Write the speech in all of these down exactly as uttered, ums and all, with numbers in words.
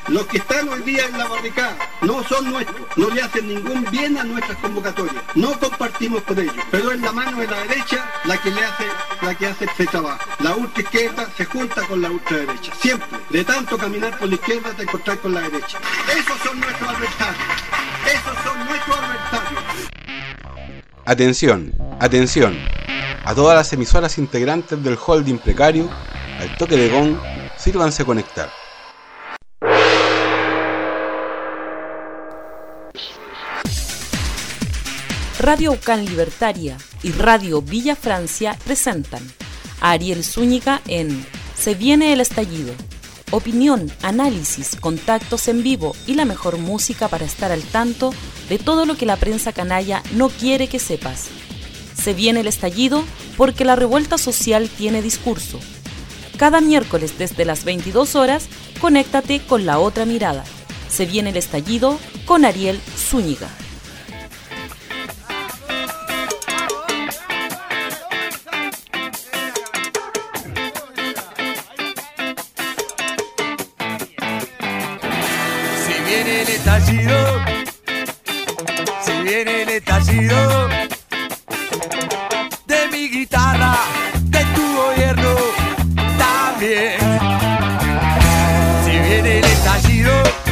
Los que están hoy día en la barricada no son nuestros, no le hacen ningún bien a nuestras convocatorias, no compartimos con ellos, pero es la mano de la derecha la que le hace, la que hace este trabajo. La ultraizquierda se junta con la ultraderecha, siempre. De tanto caminar por la izquierda te encontrás con la derecha. Esos son nuestros adversarios, esos son nuestros adversarios. Atención, atención, a todas las emisoras integrantes del holding precario, al toque de gong, sírvanse conectar. Radio Ucán Libertaria y Radio Villa Francia presentan a Ariel Zúñiga en Se viene el estallido. Opinión, análisis, contactos en vivo y la mejor música para estar al tanto de todo lo que la prensa canalla no quiere que sepas. Se viene el estallido porque la revuelta social tiene discurso. Cada miércoles desde las veintidós horas, conéctate con La Otra Mirada. Se viene el estallido con Ariel Zúñiga. Si viene el estallido de mi guitarra, de tu gobierno también. Si viene el estallido,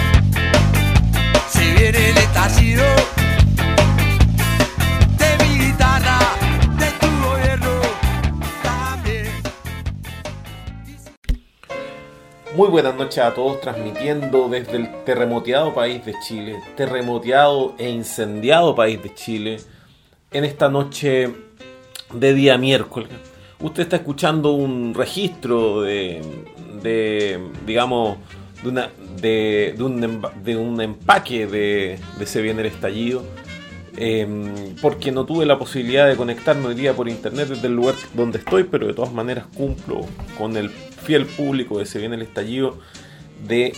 si viene el estallido de mi guitarra, de tu gobierno también. Muy buenas noches a todos, transmitiendo desde el terremoteado país de Chile, terremoteado e incendiado país de Chile, en esta noche de día miércoles. Usted está escuchando un registro de, de digamos, de, una, de, de, un, de un empaque de, de Se viene el estallido, eh, porque no tuve la posibilidad de conectarme hoy día por internet desde el lugar donde estoy, pero de todas maneras cumplo con el fiel público de Se viene el estallido de,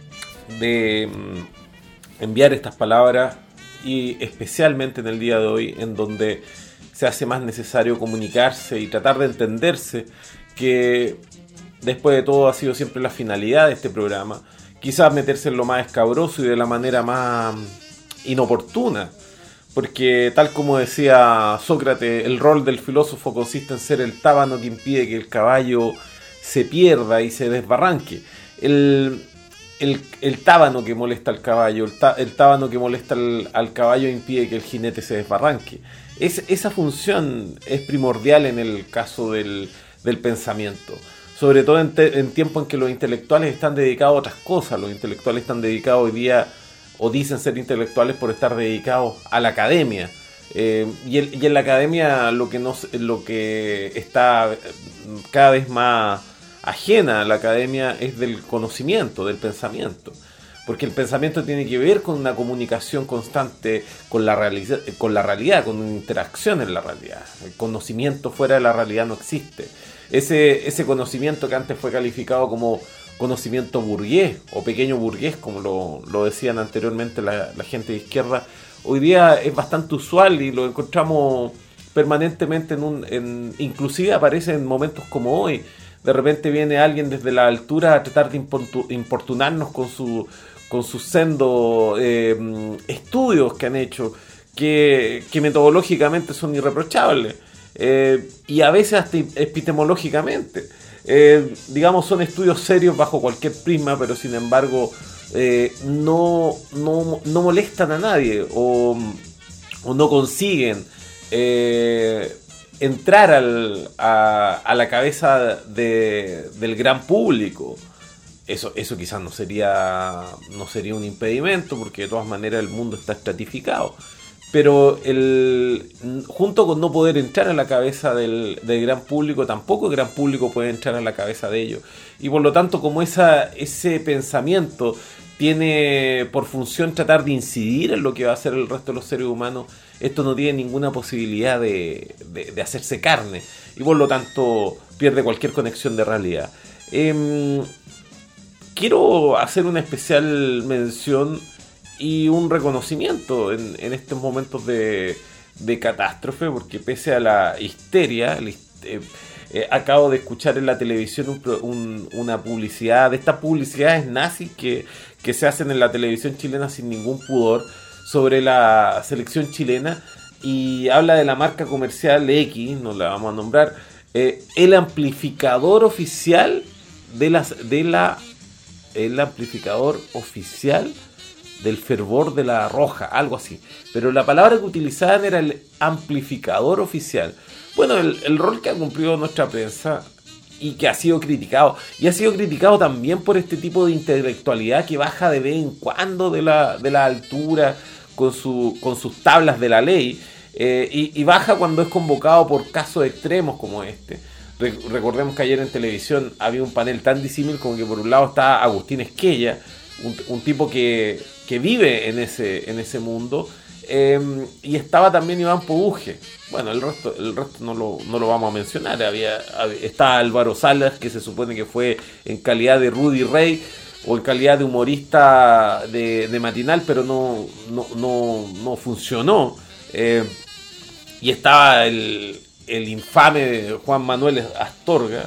de enviar estas palabras, y especialmente en el día de hoy, en donde se hace más necesario comunicarse y tratar de entenderse, que después de todo ha sido siempre la finalidad de este programa, quizás meterse en lo más escabroso y de la manera más inoportuna, porque tal como decía Sócrates, el rol del filósofo consiste en ser el tábano que impide que el caballo se pierda y se desbarranque. El, el, el tábano que molesta al caballo, el, tá, el tábano que molesta al, al caballo impide que el jinete se desbarranque. Es, esa función es primordial en el caso del, del pensamiento, sobre todo en, te, en tiempo en que los intelectuales están dedicados a otras cosas. Los intelectuales están dedicados hoy día, o dicen ser intelectuales por estar dedicados a la academia. Eh, y, el, y en la academia lo que, no, lo que está cada vez más ajena a la academia es del conocimiento, del pensamiento, porque el pensamiento tiene que ver con una comunicación constante con la, reali- con la realidad, con una interacción en la realidad. El conocimiento fuera de la realidad no existe. Ese, ese conocimiento que antes fue calificado como conocimiento burgués o pequeño burgués, como lo, lo decían anteriormente la, la gente de izquierda, hoy día es bastante usual y lo encontramos permanentemente en un, en, inclusive aparece en momentos como hoy. De repente viene alguien desde la altura a tratar de importunarnos con su con sus sendos eh, estudios que han hecho, que, que metodológicamente son irreprochables, eh, y a veces hasta epistemológicamente. Eh, digamos, son estudios serios bajo cualquier prisma, pero sin embargo eh, no, no, no molestan a nadie o, o no consiguen eh, entrar al, a, a la cabeza de, del gran público. Eso, eso quizás no sería, no sería un impedimento, porque de todas maneras el mundo está estratificado. Pero el, junto con no poder entrar a la cabeza del, del gran público, tampoco el gran público puede entrar a la cabeza de ellos. Y por lo tanto, como esa, ese pensamiento tiene por función tratar de incidir en lo que va a hacer el resto de los seres humanos, esto no tiene ninguna posibilidad de, de, de hacerse carne. Y por lo tanto pierde cualquier conexión de realidad. Eh, quiero hacer una especial mención y un reconocimiento en, en estos momentos de, de catástrofe, porque pese a la histeria, el, eh, Eh, acabo de escuchar en la televisión un, un, una publicidad, de estas publicidades nazis que, que se hacen en la televisión chilena sin ningún pudor, sobre la selección chilena, y habla de la marca comercial X, no la vamos a nombrar, eh, el amplificador oficial de, las, de la... el amplificador oficial del fervor de la Roja, algo así. Pero la palabra que utilizaban era el amplificador oficial. Bueno, el, el rol que ha cumplido nuestra prensa y que ha sido criticado. Y ha sido criticado también por este tipo de intelectualidad que baja de vez en cuando de la, de la altura con, su, con sus tablas de la ley. Eh, y, y baja cuando es convocado por casos extremos como este. Recordemos que ayer en televisión había un panel tan disímil como que por un lado está Agustín Esquella, un, un tipo que, que vive en ese, en ese mundo, eh, y estaba también Iván Poduje. Bueno, el resto, el resto no, lo, no lo vamos a mencionar. Había, había, está Álvaro Salas, que se supone que fue en calidad de Rudy Rey o en calidad de humorista de, de matinal, pero no, no, no, no funcionó. Eh, y estaba el... el infame Juan Manuel Astorga.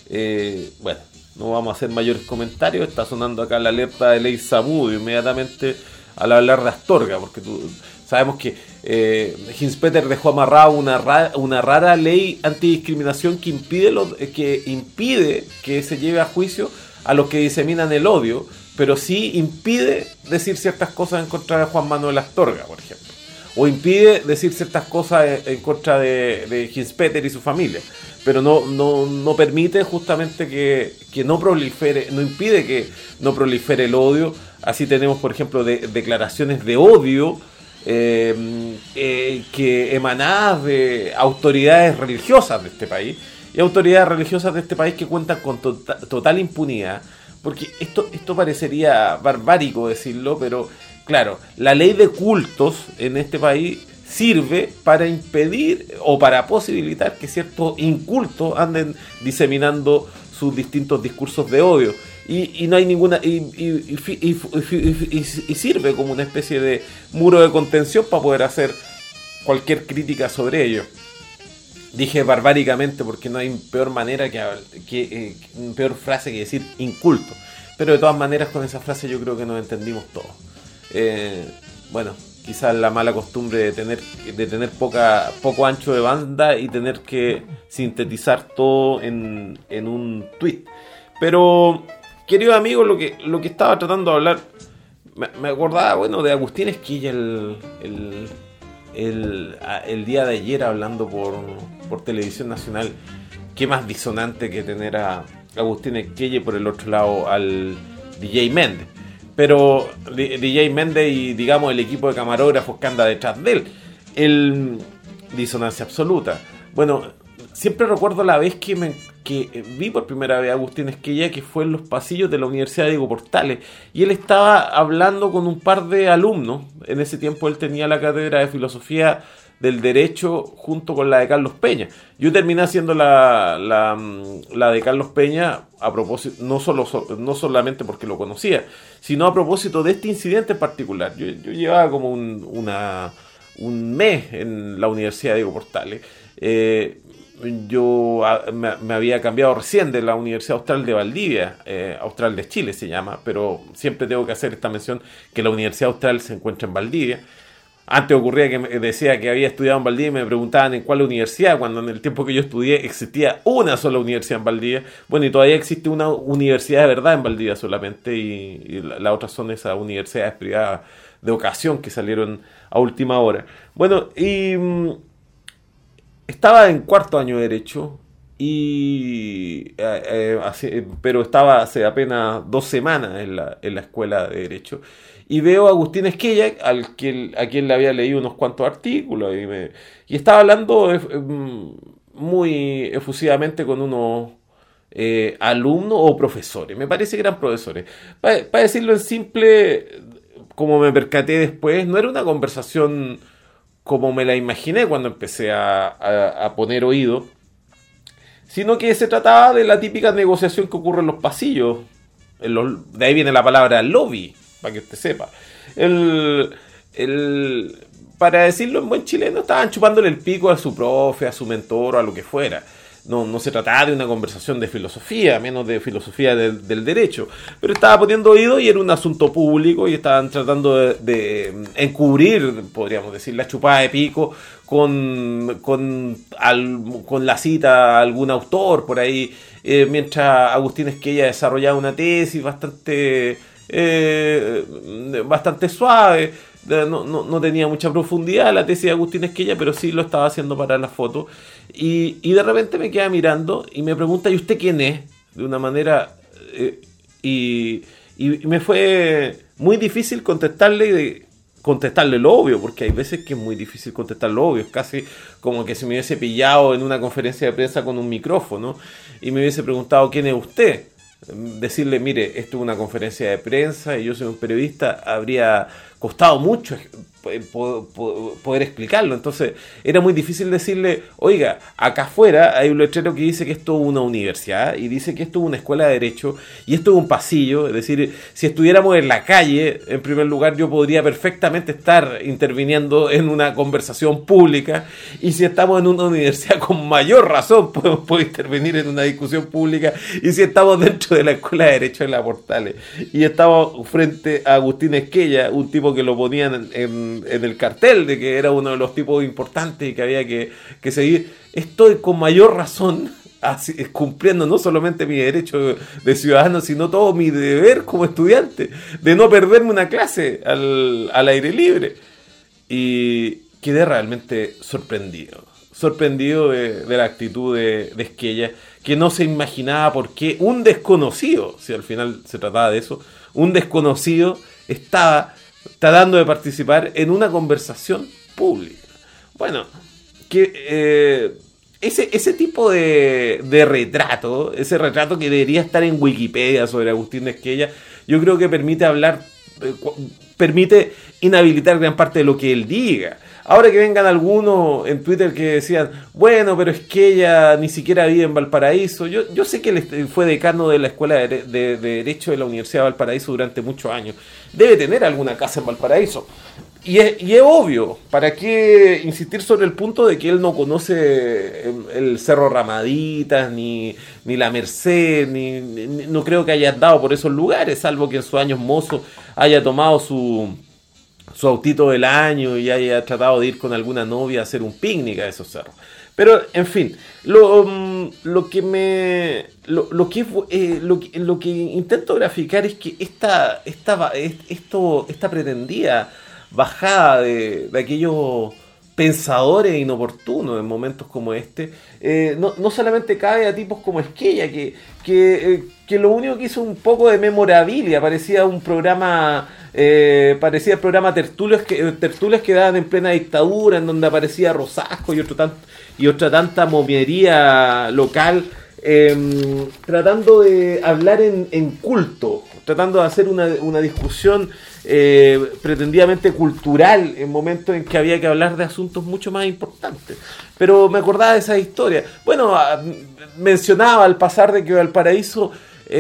Eh, bueno, no vamos a hacer mayores comentarios. Está sonando acá la alerta de ley Zamudio inmediatamente al hablar de Astorga, porque tú, sabemos que eh, Hinspeter dejó amarrada una, ra, una rara ley antidiscriminación que impide, lo, que impide que se lleve a juicio a los que diseminan el odio, pero sí impide decir ciertas cosas en contra de Juan Manuel Astorga, por ejemplo. O impide decir ciertas cosas en contra de, de Hinspeter y su familia. Pero no, no, no permite justamente que, que no prolifere, no impide que no prolifere el odio. Así tenemos, por ejemplo, de, declaraciones de odio eh, eh, que emanadas de autoridades religiosas de este país. Y autoridades religiosas de este país que cuentan con to- total impunidad. Porque esto, esto parecería barbárico decirlo, pero... claro, la ley de cultos en este país sirve para impedir o para posibilitar que ciertos incultos anden diseminando sus distintos discursos de odio. Y, y no hay ninguna... Y, y, y, y, y, y, y sirve como una especie de muro de contención para poder hacer cualquier crítica sobre ello. Dije barbáricamente porque no hay peor manera que, que eh, peor frase que decir inculto. Pero de todas maneras con esa frase yo creo que nos entendimos todos. Eh, bueno, quizás la mala costumbre de tener de tener poca poco ancho de banda y tener que sintetizar todo en, en un tweet. Pero, queridos amigos, lo que, lo que estaba tratando de hablar, me, me acordaba, bueno, de Agustín Esquella el, el, el, el día de ayer hablando por, por Televisión Nacional. Qué más disonante que tener a Agustín Esquella y por el otro lado al D J Méndez. Pero D J Méndez y, digamos, el equipo de camarógrafos que anda detrás de él. El disonancia absoluta. Bueno, siempre recuerdo la vez que, me, que vi por primera vez a Agustín Esquella, que fue en los pasillos de la Universidad de Diego Portales. Y él estaba hablando con un par de alumnos. En ese tiempo él tenía la cátedra de Filosofía del Derecho junto con la de Carlos Peña. Yo terminé haciendo la, la, la de Carlos Peña a propósito, no, solo, no solamente porque lo conocía, sino a propósito de este incidente en particular. Yo, yo llevaba como un, una, un mes en la Universidad de Diego Portales. Eh, yo a, me, me había cambiado recién de la Universidad Austral de Valdivia, eh, Austral de Chile se llama, pero siempre tengo que hacer esta mención que la Universidad Austral se encuentra en Valdivia. Antes ocurría que me decía que había estudiado en Valdivia y me preguntaban en cuál universidad, cuando en el tiempo que yo estudié existía una sola universidad en Valdivia. Bueno, y todavía existe una universidad de verdad en Valdivia solamente, y, y la, la otra son esas universidades privadas de ocasión que salieron a última hora. Bueno, y mmm, estaba en cuarto año de Derecho, y eh, eh, hace, pero estaba hace apenas dos semanas en la, en la escuela de Derecho. Y veo a Agustín Esquella, al que, a quien le había leído unos cuantos artículos, y, me, y estaba hablando eh, muy efusivamente con unos eh, alumnos o profesores. Me parece que eran profesores. Para pa decirlo en simple, como me percaté después, no era una conversación como me la imaginé cuando empecé a, a, a poner oído, sino que se trataba de la típica negociación que ocurre en los pasillos. En los, de ahí viene la palabra lobby, para que usted sepa. El, el, para decirlo en buen chileno, estaban chupándole el pico a su profe, a su mentor o a lo que fuera. no, no se trataba de una conversación de filosofía, menos de filosofía del, del derecho, pero estaba poniendo oído y era un asunto público y estaban tratando de, de encubrir, podríamos decir, la chupada de pico con, con, al, con la cita a algún autor por ahí, eh, mientras Agustín Esquella desarrollaba una tesis bastante, eh, bastante suave. No, no, no tenía mucha profundidad la tesis de Agustín Esquella, pero sí lo estaba haciendo para la foto. Y, y de repente me queda mirando y me pregunta, ¿y usted quién es? De una manera... Eh, y, y me fue muy difícil contestarle, de, contestarle lo obvio, porque hay veces que es muy difícil contestar lo obvio. Es casi como que si me hubiese pillado en una conferencia de prensa con un micrófono y me hubiese preguntado, ¿quién es usted? Decirle, mire, esto es una conferencia de prensa y yo soy un periodista, habría costado mucho poder explicarlo. Entonces era muy difícil decirle, oiga, acá afuera hay un letrero que dice que esto es una universidad y dice que esto es una escuela de derecho y esto es un pasillo. Es decir, si estuviéramos en la calle, en primer lugar, yo podría perfectamente estar interviniendo en una conversación pública, y si estamos en una universidad, con mayor razón podemos poder intervenir en una discusión pública, y si estamos dentro de la escuela de derecho de la Portales y estamos frente a Agustín Esquella, un tipo que lo ponían en, en en el cartel de que era uno de los tipos importantes y que había que, que seguir, estoy con mayor razón así, cumpliendo no solamente mi derecho de, de ciudadano, sino todo mi deber como estudiante, de no perderme una clase al, al aire libre. Y quedé realmente sorprendido, sorprendido de, de la actitud de, de Esquella, que no se imaginaba por qué un desconocido, si al final se trataba de eso, un desconocido estaba tratando de participar en una conversación pública. Bueno, que eh, ese, ese tipo de, de retrato, ese retrato que debería estar en Wikipedia sobre Agustín Esquella, yo creo que permite hablar, eh, permite inhabilitar gran parte de lo que él diga. Ahora que vengan algunos en Twitter que decían, bueno, pero Esquella ni siquiera vive en Valparaíso. Yo, yo sé que él fue decano de la Escuela de, de, de Derecho de la Universidad de Valparaíso durante muchos años. Debe tener alguna casa en Valparaíso. Y es, y es obvio, ¿para qué insistir sobre el punto de que él no conoce el, el Cerro Ramaditas, ni, ni la Merced, ni, ni no creo que haya andado por esos lugares, salvo que en sus años mozos haya tomado su... su autito del año y haya tratado de ir con alguna novia a hacer un picnic a esos cerros. Pero, en fin, lo, lo que me lo, lo que eh, lo, lo que intento graficar es que esta esta esto esta pretendida bajada de, de aquellos pensadores inoportunos en momentos como este, eh, no, no solamente cabe a tipos como Esquella, que, que, eh, que lo único que hizo un poco de memorabilia, parecía un programa, eh, parecía el programa Tertulias que, Tertulias que daban en plena dictadura, en donde aparecía Rosasco y, otro tan, y otra tanta momiería local, eh, tratando de hablar en, en culto, tratando de hacer una, una discusión eh, pretendidamente cultural en momentos en que había que hablar de asuntos mucho más importantes. Pero me acordaba de esa historia. Bueno, mencionaba al pasar de que Valparaíso,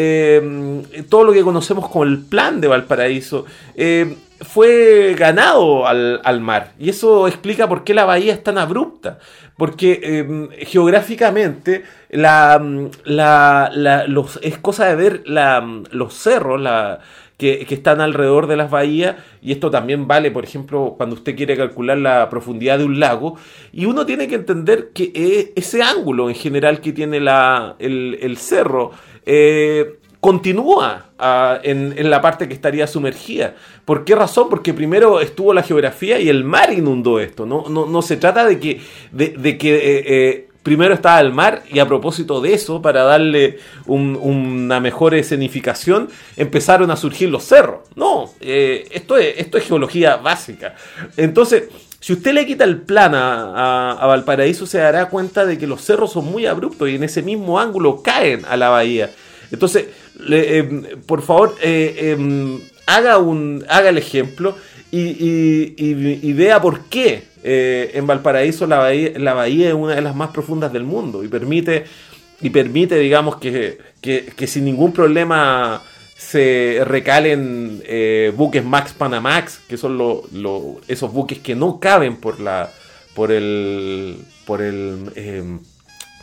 eh, todo lo que conocemos como el plan de Valparaíso, eh, fue ganado al, al mar. Y eso explica por qué la bahía es tan abrupta. Porque eh, geográficamente la, la, la, los, es cosa de ver la, los cerros la, que, que están alrededor de las bahías, y esto también vale, por ejemplo, cuando usted quiere calcular la profundidad de un lago, y uno tiene que entender que eh, ese ángulo en general que tiene la, el, el cerro eh, continúa uh, en, en la parte que estaría sumergida. ¿Por qué razón? Porque primero estuvo la geografía y el mar inundó esto. No, no, no se trata de que, de, de que eh, eh, primero estaba el mar y a propósito de eso, para darle un, una mejor escenificación, empezaron a surgir los cerros. No, eh, esto, es, esto es geología básica. Entonces, si usted le quita el plan a, a, a Valparaíso, se dará cuenta de que los cerros son muy abruptos y en ese mismo ángulo caen a la bahía. Entonces, le, eh, por favor, eh, eh, haga, un, haga el ejemplo y, y, y, y vea por qué eh, en Valparaíso la bahía, la bahía es una de las más profundas del mundo y permite, y permite digamos, que, que, que sin ningún problema se recalen eh, buques Max Panamax, que son lo, lo, esos buques que no caben por, la, por el... Por el eh,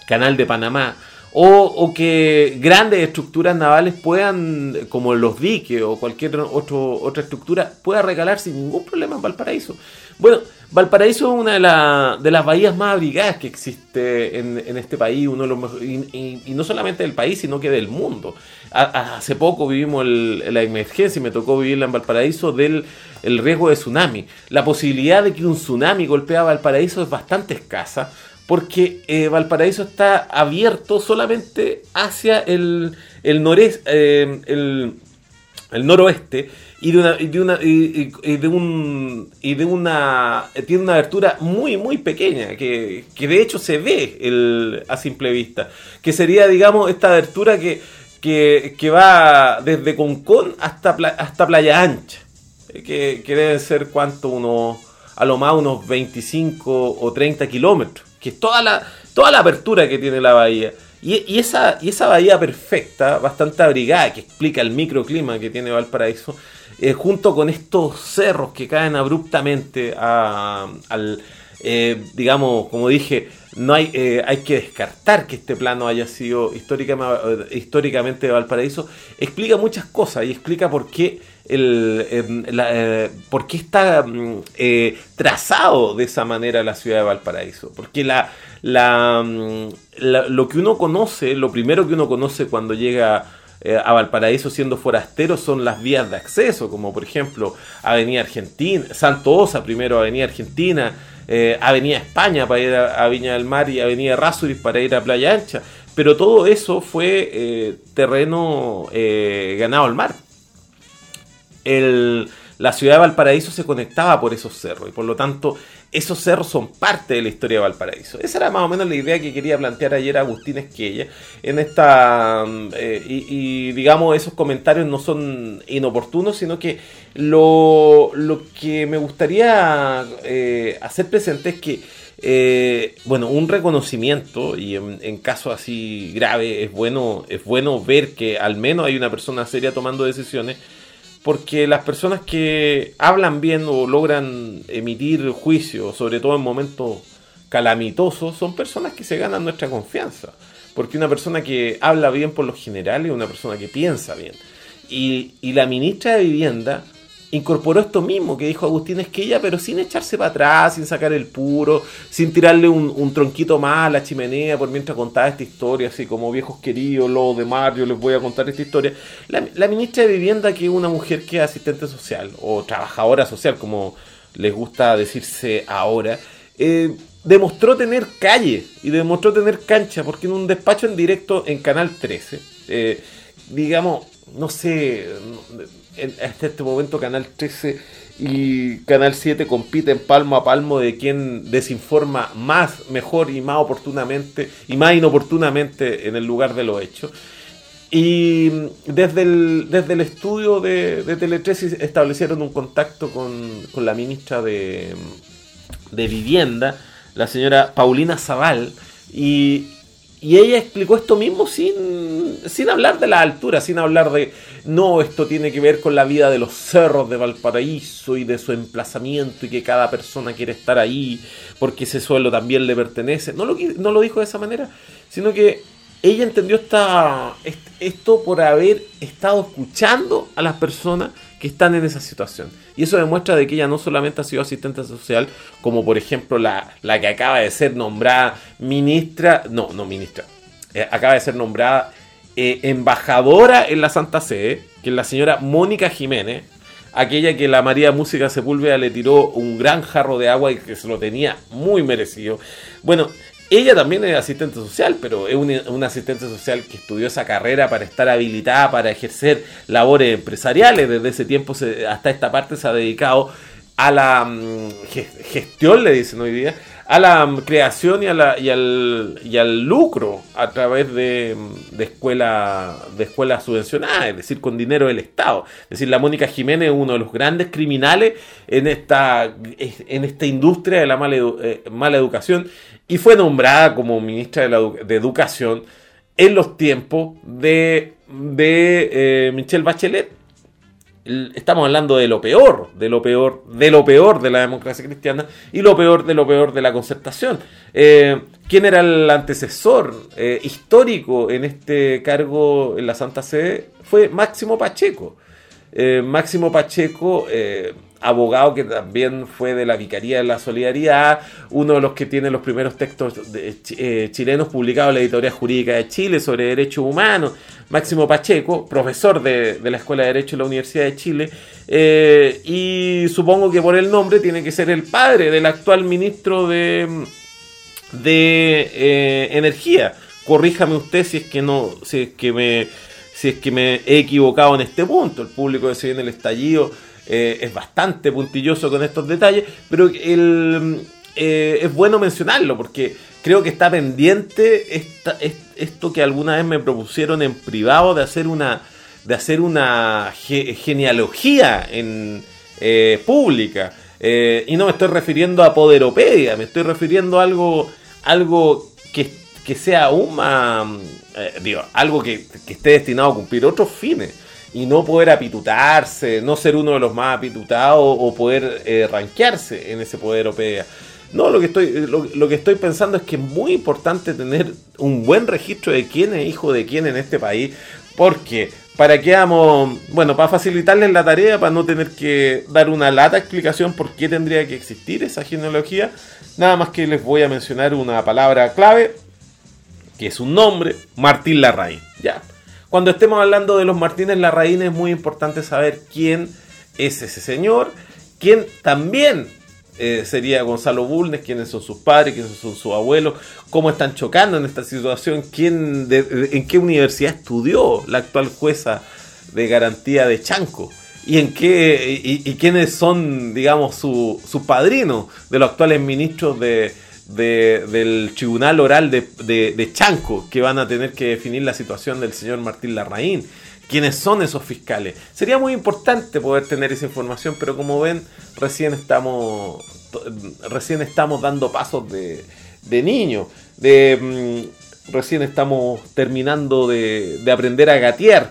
Canal de Panamá, o, o que grandes estructuras navales puedan, como los diques o cualquier otro, otra estructura, pueda recalar sin ningún problema en Valparaíso. Bueno, Valparaíso es una de, la, de las bahías más abrigadas que existe en, en este país, uno de los mejores, y, y, y no solamente del país, sino que del mundo. A, a, hace poco vivimos el, la emergencia, y me tocó vivirla en Valparaíso, del el riesgo de tsunami. La posibilidad de que un tsunami golpee a Valparaíso es bastante escasa, porque eh, Valparaíso está abierto solamente hacia el, el noreste, eh, el, el noroeste, y de una y de una y, y de un y de una tiene una abertura muy muy pequeña que, que de hecho se ve el, a simple vista, que sería, digamos, esta abertura que que, que va desde Concón hasta hasta Playa Ancha, que, que debe ser cuánto, unos a lo más unos veinticinco o treinta kilómetros, que es toda la toda la apertura que tiene la bahía. Y, y, esa, y esa bahía perfecta, bastante abrigada, que explica el microclima que tiene Valparaíso, eh, junto con estos cerros que caen abruptamente a, al, eh, digamos, como dije, no hay, eh, hay que descartar que este plano haya sido históricamente, históricamente de Valparaíso, explica muchas cosas y explica por qué, el, eh, la, eh, por qué está eh, trazado de esa manera la ciudad de Valparaíso, porque la La, la, lo que uno conoce, lo primero que uno conoce cuando llega eh, a Valparaíso siendo forastero son las vías de acceso, como por ejemplo Avenida Argentina, Santo Osa primero, Avenida Argentina, eh, Avenida España para ir a, a Viña del Mar y Avenida Errázuriz para ir a Playa Ancha, pero todo eso fue eh, terreno eh, ganado al mar. El, la ciudad de Valparaíso se conectaba por esos cerros y por lo tanto esos cerros son parte de la historia de Valparaíso. Esa era más o menos la idea que quería plantear ayer Agustín Esquella en esta eh, y, y digamos esos comentarios no son inoportunos, sino que lo, lo que me gustaría eh, hacer presente es que eh, bueno, un reconocimiento, y en, en casos así graves es bueno, es bueno ver que al menos hay una persona seria tomando decisiones, porque las personas que hablan bien o logran emitir juicios, sobre todo en momentos calamitosos, son personas que se ganan nuestra confianza. Porque una persona que habla bien por lo general es una persona que piensa bien. Y, y la ministra de Vivienda incorporó esto mismo que dijo Agustín Esquella, pero sin echarse para atrás, sin sacar el puro, sin tirarle un, un tronquito más a la chimenea por mientras contaba esta historia, así como viejos queridos, lobos de mar, yo les voy a contar esta historia. La, la ministra de Vivienda, que es una mujer que es asistente social, o trabajadora social, como les gusta decirse ahora, eh, demostró tener calle y demostró tener cancha, porque en un despacho en directo en Canal trece, eh, digamos, no sé, en, hasta este momento Canal trece y Canal siete compiten palmo a palmo de quién desinforma más, mejor y más oportunamente y más inoportunamente en el lugar de los hechos. Y desde el, desde el estudio de, de Tele trece establecieron un contacto con, con la ministra de, de Vivienda, la señora Paulina Zaval, y, y ella explicó esto mismo sin, sin hablar de la altura, sin hablar de, no, esto tiene que ver con la vida de los cerros de Valparaíso y de su emplazamiento y que cada persona quiere estar ahí porque ese suelo también le pertenece. No lo, no lo dijo de esa manera, sino que ella entendió esta, esto por haber estado escuchando a las personas que están en esa situación. Y eso demuestra de que ella no solamente ha sido asistente social, como por ejemplo la, la que acaba de ser nombrada ministra, no, no ministra, eh, acaba de ser nombrada eh, embajadora en la Santa Sede, que es la señora Mónica Jiménez, aquella que la María Música Sepúlveda le tiró un gran jarro de agua y que se lo tenía muy merecido. Bueno, ella también es asistente social, pero es una, una asistente social que estudió esa carrera para estar habilitada para ejercer labores empresariales. Desde ese tiempo se, hasta esta parte se ha dedicado a la um, gestión, le dicen hoy día, a la um, creación y, a la, y, al, y al lucro a través de, de escuelas de escuela subvencionadas, es decir, con dinero del Estado. Es decir, la Mónica Jiménez es uno de los grandes criminales en esta, en esta industria de la mala, edu, eh, mala educación, y fue nombrada como ministra de, la, de Educación en los tiempos de, de eh, Michelle Bachelet. estamos hablando de lo peor, de lo peor, de lo peor de la democracia cristiana y lo peor de lo peor de la Concertación. Eh, ¿Quién era el antecesor eh, histórico en este cargo en la Santa Sede? Fue Máximo Pacheco. Eh, Máximo Pacheco, eh, abogado que también fue de la Vicaría de la Solidaridad, uno de los que tiene los primeros textos de, eh, chilenos publicados en la Editorial Jurídica de Chile sobre derechos humanos. Máximo Pacheco, profesor de, de la Escuela de Derecho de la Universidad de Chile, eh, y supongo que por el nombre tiene que ser el padre del actual ministro de, de eh, Energía. Corríjame usted si es que no, si es que me, si es que me he equivocado en este punto. El público que se viene el estallido eh, es bastante puntilloso con estos detalles, pero el, eh, es bueno mencionarlo porque creo que está pendiente esta, esto que alguna vez me propusieron en privado de hacer una, de hacer una ge- genealogía en, eh, pública. Eh, y no me estoy refiriendo a Poderopedia, me estoy refiriendo a algo, algo que, que sea aún más, eh, digo, algo que, que esté destinado a cumplir otros fines. Y no poder apitutarse, no ser uno de los más apitutados o poder eh, rankearse en ese Poderopedia. No, lo que estoy lo, lo que estoy pensando es que es muy importante tener un buen registro de quién es hijo de quién en este país, porque para que vamos, bueno, para facilitarles la tarea, para no tener que dar una lata explicación por qué tendría que existir esa genealogía, nada más que les voy a mencionar una palabra clave, que es un nombre, Martín Larraín, ya. Cuando estemos hablando de los Martínez Larraín es muy importante saber quién es ese señor, quién también eh, sería Gonzalo Bulnes, quiénes son sus padres, quiénes son sus abuelos, cómo están chocando en esta situación, quién de, de, en qué universidad estudió la actual jueza de garantía de Chanco y en qué y, y quiénes son, digamos, sus su padrinos de los actuales ministros de De, del tribunal oral de, de, de Chanco, que van a tener que definir la situación del señor Martín Larraín. ¿Quiénes son esos fiscales? Sería muy importante poder tener esa información, pero como ven, recién estamos recién estamos dando pasos de, de niño, de, mm, recién estamos terminando de, de aprender a gatear,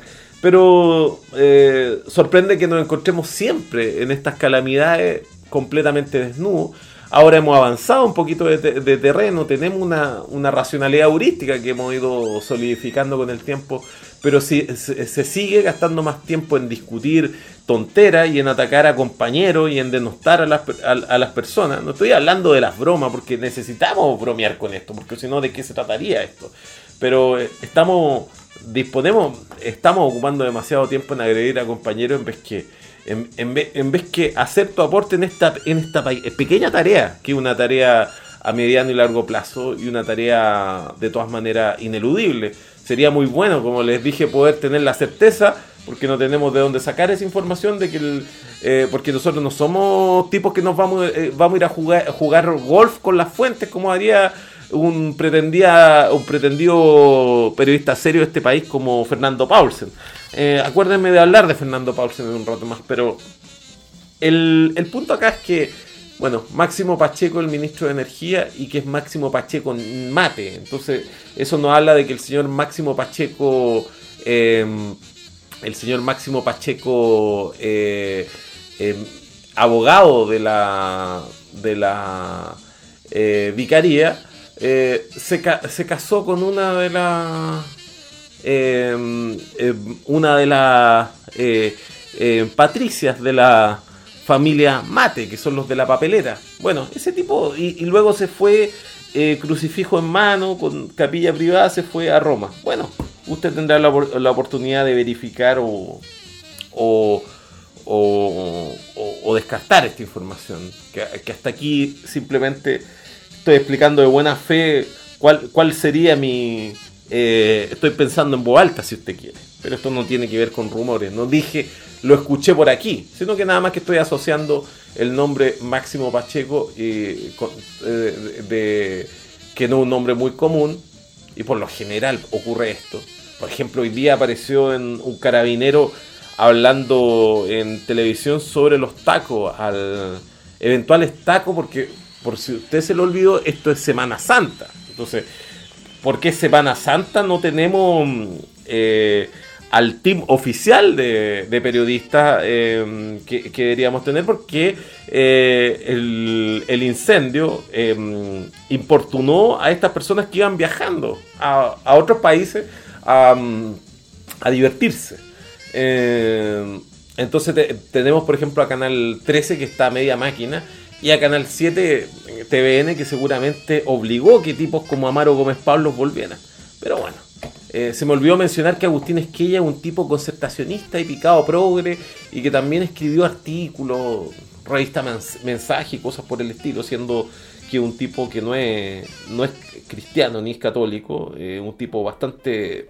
pero eh, sorprende que nos encontremos siempre en estas calamidades completamente desnudos. Ahora hemos avanzado un poquito de, de, de terreno, tenemos una, una racionalidad heurística que hemos ido solidificando con el tiempo, pero si, se, se sigue gastando más tiempo en discutir tonteras y en atacar a compañeros y en denostar a las, a, a las personas. No estoy hablando de las bromas, porque necesitamos bromear con esto, porque si no, ¿de qué se trataría esto? Pero estamos, disponemos, estamos ocupando demasiado tiempo en agredir a compañeros en vez que En, en, vez, en vez que hacer tu aporte en esta, en esta pequeña tarea, que es una tarea a mediano y largo plazo y una tarea de todas maneras ineludible. Sería muy bueno, como les dije, poder tener la certeza, porque no tenemos de dónde sacar esa información, de que el, eh, porque nosotros no somos tipos que nos vamos, eh, vamos a ir a jugar, a jugar golf con las fuentes, como haría un, pretendía, un pretendido periodista serio de este país como Fernando Paulsen. Eh, acuérdenme de hablar de Fernando Paulsen en un rato más, pero el, el punto acá es que, bueno, Máximo Pacheco es el ministro de Energía y que es Máximo Pacheco mate. Entonces, eso nos habla de que el señor Máximo Pacheco, eh, el señor Máximo Pacheco, eh, eh, abogado de la, de la eh, vicaría, eh, se, ca- se casó con una de las... Eh, eh, una de las eh, eh, patricias de la familia Mate, que son los de la papelera. Bueno, ese tipo, y, y luego se fue eh, crucifijo en mano, con capilla privada, se fue a Roma. Bueno, usted tendrá la, la oportunidad de verificar o, o, o, o, o descartar esta información, que, que hasta aquí simplemente estoy explicando de buena fe cuál, cuál sería mi... Eh, estoy pensando en voz alta, si usted quiere, pero esto no tiene que ver con rumores, no dije lo escuché por aquí, sino que nada más que estoy asociando el nombre Máximo Pacheco y con, eh, de, de, que no es un nombre muy común, y por lo general ocurre esto. Por ejemplo, hoy día apareció en un carabinero hablando en televisión sobre los tacos, al eventuales tacos, porque por si usted se lo olvidó, esto es Semana Santa. Entonces, ¿por qué Semana Santa no tenemos eh, al team oficial de, de periodistas eh, que, que deberíamos tener, porque eh, el, el incendio eh, importunó a estas personas que iban viajando a, a otros países a, a divertirse. Eh, entonces te, tenemos, por ejemplo, a Canal trece, que está a media máquina, y a Canal siete T V N, que seguramente obligó que tipos como Amaro Gómez Pablos volvieran. Pero bueno, eh, se me olvidó mencionar que Agustín Esquella es un tipo concertacionista y picado progre, y que también escribió artículos, revista mens- mensaje y cosas por el estilo, siendo que un tipo que no es, no es cristiano ni es católico, eh, un tipo bastante,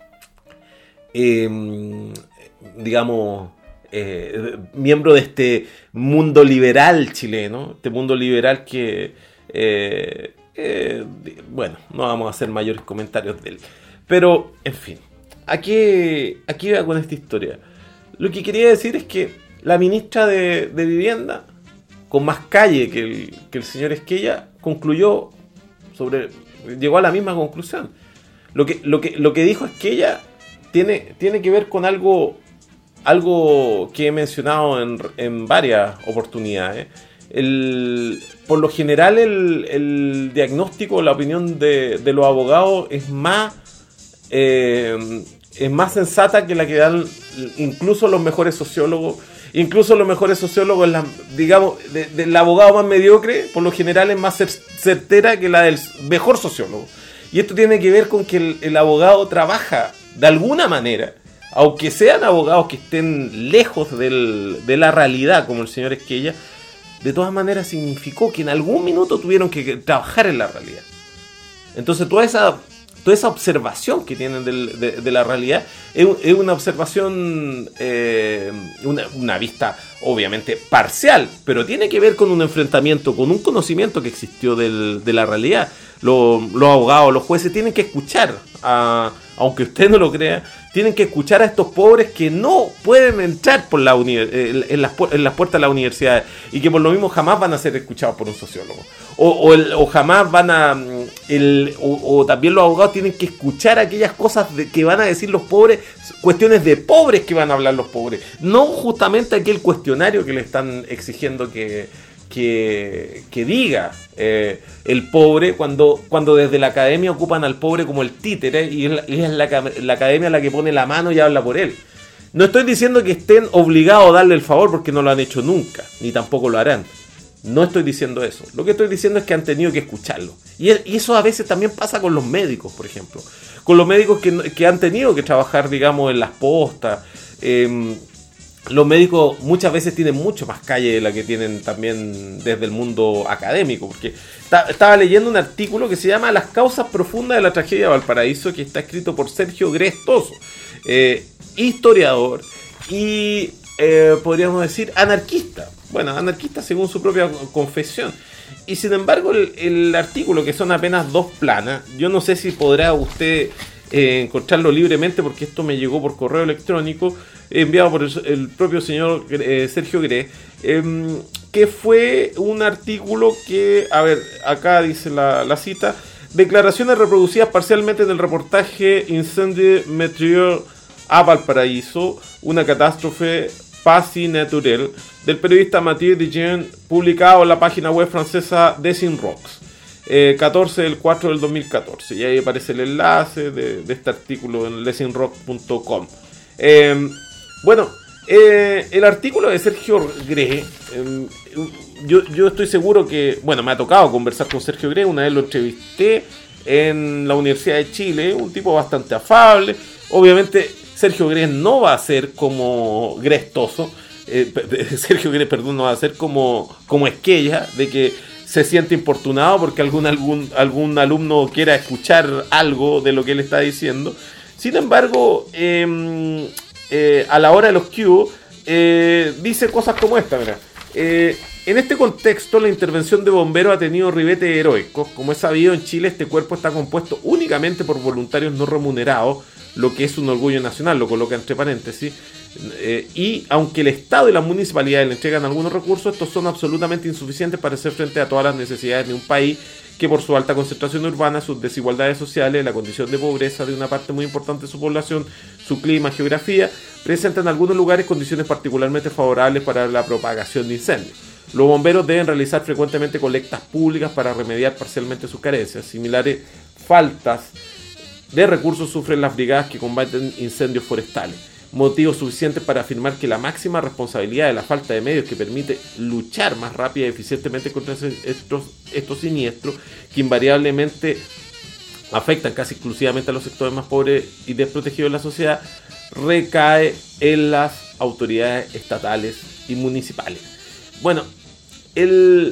eh, digamos, eh, miembro de este mundo liberal chileno, este mundo liberal que, eh, eh, bueno, no vamos a hacer mayores comentarios de él. Pero, en fin, ¿a qué, a qué iba con esta historia? Lo que quería decir es que la ministra de, de Vivienda, con más calle que el, que el señor Esquella, concluyó sobre, llegó a la misma conclusión. Lo que, lo que, lo que dijo Esquella tiene, tiene que ver con algo, algo que he mencionado en, en varias oportunidades. El, por lo general, el, el diagnóstico, la opinión de, de los abogados es más, eh, es más sensata que la que dan incluso los mejores sociólogos. Incluso los mejores sociólogos, la, digamos, de, del abogado más mediocre, por lo general es más cer- certera que la del mejor sociólogo. Y esto tiene que ver con que el, el abogado trabaja de alguna manera, aunque sean abogados que estén lejos del, de la realidad, como el señor Esquella, de todas maneras significó que en algún minuto tuvieron que trabajar en la realidad. Entonces toda esa... Toda esa observación que tienen del, de, de la realidad es, es una observación, eh, una, una vista obviamente parcial, pero tiene que ver con un enfrentamiento, con un conocimiento que existió del, de la realidad. Lo, los abogados, los jueces tienen que escuchar, a, aunque usted no lo crea, tienen que escuchar a estos pobres que no pueden entrar por la uni- en, en, las, en las puertas de la universidad, y que por lo mismo jamás van a ser escuchados por un sociólogo. O, o, el, o jamás van a... El, o, o también los abogados tienen que escuchar aquellas cosas de, que van a decir los pobres, cuestiones de pobres que van a hablar los pobres. No justamente aquel cuestionario que le están exigiendo que, que, que diga eh, el pobre, cuando, cuando desde la academia ocupan al pobre como el títere, y es, la, y es la, la academia la que pone la mano y habla por él. No estoy diciendo que estén obligados a darle el favor, porque no lo han hecho nunca, ni tampoco lo harán. No estoy diciendo eso. Lo que estoy diciendo es que han tenido que escucharlo. Y, y eso a veces también pasa con los médicos, por ejemplo. Con los médicos que, que han tenido que trabajar, digamos, en las postas. Eh, los médicos muchas veces tienen mucho más calle de la que tienen también desde el mundo académico. Porque ta, estaba leyendo un artículo que se llama Las causas profundas de la tragedia de Valparaíso, que está escrito por Sergio Grestoso, eh, historiador y, eh, podríamos decir, anarquista. Bueno, anarquista según su propia confesión. Y sin embargo, el, el artículo, que son apenas dos planas, yo no sé si podrá usted eh, encontrarlo libremente, porque esto me llegó por correo electrónico, enviado por el, el propio señor eh, Sergio Gre, eh, que fue un artículo que, a ver, acá dice la, la cita: declaraciones reproducidas parcialmente en el reportaje Incendie Meteor a Valparaíso, una catástrofe Pasi Naturel, del periodista Mathieu Dijen, publicado en la página web francesa Desinrocks, eh, catorce del cuatro del dos mil catorce. Y ahí aparece el enlace de, de este artículo en desinrock punto com. Eh, bueno, eh, el artículo de Sergio Gre, eh, yo, yo estoy seguro que, bueno, me ha tocado conversar con Sergio Gre, una vez lo entrevisté en la Universidad de Chile, un tipo bastante afable. Obviamente Sergio Gre no va a ser como Grestoso, eh, Sergio Gre, perdón, no va a ser como, como Esquella, de que se siente importunado porque algún, algún, algún alumno quiera escuchar algo de lo que él está diciendo. Sin embargo, eh, eh, a la hora de los Q, eh, dice cosas como esta, mira. Eh, en este contexto, la intervención de bomberos ha tenido ribetes heroicos. Como es sabido, en Chile este cuerpo está compuesto únicamente por voluntarios no remunerados, lo que es un orgullo nacional, lo coloca entre paréntesis, eh, y aunque el Estado y las municipalidades le entregan algunos recursos, estos son absolutamente insuficientes para hacer frente a todas las necesidades de un país que por su alta concentración urbana, sus desigualdades sociales, la condición de pobreza de una parte muy importante de su población, su clima, geografía, presenta en algunos lugares condiciones particularmente favorables para la propagación de incendios. Los bomberos deben realizar frecuentemente colectas públicas para remediar parcialmente sus carencias. Similares faltas de recursos sufren las brigadas que combaten incendios forestales. Motivos suficientes para afirmar que la máxima responsabilidad de la falta de medios que permite luchar más rápida y eficientemente contra estos, estos siniestros que invariablemente afectan casi exclusivamente a los sectores más pobres y desprotegidos de la sociedad, recae en las autoridades estatales y municipales. Bueno, el,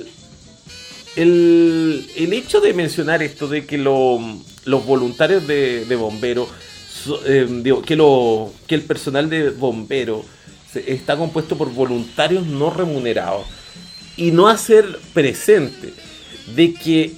el, el hecho de mencionar esto de que lo, los voluntarios de, de bomberos, eh, digo, que, lo, que el personal de bomberos está compuesto por voluntarios no remunerados, y no hacer presente de que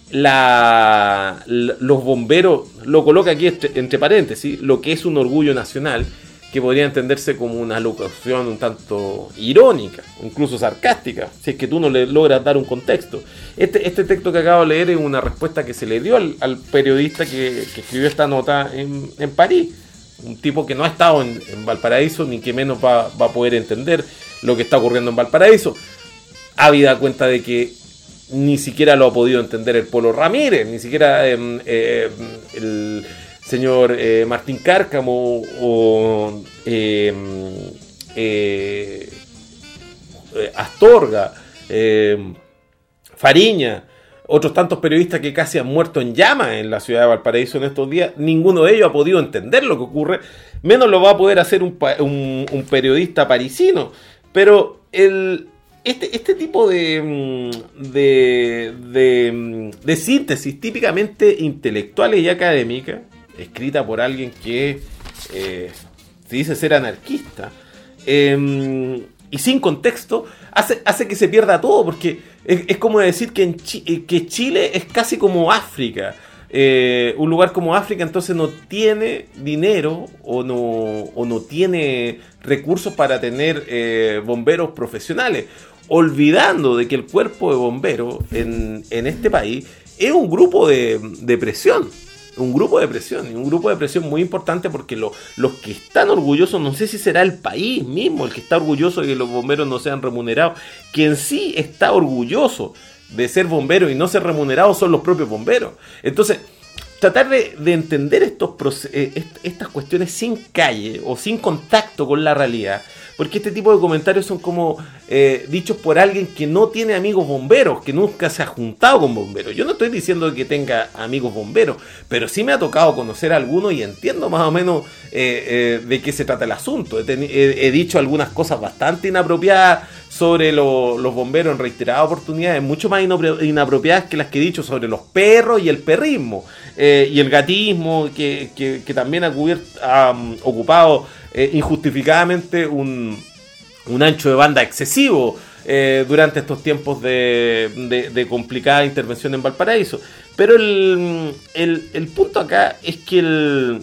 la, los bomberos, lo coloca aquí entre, entre paréntesis, lo que es un orgullo nacional, que podría entenderse como una locución un tanto irónica, incluso sarcástica, si es que tú no le logras dar un contexto. Este, este texto que acabo de leer es una respuesta que se le dio al, al periodista que, que escribió esta nota en, en París, un tipo que no ha estado en, en Valparaíso, ni que menos va, va a poder entender lo que está ocurriendo en Valparaíso, habida cuenta de que ni siquiera lo ha podido entender el Polo Ramírez, ni siquiera eh, eh, el señor eh, Martín Cárcamo o eh, eh, Astorga, eh, Fariña, otros tantos periodistas que casi han muerto en llamas en la ciudad de Valparaíso en estos días. Ninguno de ellos ha podido entender lo que ocurre, menos lo va a poder hacer un, un, un periodista parisino. Pero el... Este, este tipo de, de, de, de síntesis típicamente intelectuales y académica, escrita por alguien que eh, se dice ser anarquista, eh, y sin contexto, hace, hace que se pierda todo, porque es, es como decir que, en Chi, que Chile es casi como África. Eh, un lugar como África entonces no tiene dinero o no, o no tiene recursos para tener eh, bomberos profesionales, olvidando de que el cuerpo de bomberos en, en este país es un grupo de, de presión, un grupo de presión, y un grupo de presión muy importante, porque lo, los que están orgullosos, no sé si será el país mismo el que está orgulloso de que los bomberos no sean remunerados, quien sí está orgulloso de ser bombero y no ser remunerado son los propios bomberos. Entonces, tratar de, de entender estos eh, estas cuestiones sin calle o sin contacto con la realidad, porque este tipo de comentarios son como eh, dichos por alguien que no tiene amigos bomberos, que nunca se ha juntado con bomberos. Yo no estoy diciendo que tenga amigos bomberos, pero sí me ha tocado conocer a algunos y entiendo más o menos eh, eh, de qué se trata el asunto. He, he, he dicho algunas cosas bastante inapropiadas sobre lo, los bomberos en reiteradas oportunidades, mucho más inapropiadas que las que he dicho sobre los perros y el perrismo, eh, y el gatismo, que, que, que también ha, cubierto, ha um, ocupado eh, injustificadamente un, un ancho de banda excesivo eh, durante estos tiempos de, de, de complicada intervención en Valparaíso. Pero el, el, el punto acá es que el,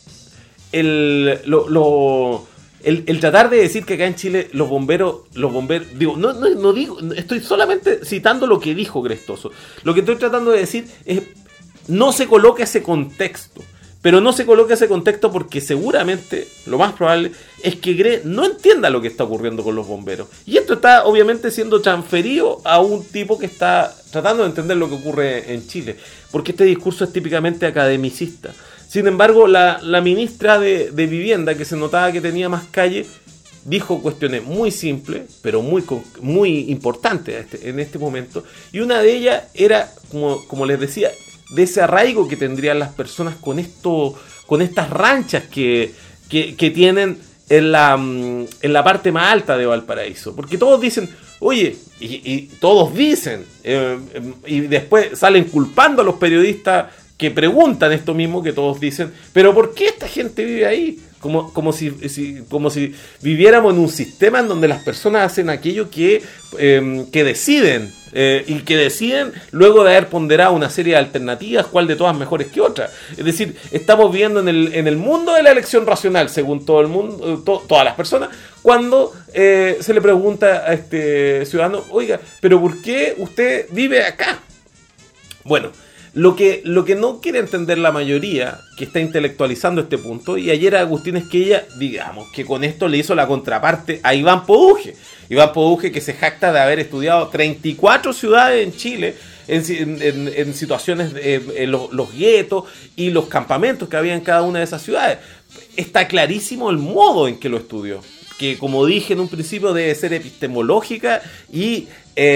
el, lo, lo, el, el tratar de decir que acá en Chile los bomberos, los bomberos, digo, no, no, no digo, estoy solamente citando lo que dijo Grestoso. Lo que estoy tratando de decir es, no se coloca ese contexto. Pero no se coloca ese contexto porque seguramente lo más probable es que Gre no entienda lo que está ocurriendo con los bomberos. Y esto está obviamente siendo transferido a un tipo que está tratando de entender lo que ocurre en Chile. Porque este discurso es típicamente academicista. Sin embargo, la, la ministra de, de Vivienda, que se notaba que tenía más calle, dijo cuestiones muy simples, pero muy, muy importantes este, en este momento. Y una de ellas era, como, como les decía, de ese arraigo que tendrían las personas con esto, con estas ranchas que, que, que tienen en la, en la parte más alta de Valparaíso. Porque todos dicen, oye, y, y todos dicen, eh, y después salen culpando a los periodistas que preguntan esto mismo, que todos dicen, pero ¿por qué esta gente vive ahí? Como, como, si, si, como si viviéramos en un sistema en donde las personas hacen aquello que, eh, que deciden, eh, y que deciden luego de haber ponderado una serie de alternativas, cuál de todas mejores que otra. Es decir, estamos viviendo en el, en el mundo de la elección racional, según todo el mundo, to, todas las personas, cuando eh, se le pregunta a este ciudadano, oiga, pero ¿por qué usted vive acá? Bueno, Lo que, lo que no quiere entender la mayoría que está intelectualizando este punto, y ayer Agustín Esquella, digamos, que con esto le hizo la contraparte a Iván Poduje. Iván Poduje, que se jacta de haber estudiado treinta y cuatro ciudades en Chile, en, en, en situaciones, de, en los, los guetos y los campamentos que había en cada una de esas ciudades. Está clarísimo el modo en que lo estudió, que como dije en un principio debe ser epistemológica y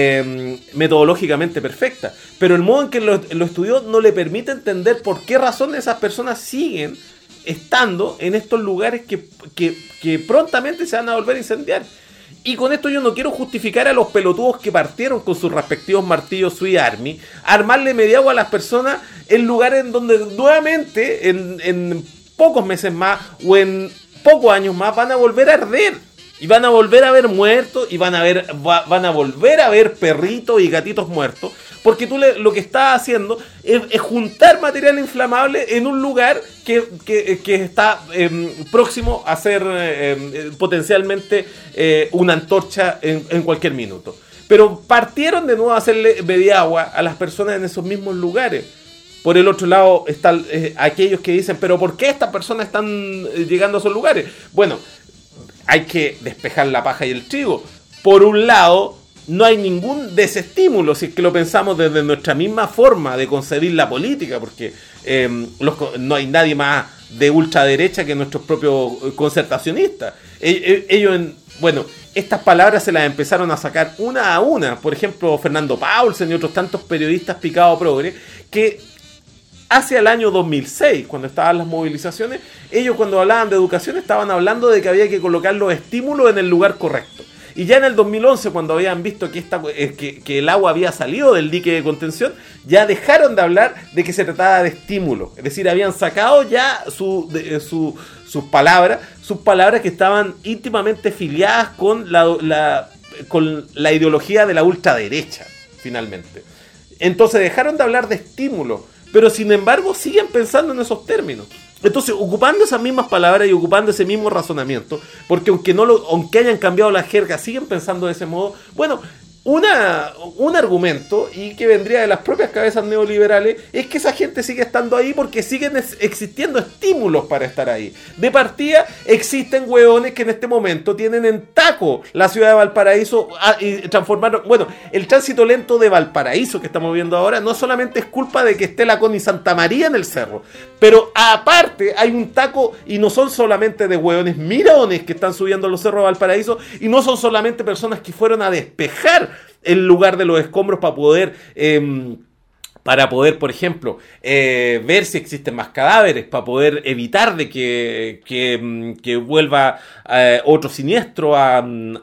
eh, metodológicamente perfecta, pero el modo en que lo, lo estudió no le permite entender por qué razón esas personas siguen estando en estos lugares que, que, que prontamente se van a volver a incendiar. Y con esto yo no quiero justificar a los pelotudos que partieron con sus respectivos martillos Sui Armi, armarle media agua a las personas en lugares en donde nuevamente en, en pocos meses más o en pocos años más van a volver a arder y van a volver a ver muertos y van a ver va, van a volver a ver perritos y gatitos muertos, porque tú le, lo que estás haciendo es, es juntar material inflamable en un lugar que, que, que está eh, próximo a ser eh, potencialmente eh, una antorcha en, en cualquier minuto. Pero partieron de nuevo a hacerle media agua a las personas en esos mismos lugares. Por el otro lado están eh, aquellos que dicen, pero ¿por qué estas personas están eh, llegando a esos lugares? Bueno, hay que despejar la paja y el trigo. Por un lado, no hay ningún desestímulo, si es que lo pensamos desde nuestra misma forma de concebir la política, porque eh, los, no hay nadie más de ultraderecha que nuestros propios concertacionistas. Ellos, ellos en, bueno, estas palabras se las empezaron a sacar una a una. Por ejemplo, Fernando Paulsen y otros tantos periodistas picados progre, que hacia el año dos mil seis, cuando estaban las movilizaciones, ellos cuando hablaban de educación estaban hablando de que había que colocar los estímulos en el lugar correcto. Y ya en el dos mil once, cuando habían visto que, esta, eh, que, que el agua había salido del dique de contención, ya dejaron de hablar de que se trataba de estímulo. Es decir, habían sacado ya su, de, su, sus palabras, sus palabras que estaban íntimamente filiadas con la, la, con la ideología de la ultraderecha, finalmente. Entonces dejaron de hablar de estímulo, pero sin embargo siguen pensando en esos términos. Entonces, ocupando esas mismas palabras y ocupando ese mismo razonamiento, porque aunque no lo, aunque hayan cambiado la jerga, siguen pensando de ese modo. Bueno, una, un argumento, y que vendría de las propias cabezas neoliberales, es que esa gente sigue estando ahí porque siguen es, existiendo estímulos para estar ahí. De partida, existen hueones que en este momento tienen en taco la ciudad de Valparaíso a, y transformaron... Bueno, el tránsito lento de Valparaíso que estamos viendo ahora no solamente es culpa de que esté la Connie Santa María en el cerro, pero aparte hay un taco, y no son solamente de hueones mirones que están subiendo los cerros de Valparaíso, y no son solamente personas que fueron a despejar el lugar de los escombros para poder, eh, para poder, por ejemplo, eh, ver si existen más cadáveres, para poder evitar de que, que, que vuelva eh, otro siniestro a,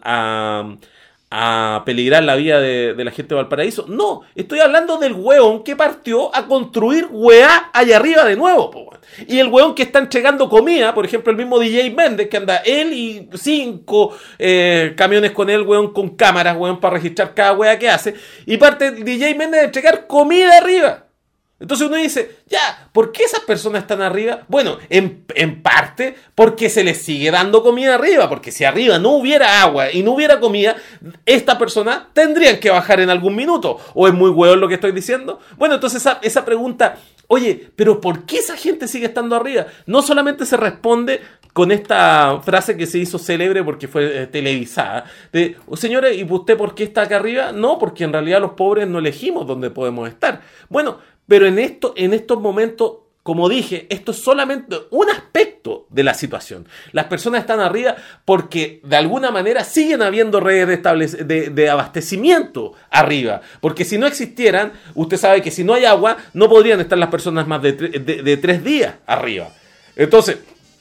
a, a peligrar la vida de, de la gente de Valparaíso. No, estoy hablando del hueón que partió a construir hueá allá arriba de nuevo, po. Y el hueón que está entregando comida, por ejemplo, el mismo D J Méndez, que anda él y cinco eh, camiones con él, hueón, con cámaras, hueón, para registrar cada hueá que hace. Y parte el D J Méndez a entregar comida arriba. Entonces uno dice, ya, ¿por qué esas personas están arriba? Bueno, en, en parte porque se les sigue dando comida arriba, porque si arriba no hubiera agua y no hubiera comida, estas personas tendrían que bajar en algún minuto. ¿O es muy hueón lo que estoy diciendo? Bueno, entonces esa, esa pregunta, oye, ¿pero por qué esa gente sigue estando arriba? No solamente se responde con esta frase que se hizo célebre porque fue eh, televisada, de, señora, ¿y usted por qué está acá arriba? No, porque en realidad los pobres no elegimos dónde podemos estar. Bueno, pero en, esto, en estos momentos, como dije, esto es solamente un aspecto de la situación. Las personas están arriba porque de alguna manera siguen habiendo redes de, establec- de, de abastecimiento arriba. Porque si no existieran, usted sabe que si no hay agua, no podrían estar las personas más de, tre- de, de tres días arriba. Entonces,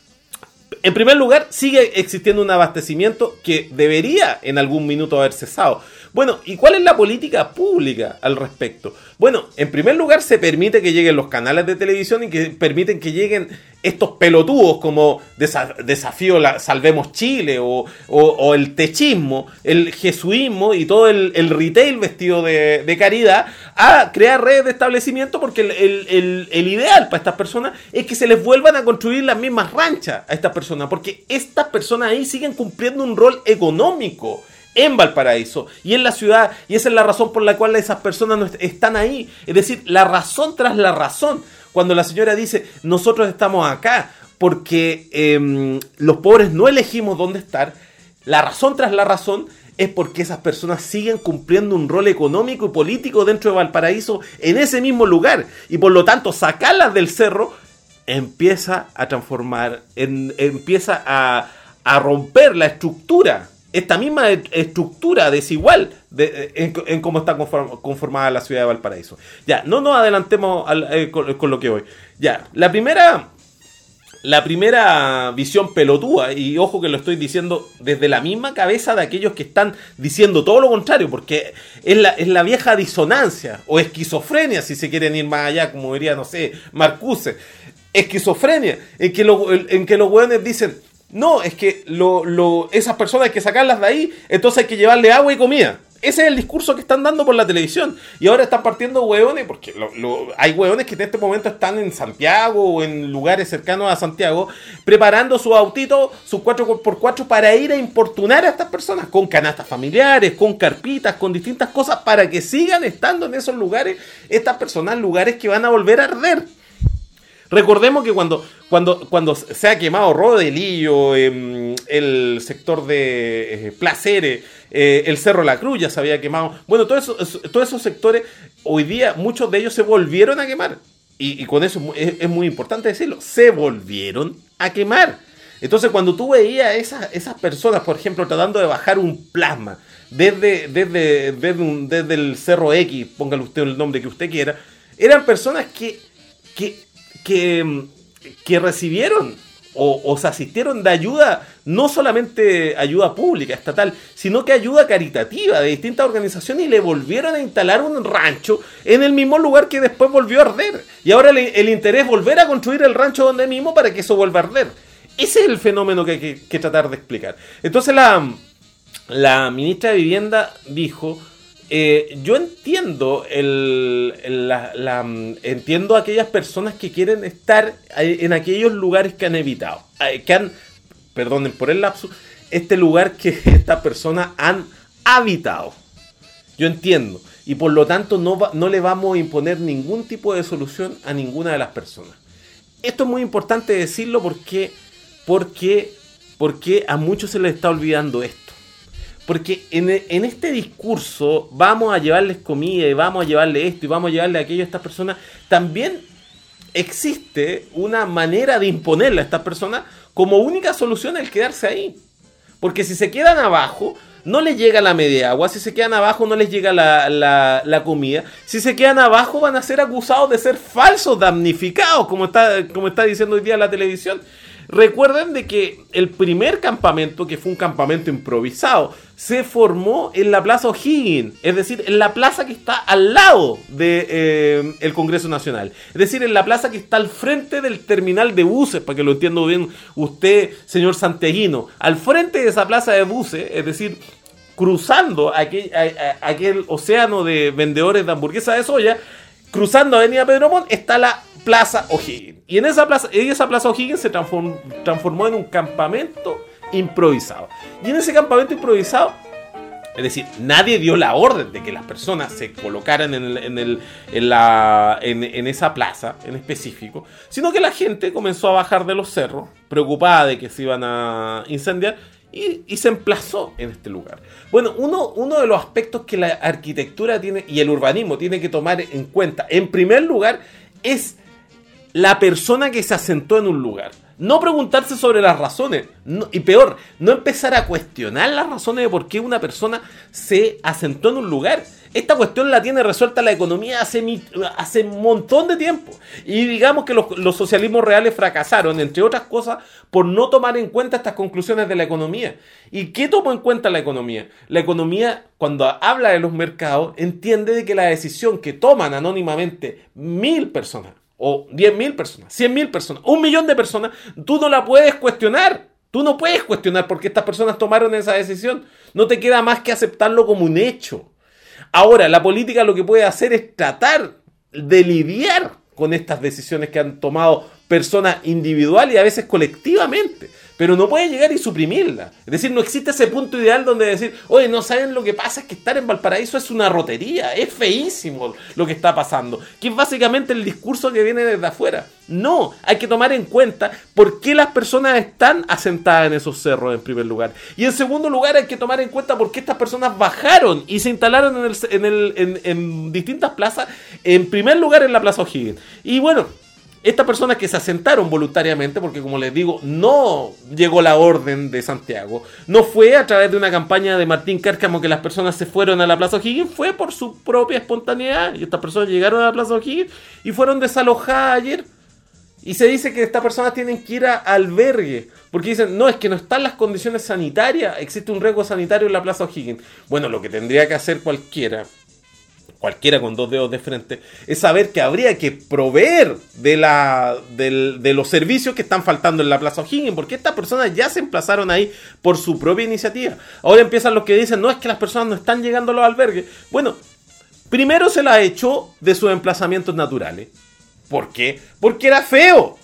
en primer lugar, sigue existiendo un abastecimiento que debería en algún minuto haber cesado. Bueno, ¿y cuál es la política pública al respecto? Bueno, en primer lugar se permite que lleguen los canales de televisión y que permiten que lleguen estos pelotudos como desa- Desafío la, Salvemos Chile o, o, o el techismo, el jesuismo y todo el, el retail vestido de, de caridad a crear redes de establecimiento, porque el, el, el, el ideal para estas personas es que se les vuelvan a construir las mismas ranchas a estas personas, porque estas personas ahí siguen cumpliendo un rol económico en Valparaíso y en la ciudad, y esa es la razón por la cual esas personas no est- están ahí. Es decir, la razón tras la razón. Cuando la señora dice, nosotros estamos acá porque eh, los pobres no elegimos dónde estar, la razón tras la razón es porque esas personas siguen cumpliendo un rol económico y político dentro de Valparaíso en ese mismo lugar. Y por lo tanto, sacarlas del cerro empieza a transformar, en, empieza a, a romper la estructura, esta misma estructura desigual de, en, en cómo está conform, conformada la ciudad de Valparaíso. Ya, no nos adelantemos al, eh, con, con lo que voy. Ya, la primera, la primera visión pelotúa, y ojo que lo estoy diciendo desde la misma cabeza de aquellos que están diciendo todo lo contrario, porque es la, es la vieja disonancia, o esquizofrenia, si se quieren ir más allá, como diría, no sé, Marcuse. Esquizofrenia, en que, lo, en que los hueones dicen, no, es que lo, lo, esas personas hay que sacarlas de ahí, entonces hay que llevarle agua y comida. Ese es el discurso que están dando por la televisión. Y ahora están partiendo hueones, porque lo, lo, hay hueones que en este momento están en Santiago o en lugares cercanos a Santiago, preparando su autito, sus cuatro por cuatro, para ir a importunar a estas personas, con canastas familiares, con carpitas, con distintas cosas, para que sigan estando en esos lugares, estas personas, lugares que van a volver a arder. Recordemos que cuando, cuando, cuando se ha quemado Rodelillo, eh, el sector de eh, Placeres, eh, el Cerro La Cruz ya se había quemado. Bueno, todo eso, todos esos sectores, hoy día muchos de ellos se volvieron a quemar. Y, y con eso es, es muy importante decirlo, se volvieron a quemar. Entonces cuando tú veías a esas, esas personas, por ejemplo, tratando de bajar un plasma desde, desde, desde, un, desde el Cerro X, póngale usted el nombre que usted quiera, eran personas que... que Que, que recibieron o, o se asistieron de ayuda, no solamente ayuda pública, estatal, sino que ayuda caritativa de distintas organizaciones, y le volvieron a instalar un rancho en el mismo lugar que después volvió a arder. Y ahora el, el interés es volver a construir el rancho donde mismo para que eso vuelva a arder. Ese es el fenómeno que hay que, que tratar de explicar. Entonces la, la ministra de Vivienda dijo... Eh, yo entiendo el, el, la, la, entiendo a aquellas personas que quieren estar en aquellos lugares que han evitado, que han, perdonen por el lapsus, este lugar que estas personas han habitado. Yo entiendo, y por lo tanto no, va, no le vamos a imponer ningún tipo de solución a ninguna de las personas. Esto es muy importante decirlo porque, porque, porque a muchos se les está olvidando esto. Porque en, en este discurso vamos a llevarles comida y vamos a llevarle esto y vamos a llevarle aquello a estas personas. También existe una manera de imponerle a estas personas como única solución el quedarse ahí. Porque si se quedan abajo, no les llega la media agua. Si se quedan abajo, no les llega la, la, la comida. Si se quedan abajo, van a ser acusados de ser falsos damnificados, como está, como está diciendo hoy día la televisión. Recuerden de que el primer campamento, que fue un campamento improvisado, se formó en la Plaza O'Higgins, es decir, en la plaza que está al lado del de, eh, el Congreso Nacional, es decir, en la plaza que está al frente del terminal de buses, para que lo entienda bien usted, señor santiaguino, al frente de esa plaza de buses, es decir, cruzando aquel, a, a, aquel océano de vendedores de hamburguesas de soya, cruzando Avenida Pedro Montt, está la Plaza O'Higgins. Y en esa plaza, y esa plaza O'Higgins se transform, transformó en un campamento improvisado. Y en ese campamento improvisado, es decir, nadie dio la orden de que las personas se colocaran en, el, en, el, en, la, en, en esa plaza en específico, sino que la gente comenzó a bajar de los cerros, preocupada de que se iban a incendiar, y, y se emplazó en este lugar. Bueno, uno, uno de los aspectos que la arquitectura tiene y el urbanismo tiene que tomar en cuenta, en primer lugar, es la persona que se asentó en un lugar. No preguntarse sobre las razones, no, y peor, no empezar a cuestionar las razones de por qué una persona se asentó en un lugar. Esta cuestión la tiene resuelta la economía hace, hace un montón de tiempo. Y digamos que los, los socialismos reales fracasaron, entre otras cosas, por no tomar en cuenta estas conclusiones de la economía. ¿Y qué tomó en cuenta la economía? La economía, cuando habla de los mercados, entiende de que la decisión que toman anónimamente mil personas, o diez mil personas, cien mil personas, un millón de personas, tú no la puedes cuestionar. Tú no puedes cuestionar por qué estas personas tomaron esa decisión. No te queda más que aceptarlo como un hecho. Ahora, la política lo que puede hacer es tratar de lidiar con estas decisiones que han tomado personas individual y a veces colectivamente, pero no puede llegar y suprimirla. Es decir, no existe ese punto ideal donde decir, oye, no saben lo que pasa, es que estar en Valparaíso es una rotería, es feísimo lo que está pasando, que es básicamente el discurso que viene desde afuera. No, hay que tomar en cuenta por qué las personas están asentadas en esos cerros en primer lugar. Y en segundo lugar hay que tomar en cuenta por qué estas personas bajaron y se instalaron en, el, en, el, en, en distintas plazas, en primer lugar en la Plaza O'Higgins. Y bueno, estas personas que se asentaron voluntariamente, porque como les digo, no llegó la orden de Santiago, no fue a través de una campaña de Martín Cárcamo que las personas se fueron a la Plaza O'Higgins, fue por su propia espontaneidad, y estas personas llegaron a la Plaza O'Higgins y fueron desalojadas ayer. Y se dice que estas personas tienen que ir a albergue, porque dicen, no, es que no están las condiciones sanitarias, existe un riesgo sanitario en la Plaza O'Higgins. Bueno, lo que tendría que hacer cualquiera, cualquiera con dos dedos de frente, es saber que habría que proveer de, la, de, de los servicios que están faltando en la Plaza O'Higgins, porque estas personas ya se emplazaron ahí por su propia iniciativa. Ahora empiezan los que dicen, no, es que las personas no están llegando a los albergues. Bueno, primero se las echó de sus emplazamientos naturales. ¿Por qué? Porque era feo.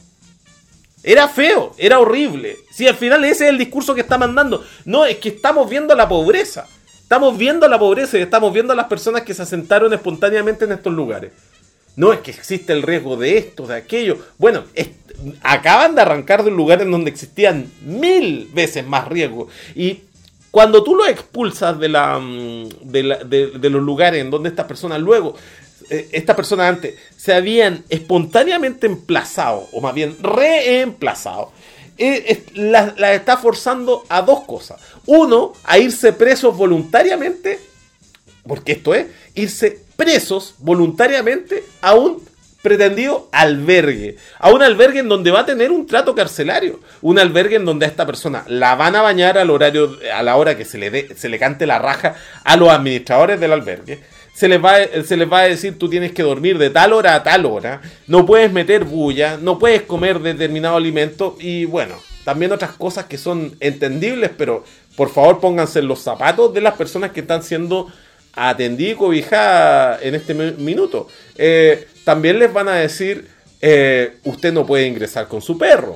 Era feo, era horrible. Si al final ese es el discurso que está mandando. No, es que estamos viendo la pobreza. Estamos viendo la pobreza y estamos viendo a las personas que se asentaron espontáneamente en estos lugares. No, es que existe el riesgo de esto, de aquello. Bueno, es, acaban de arrancar de un lugar en donde existían mil veces más riesgo. Y cuando tú lo expulsas de, la, de, la, de, de los lugares en donde estas personas luego... Estas personas antes se habían espontáneamente emplazado, o más bien reemplazado, eh, las la está forzando a dos cosas. Uno, a irse presos voluntariamente, porque esto es, irse presos voluntariamente a un pretendido albergue. A un albergue en donde va a tener un trato carcelario. Un albergue en donde a esta persona la van a bañar al horario, a la hora que se le, dé, se le cante la raja a los administradores del albergue. Se les, va, se les va a decir, tú tienes que dormir de tal hora a tal hora, no puedes meter bulla, no puedes comer determinado alimento y bueno, también otras cosas que son entendibles, pero por favor pónganse en los zapatos de las personas que están siendo atendidas y cobijadas en este minuto. Eh, también les van a decir, eh, usted no puede ingresar con su perro,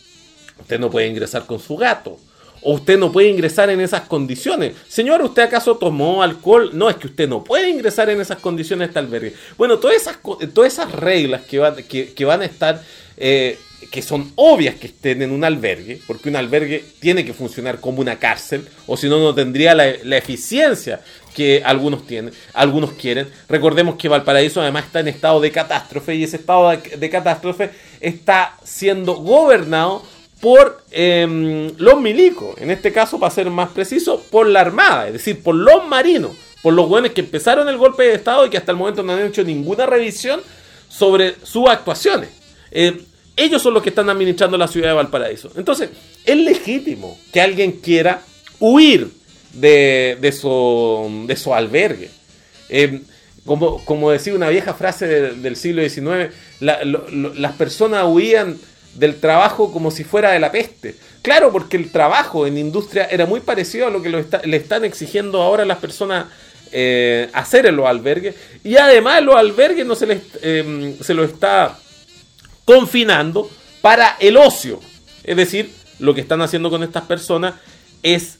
usted no puede ingresar con su gato. O usted no puede ingresar en esas condiciones. Señor, ¿usted acaso tomó alcohol? No, es que usted no puede ingresar en esas condiciones a este albergue. Bueno, todas esas, todas esas reglas que van, que, que van a estar, eh, que son obvias que estén en un albergue, porque un albergue tiene que funcionar como una cárcel, o si no, no tendría la, la eficiencia que algunos tienen, algunos quieren. Recordemos que Valparaíso además está en estado de catástrofe, y ese estado de, de catástrofe está siendo gobernado por eh, los milicos, en este caso, para ser más preciso, por la Armada, es decir, por los marinos, por los buenos que empezaron el golpe de Estado y que hasta el momento no han hecho ninguna revisión sobre sus actuaciones. Eh, ellos son los que están administrando la ciudad de Valparaíso. Entonces, es legítimo que alguien quiera huir de, de esos de su albergues. Eh, como, como decía una vieja frase de, del siglo diecinueve, la, lo, lo, las personas huían del trabajo como si fuera de la peste. Claro, porque el trabajo en industria era muy parecido a lo que lo está, le están exigiendo ahora las personas eh, hacer en los albergues. Y además los albergues no se les eh, se lo está confinando para el ocio. Es decir, lo que están haciendo con estas personas es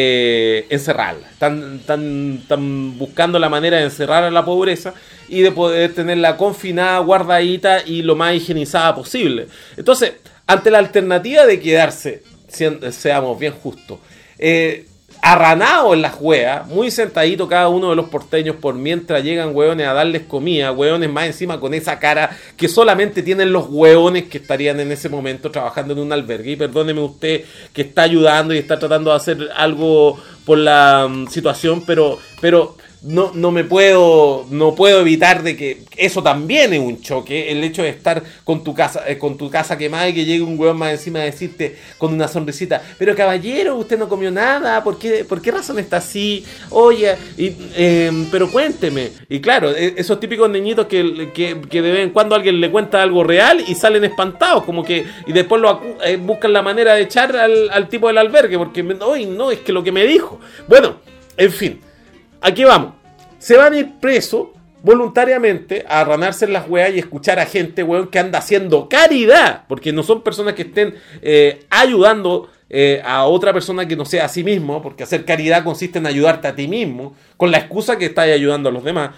eh, encerrarlas. Están, están, están buscando la manera de encerrar a la pobreza y de poder tenerla confinada, guardadita y lo más higienizada posible. Entonces, ante la alternativa de quedarse, seamos bien justos, eh, arranado en las hueas, muy sentadito cada uno de los porteños por mientras llegan hueones a darles comida, hueones más encima con esa cara que solamente tienen los hueones que estarían en ese momento trabajando en un albergue. Y perdóneme usted que está ayudando y está tratando de hacer algo por la um, situación, pero, pero no, no me puedo, no puedo evitar de que eso también es un choque, el hecho de estar con tu casa, eh, con tu casa quemada y que llegue un huevón más encima a decirte con una sonrisita, pero caballero, usted no comió nada, ¿por qué, por qué razón está así? Oye, y, eh, pero cuénteme. Y claro, esos típicos niñitos que, que, que de vez en cuando alguien le cuenta algo real y salen espantados, como que, y después lo acu- eh, buscan la manera de echar al, al tipo del albergue, porque, hoy no, es que lo que me dijo. Bueno, en fin, aquí vamos. Se van a ir presos voluntariamente a arranarse en las weas y escuchar a gente, weón, que anda haciendo caridad, porque no son personas que estén eh, ayudando eh, a otra persona que no sea a sí mismo, porque hacer caridad consiste en ayudarte a ti mismo, con la excusa que estás ayudando a los demás,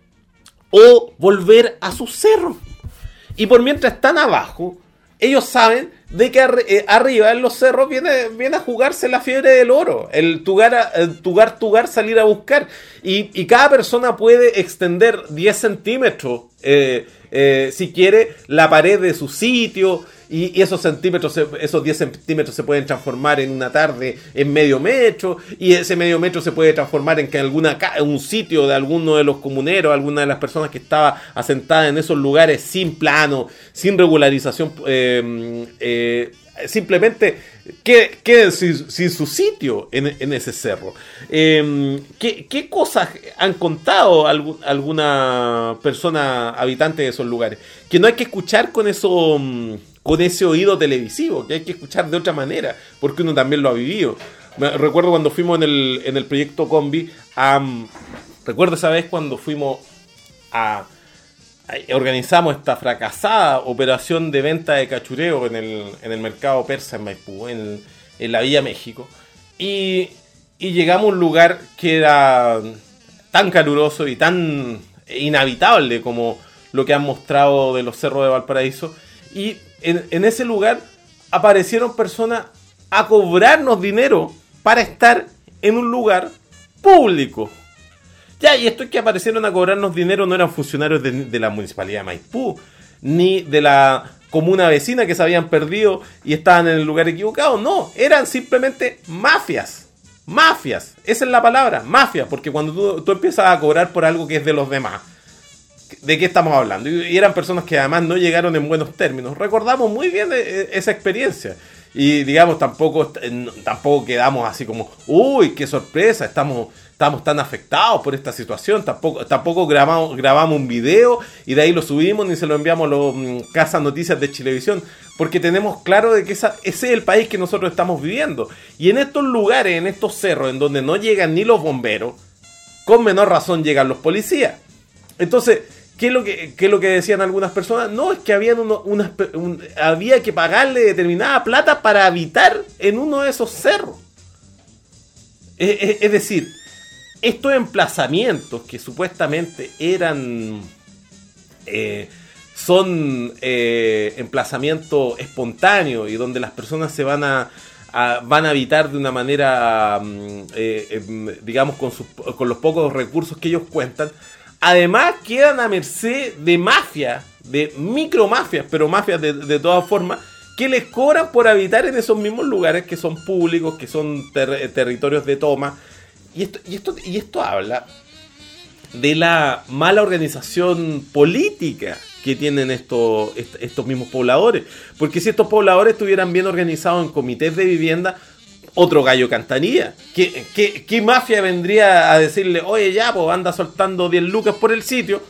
o volver a sus cerros. Y por mientras están abajo, ellos saben de que arri- eh, arriba en los cerros viene, viene a jugarse la fiebre del oro, el tugar, el tugar, tugar, salir a buscar. Y, y cada persona puede extender diez centímetros, eh, eh, si quiere, la pared de su sitio. Y, y esos centímetros, se, esos diez centímetros se pueden transformar en una tarde en medio metro. Y ese medio metro se puede transformar en que alguna un sitio de alguno de los comuneros, alguna de las personas que estaba asentada en esos lugares sin plano, sin regularización, eh, eh, simplemente queden quede sin, sin su sitio en, en ese cerro. Eh, ¿qué, ¿Qué cosas han contado algún, alguna persona habitante de esos lugares? Que no hay que escuchar con eso, con ese oído televisivo, que hay que escuchar de otra manera, porque uno también lo ha vivido. Me recuerdo cuando fuimos en el, en el proyecto Combi, um, recuerdo esa vez cuando fuimos a... organizamos esta fracasada operación de venta de cachureo en el, en el mercado persa en Maipú, en, en la Villa México, y, y llegamos a un lugar que era tan caluroso y tan inhabitable como lo que han mostrado de los cerros de Valparaíso, y en, en ese lugar aparecieron personas a cobrarnos dinero para estar en un lugar público. Ya, y estos que aparecieron a cobrarnos dinero no eran funcionarios de, de la Municipalidad de Maipú, ni de la comuna vecina que se habían perdido y estaban en el lugar equivocado. No, eran simplemente mafias. Mafias, esa es la palabra, mafias, porque cuando tú, tú empiezas a cobrar por algo que es de los demás, ¿de qué estamos hablando? Y, y eran personas que además no llegaron en buenos términos. Recordamos muy bien de, esa experiencia. Y digamos, tampoco, tampoco quedamos así como, uy, qué sorpresa, estamos... estamos tan afectados por esta situación, tampoco, tampoco grabamos, grabamos un video y de ahí lo subimos ni se lo enviamos a los um, Casas Noticias de Chilevisión, porque tenemos claro de que esa, ese es el país que nosotros estamos viviendo. Y en estos lugares, en estos cerros, en donde no llegan ni los bomberos, con menor razón llegan los policías. Entonces, ¿qué es lo que, qué es lo que decían algunas personas? No, es que habían uno, unas, un, había que pagarle determinada plata para habitar en uno de esos cerros. Es, es, es decir, estos emplazamientos que supuestamente eran eh, son eh, emplazamientos espontáneos y donde las personas se van a, a van a habitar de una manera eh, eh, digamos con, sus, con los pocos recursos que ellos cuentan, además quedan a merced de mafias, de micromafias, pero mafias de, de todas formas, que les cobran por habitar en esos mismos lugares que son públicos, que son ter- territorios de toma. Y esto, y, esto, y esto habla de la mala organización política que tienen estos, est- estos mismos pobladores. Porque si estos pobladores estuvieran bien organizados en comités de vivienda, otro gallo cantaría. ¿Qué, qué, qué mafia vendría a decirle, oye ya, pues anda soltando diez lucas por el sitio?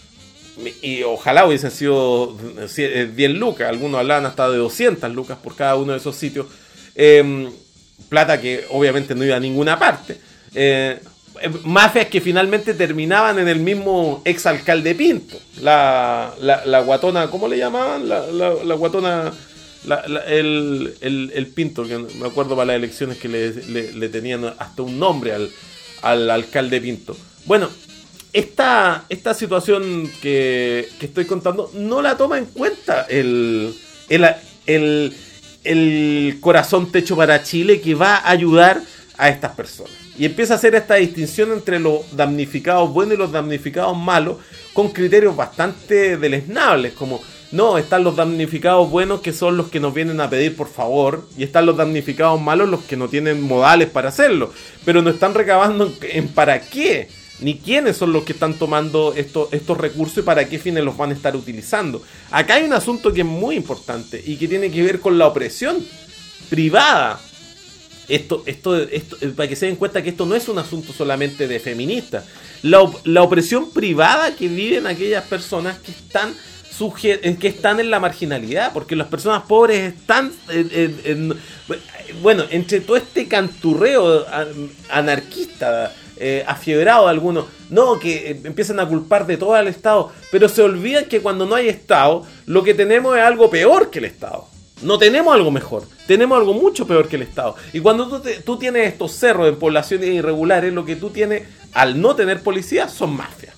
Y ojalá hubiesen sido diez lucas, algunos hablaban hasta de doscientas lucas por cada uno de esos sitios. Eh, plata que obviamente no iba a ninguna parte. Eh, mafias que finalmente terminaban en el mismo exalcalde Pinto, la, la, la guatona, ¿cómo le llamaban? La, la, la guatona, la, la, el, el, el Pinto, que me acuerdo para las elecciones que le, le, le tenían hasta un nombre al, al alcalde Pinto. Bueno, esta, esta situación que, que estoy contando no la toma en cuenta el, el, el, el Corazón Techo para Chile, que va a ayudar a estas personas. Y empieza a hacer esta distinción entre los damnificados buenos y los damnificados malos, con criterios bastante deleznables, como No, están los damnificados buenos, que son los que nos vienen a pedir por favor, y están los damnificados malos, los que no tienen modales para hacerlo, pero no están recabando en, en para qué, ni quiénes son los que están tomando estos, estos recursos y para qué fines los van a estar utilizando. Acá hay un asunto que es muy importante y que tiene que ver con la opresión privada. Esto, esto, esto, para que se den cuenta que esto no es un asunto solamente de feministas. La, op- la opresión privada que viven aquellas personas que están suge- que están en la marginalidad, porque las personas pobres están en, en, en, bueno, entre todo este canturreo anarquista, eh, afiebrado de algunos, no, que eh, empiezan a culpar de todo al Estado, pero se olvidan que cuando no hay Estado, lo que tenemos es algo peor que el Estado. No tenemos algo mejor, tenemos algo mucho peor que el Estado. Y cuando tú, te, tú tienes estos cerros en poblaciones irregulares, lo que tú tienes, al no tener policía, son mafias.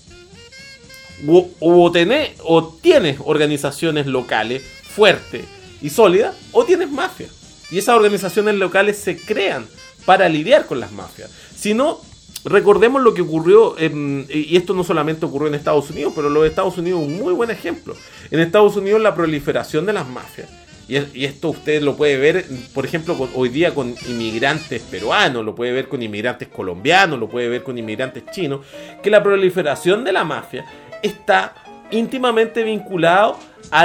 O, o, tenés, o tienes organizaciones locales fuertes y sólidas, o tienes mafias. Y esas organizaciones locales se crean para lidiar con las mafias. Si no, recordemos lo que ocurrió, en, y esto no solamente ocurrió en Estados Unidos, pero lo de Estados Unidos es un muy buen ejemplo. En Estados Unidos la proliferación de las mafias. Y esto usted lo puede ver, por ejemplo, con, hoy día con inmigrantes peruanos, lo puede ver con inmigrantes colombianos, lo puede ver con inmigrantes chinos, que la proliferación de la mafia está íntimamente vinculado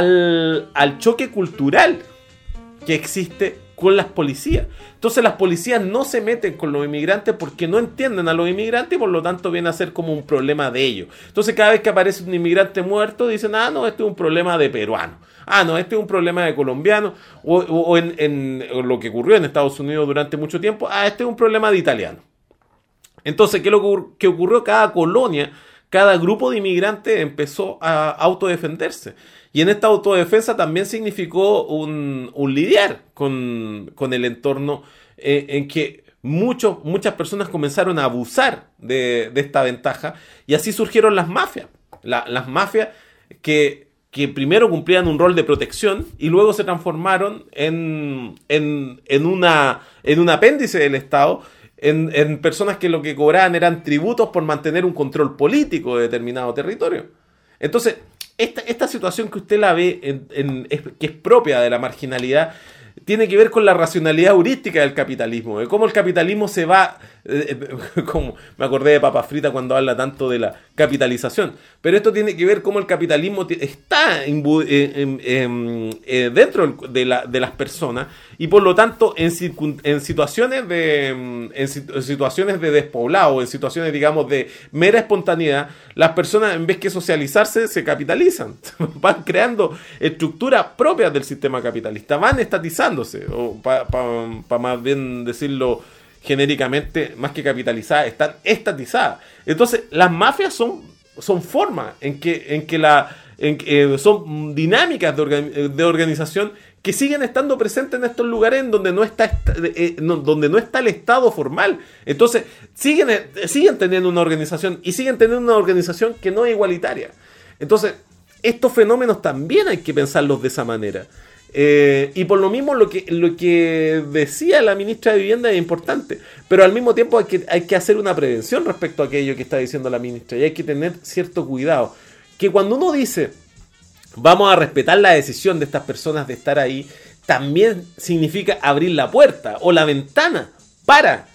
al, al choque cultural que existe con las policías. Entonces las policías no se meten con los inmigrantes porque no entienden a los inmigrantes y por lo tanto viene a ser como un problema de ellos. Entonces cada vez que aparece un inmigrante muerto dicen, ah no, este es un problema de peruano. Ah, no, este es un problema de colombiano, o, o, o en, en o lo que ocurrió en Estados Unidos durante mucho tiempo, ah, este es un problema de italiano. Entonces, ¿qué es lo que ocurrió? Cada colonia, cada grupo de inmigrantes empezó a autodefenderse. Y en esta autodefensa también significó un, un lidiar con, con el entorno eh, en que muchos, muchas personas comenzaron a abusar de, de esta ventaja, y así surgieron las mafias. La, las mafias que... que primero cumplían un rol de protección y luego se transformaron en, en, en, una, en un apéndice del Estado, en, en personas que lo que cobraban eran tributos por mantener un control político de determinado territorio. Entonces, esta, esta situación que usted la ve, en, en, es, que es propia de la marginalidad, tiene que ver con la racionalidad heurística del capitalismo, de cómo el capitalismo se va, eh, como me acordé de Papa Frita cuando habla tanto de la capitalización, pero esto tiene que ver cómo el capitalismo t- está imbu- eh, eh, eh, dentro de, la, de las personas, y por lo tanto en, circun- en situaciones de en, sit- en situaciones de despoblado, en situaciones digamos de mera espontaneidad, las personas en vez que socializarse se capitalizan, van creando estructuras propias del sistema capitalista, van estatizando, o para pa, pa más bien decirlo genéricamente, más que capitalizadas, están estatizadas. Entonces las mafias son, son formas en que, en que la en que, eh, son dinámicas de, organ, de organización que siguen estando presentes en estos lugares en donde no está eh, no, donde no está el Estado formal. Entonces siguen, eh, siguen teniendo una organización y siguen teniendo una organización que no es igualitaria. Entonces estos fenómenos también hay que pensarlos de esa manera. Eh, y por lo mismo lo que, lo que decía la ministra de Vivienda es importante, pero al mismo tiempo hay que, hay que hacer una prevención respecto a aquello que está diciendo la ministra, y hay que tener cierto cuidado, que cuando uno dice vamos a respetar la decisión de estas personas de estar ahí, también significa abrir la puerta o la ventana para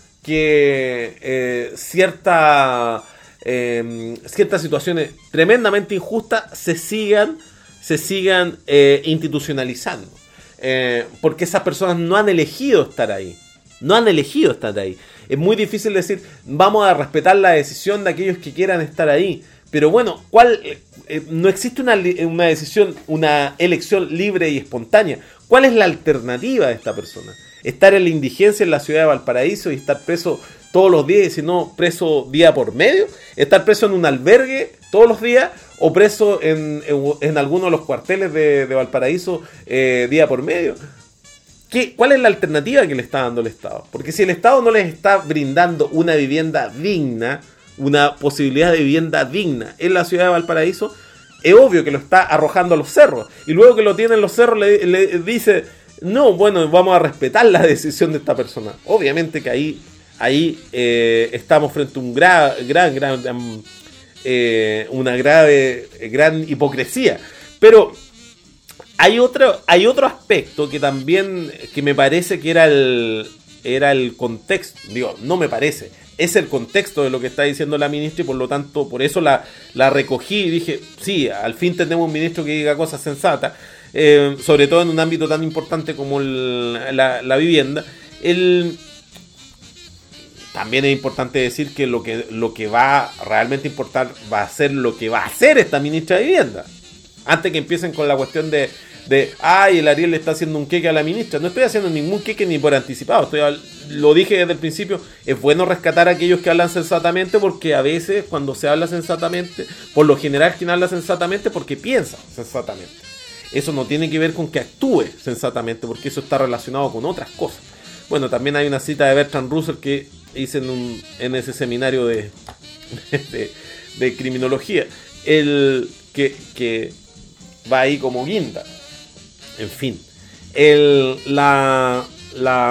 que eh, cierta, eh, ciertas situaciones tremendamente injustas se sigan se sigan eh, institucionalizando, eh, porque esas personas no han elegido estar ahí, no han elegido estar ahí. Es muy difícil decir, vamos a respetar la decisión de aquellos que quieran estar ahí, pero bueno, ¿cuál? Eh, no existe una, una decisión, una elección libre y espontánea. ¿Cuál es la alternativa de esta persona? Estar en la indigencia en la ciudad de Valparaíso y estar preso todos los días, y si no, preso día por medio, estar preso en un albergue todos los días, o preso en, en, en alguno de los cuarteles de, de Valparaíso eh, día por medio. ¿Qué, ¿Cuál es la alternativa que le está dando el Estado? Porque si el Estado no les está brindando una vivienda digna, una posibilidad de vivienda digna en la ciudad de Valparaíso, es obvio que lo está arrojando a los cerros, y luego que lo tiene en los cerros le, le dice, no, bueno, vamos a respetar la decisión de esta persona. Obviamente que ahí, ahí eh, estamos frente a un gra, gran, gran, gran eh, una grave, gran hipocresía. Pero hay otro, hay otro aspecto que también, que me parece que era el, era el contexto, digo, no me parece, es el contexto de lo que está diciendo la ministra y por lo tanto, por eso la, la recogí y dije, sí, al fin tenemos un ministro que diga cosas sensatas, eh, sobre todo en un ámbito tan importante como el, la, la vivienda. El, también es importante decir que lo que lo que va realmente a importar va a ser lo que va a hacer esta ministra de Vivienda. Antes que empiecen con la cuestión de, de ay, el Ariel le está haciendo un queque a la ministra. No estoy haciendo ningún queque ni por anticipado. Estoy, lo dije desde el principio, es bueno rescatar a aquellos que hablan sensatamente, porque a veces cuando se habla sensatamente, por lo general quien habla sensatamente porque piensa sensatamente. Eso no tiene que ver con que actúe sensatamente, porque eso está relacionado con otras cosas. Bueno, también hay una cita de Bertrand Russell que hice en, un, en ese seminario de, de, de criminología, el que, que va ahí como guinda. En fin, el, la, la,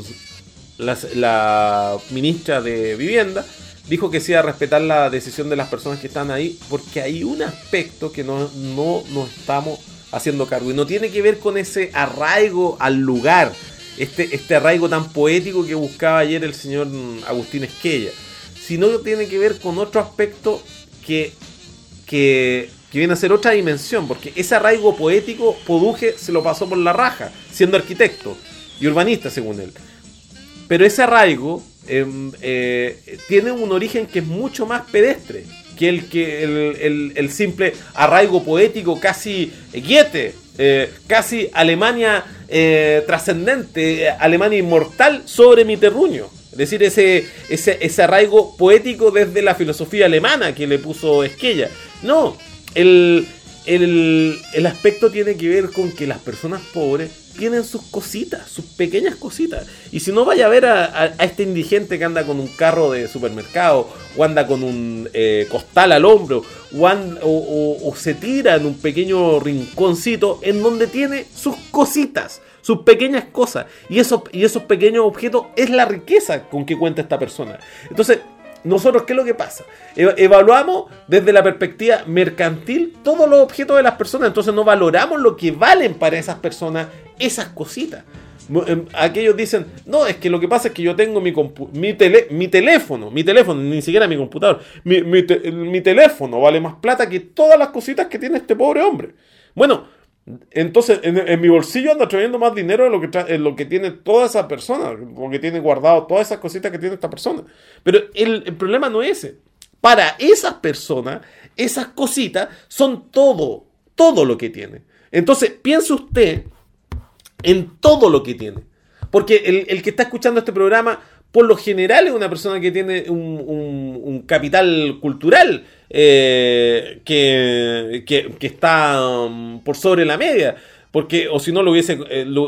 la, la ministra de Vivienda dijo que se iba a respetar la decisión de las personas que están ahí, porque hay un aspecto que no, no nos estamos haciendo cargo, y no tiene que ver con ese arraigo al lugar, este, este arraigo tan poético que buscaba ayer el señor Agustín Esquella, sino que tiene que ver con otro aspecto que, que, que viene a ser otra dimensión, porque ese arraigo poético Poduje se lo pasó por la raja, siendo arquitecto y urbanista según él, pero ese arraigo eh, eh, tiene un origen que es mucho más pedestre que el que el, el, el simple arraigo poético casi Goethe, eh, casi Alemania eh, trascendente, Alemania inmortal sobre mi terruño. Es decir, ese, ese, ese arraigo poético desde la filosofía alemana que le puso Esquella. No, el, el, el aspecto tiene que ver con que las personas pobres tienen sus cositas, sus pequeñas cositas. Y si no, vaya a ver a, a, a este indigente que anda con un carro de supermercado, o anda con un eh, costal al hombro, o, and, o, o, o se tira en un pequeño rinconcito en donde tiene sus cositas, sus pequeñas cosas. Y esos, y esos pequeños objetos es la riqueza con que cuenta esta persona. Entonces, nosotros, ¿qué es lo que pasa? Evaluamos desde la perspectiva mercantil todos los objetos de las personas, entonces no valoramos lo que valen para esas personas esas cositas. Aquellos dicen, no, es que lo que pasa es que yo tengo mi, compu- mi, tele- mi teléfono, mi teléfono, ni siquiera mi computador, mi, mi, te- mi teléfono vale más plata que todas las cositas que tiene este pobre hombre. Bueno, entonces en, en mi bolsillo anda trayendo más dinero de lo que, tra- de lo que tiene toda esa persona, lo que tiene guardado todas esas cositas que tiene esta persona. Pero el, el problema no es ese. Para esas personas, esas cositas son todo, todo lo que tiene. Entonces piense usted en todo lo que tiene. Porque el, el que está escuchando este programa, por lo general, es una persona que tiene un, un, un capital cultural eh, que, que, que está um, por sobre la media. Porque, o si no lo hubiese, eh, lo,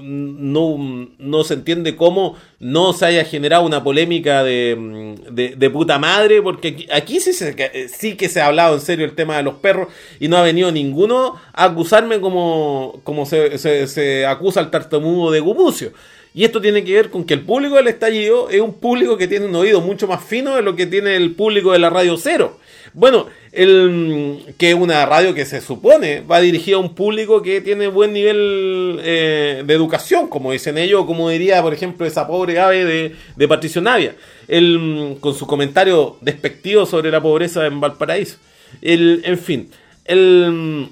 no, no se entiende cómo no se haya generado una polémica de, de, de puta madre, porque aquí, aquí sí, se, sí que se ha hablado en serio el tema de los perros y no ha venido ninguno a acusarme como, como se, se, se acusa al tartamudo de Gumucio. Y esto tiene que ver con que el público del estallido es un público que tiene un oído mucho más fino de lo que tiene el público de la Radio Cero. Bueno, el, que es una radio que se supone va dirigida a un público que tiene buen nivel eh, de educación, como dicen ellos, o como diría, por ejemplo, esa pobre ave de, de Patricio Navia, el, con su comentario despectivo sobre la pobreza en Valparaíso. El, en fin, el,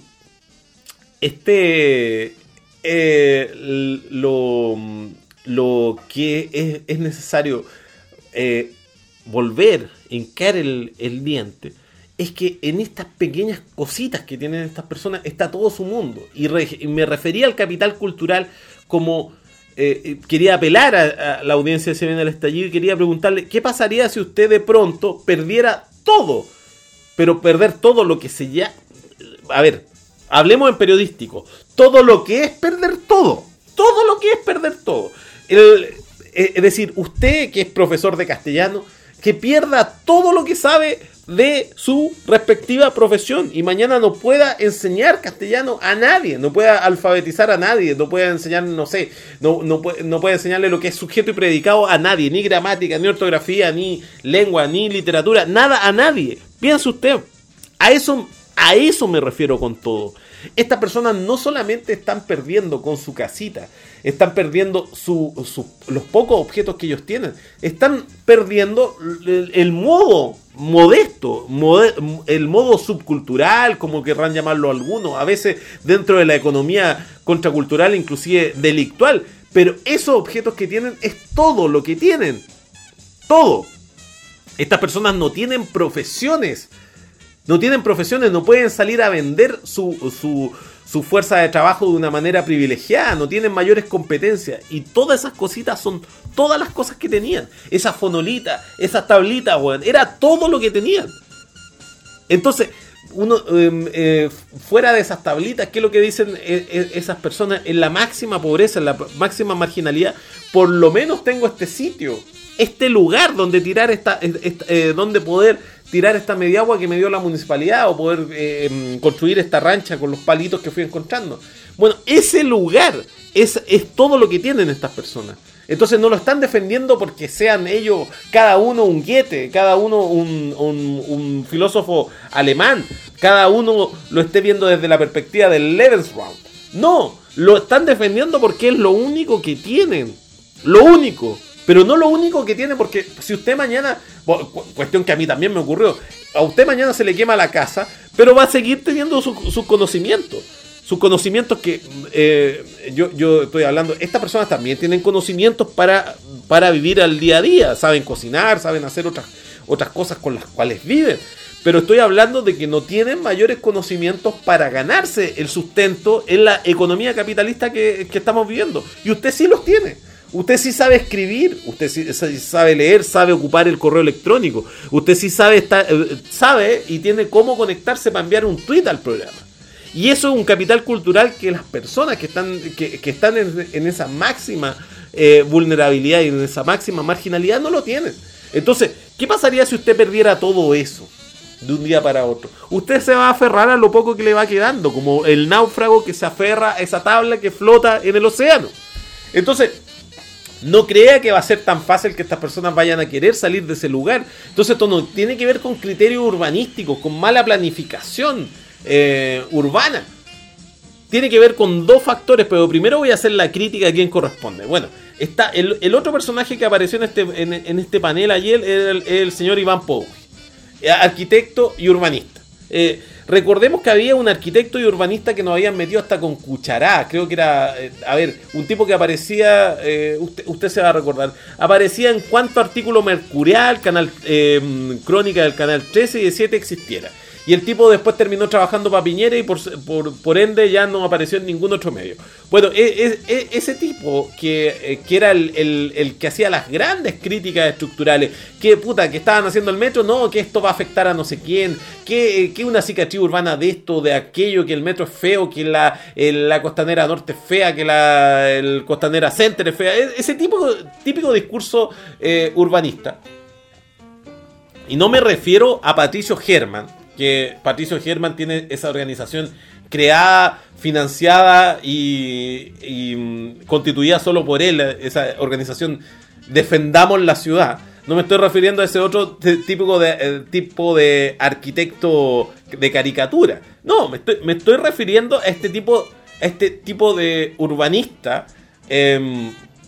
este, eh, lo, lo que es, es necesario eh, volver, hincar el, el diente, es que en estas pequeñas cositas que tienen estas personas está todo su mundo. Y, re, y me refería al capital cultural como eh, quería apelar a, a la audiencia de Se Viene el Estallido y quería preguntarle qué pasaría si usted de pronto perdiera todo, pero perder todo lo que se ya... A ver, hablemos en periodístico. Todo lo que es perder todo. Todo lo que es perder todo. El, es decir, usted que es profesor de castellano, que pierda todo lo que sabe de su respectiva profesión y mañana no pueda enseñar castellano a nadie, no pueda alfabetizar a nadie, no pueda enseñar, no sé, no, no, puede, no puede enseñarle lo que es sujeto y predicado a nadie, ni gramática, ni ortografía, ni lengua, ni literatura, nada a nadie. Piense usted, a eso, a eso me refiero con todo. Estas personas no solamente están perdiendo con su casita, están perdiendo su, su, los pocos objetos que ellos tienen, están perdiendo el, el modo modesto, mode, el modo subcultural, como querrán llamarlo algunos, a veces dentro de la economía contracultural, inclusive delictual, pero esos objetos que tienen es todo lo que tienen, todo. Estas personas no tienen profesiones, no tienen profesiones, no pueden salir a vender su, su, su fuerza de trabajo de una manera privilegiada, no tienen mayores competencias, y todas esas cositas son todas las cosas que tenían. Esas fonolitas, esas tablitas, weón, era todo lo que tenían. Entonces, uno eh, eh, fuera de esas tablitas, ¿qué es lo que dicen eh, eh, esas personas? En la máxima pobreza, en la máxima marginalidad, por lo menos tengo este sitio, este lugar donde tirar esta, esta eh, donde poder tirar esta media agua que me dio la municipalidad, o poder eh, construir esta rancha con los palitos que fui encontrando. Bueno, ese lugar es, es todo lo que tienen estas personas. Entonces no lo están defendiendo porque sean ellos, cada uno un Goethe, cada uno un, un, un filósofo alemán, cada uno lo esté viendo desde la perspectiva del Lebensraum. No, lo están defendiendo porque es lo único que tienen, lo único. Pero no lo único que tiene, porque si usted mañana, bueno, cuestión que a mí también me ocurrió, a usted mañana se le quema la casa, pero va a seguir teniendo sus su conocimientos. Sus conocimientos que eh, yo, yo estoy hablando, estas personas también tienen conocimientos para, para vivir al día a día. Saben cocinar, saben hacer otras, otras cosas con las cuales viven. Pero estoy hablando de que no tienen mayores conocimientos para ganarse el sustento en la economía capitalista que, que estamos viviendo. Y usted sí los tiene. Usted sí sabe escribir, usted sí sabe leer, sabe ocupar el correo electrónico, usted sí sabe, estar, sabe y tiene cómo conectarse para enviar un tweet al programa. Y eso es un capital cultural que las personas que están, que, que están en, en esa máxima eh, vulnerabilidad y en esa máxima marginalidad no lo tienen. Entonces, ¿qué pasaría si usted perdiera todo eso de un día para otro? Usted se va a aferrar a lo poco que le va quedando, como el náufrago que se aferra a esa tabla que flota en el océano. Entonces, no crea que va a ser tan fácil que estas personas vayan a querer salir de ese lugar. Entonces esto no tiene que ver con criterios urbanísticos, con mala planificación eh, urbana. Tiene que ver con dos factores, pero primero voy a hacer la crítica a quien corresponde. Bueno, está el, el otro personaje que apareció en este, en, en este panel ayer es el, el señor Iván Poggi, arquitecto y urbanista. Eh, recordemos que había un arquitecto y urbanista que nos habían metido hasta con cuchará. Creo que era, eh, a ver, un tipo que aparecía, eh, usted, usted se va a recordar, aparecía en cuanto artículo mercurial, canal eh, crónica del canal trece y de siete existiera. Y el tipo después terminó trabajando para Piñera y por, por, por ende ya no apareció en ningún otro medio. Bueno, es, es, ese tipo que, que era el, el, el que hacía las grandes críticas estructurales, que puta, que estaban haciendo el metro, no, que esto va a afectar a no sé quién, que, que una cicatriz urbana de esto, de aquello, que el metro es feo, que la, el, la costanera norte es fea, que la el costanera center es fea, ese tipo, típico discurso eh, urbanista. Y no me refiero a Patricio Herman, que Patricio Herman tiene esa organización creada, financiada y, y constituida solo por él, esa organización Defendamos la Ciudad. No me estoy refiriendo a ese otro típico de, eh, tipo de arquitecto de caricatura. No, me estoy, me estoy refiriendo a este tipo, a este tipo de urbanista, eh,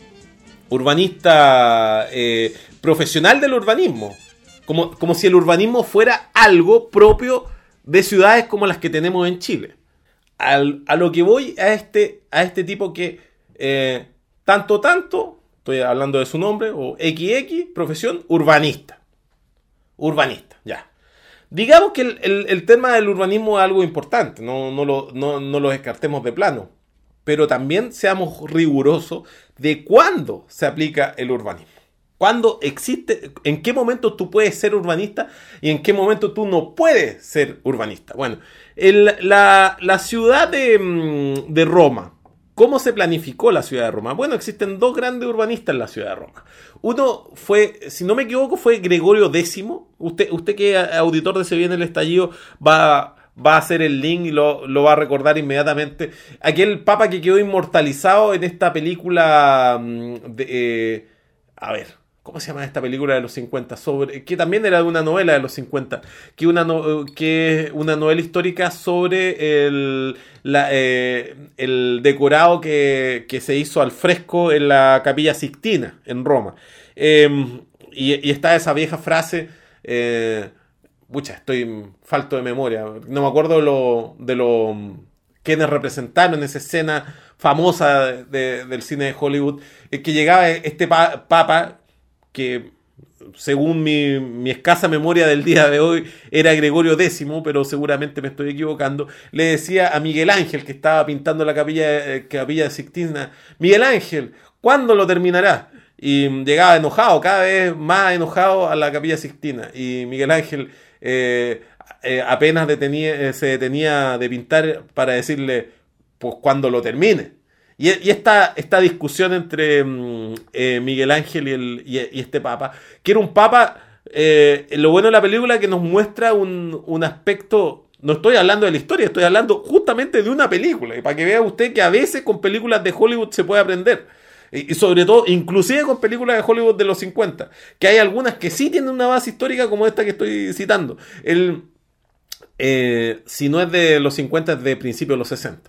urbanista eh, profesional del urbanismo. Como, como si el urbanismo fuera algo propio de ciudades como las que tenemos en Chile. Al, a lo que voy a este, a este tipo que eh, tanto, tanto, estoy hablando de su nombre, o equis equis, profesión, urbanista. Urbanista, ya. Digamos que el, el, el tema del urbanismo es algo importante, no, no, lo, no, no lo descartemos de plano. Pero también seamos rigurosos de cuándo se aplica el urbanismo. ¿Cuándo existe? ¿En qué momento tú puedes ser urbanista y en qué momento tú no puedes ser urbanista? Bueno, el, la, la ciudad de, de Roma, ¿cómo se planificó la ciudad de Roma? Bueno, existen dos grandes urbanistas en la ciudad de Roma. Uno fue, si no me equivoco, fue Gregorio décimo. Usted, usted que es auditor de Se Viene el Estallido va, va a hacer el link y lo, lo va a recordar inmediatamente. Aquel papa que quedó inmortalizado en esta película de... Eh, a ver... ¿Cómo se llama esta película de los cincuenta? Sobre, que también era de una novela de los cincuenta. Que una no, que una novela histórica sobre el, la, eh, el decorado que, que se hizo al fresco en la Capilla Sixtina, en Roma. Eh, y, y está esa vieja frase... Eh, pucha, estoy falto de memoria. No me acuerdo de lo... De lo quienes representaron esa escena famosa de, de, del cine de Hollywood. Eh, que llegaba este pa, papa... que según mi, mi escasa memoria del día de hoy era Gregorio décimo, pero seguramente me estoy equivocando, le decía a Miguel Ángel, que estaba pintando la capilla, eh, capilla de Sixtina: Miguel Ángel, ¿cuándo lo terminará? Y llegaba enojado, cada vez más enojado a la capilla Sixtina, y Miguel Ángel eh, eh, apenas detenía, eh, se detenía de pintar para decirle: pues cuando lo termine. Y, y esta, esta discusión entre eh, Miguel Ángel y, el, y, y este papa, que era un papa, eh, lo bueno de la película es que nos muestra un, un aspecto, no estoy hablando de la historia, estoy hablando justamente de una película, y para que vea usted que a veces con películas de Hollywood se puede aprender, y, y sobre todo, inclusive con películas de Hollywood de los cincuenta, que hay algunas que sí tienen una base histórica como esta que estoy citando. El, eh, si no es de los cincuenta, es de principios de los sesenta.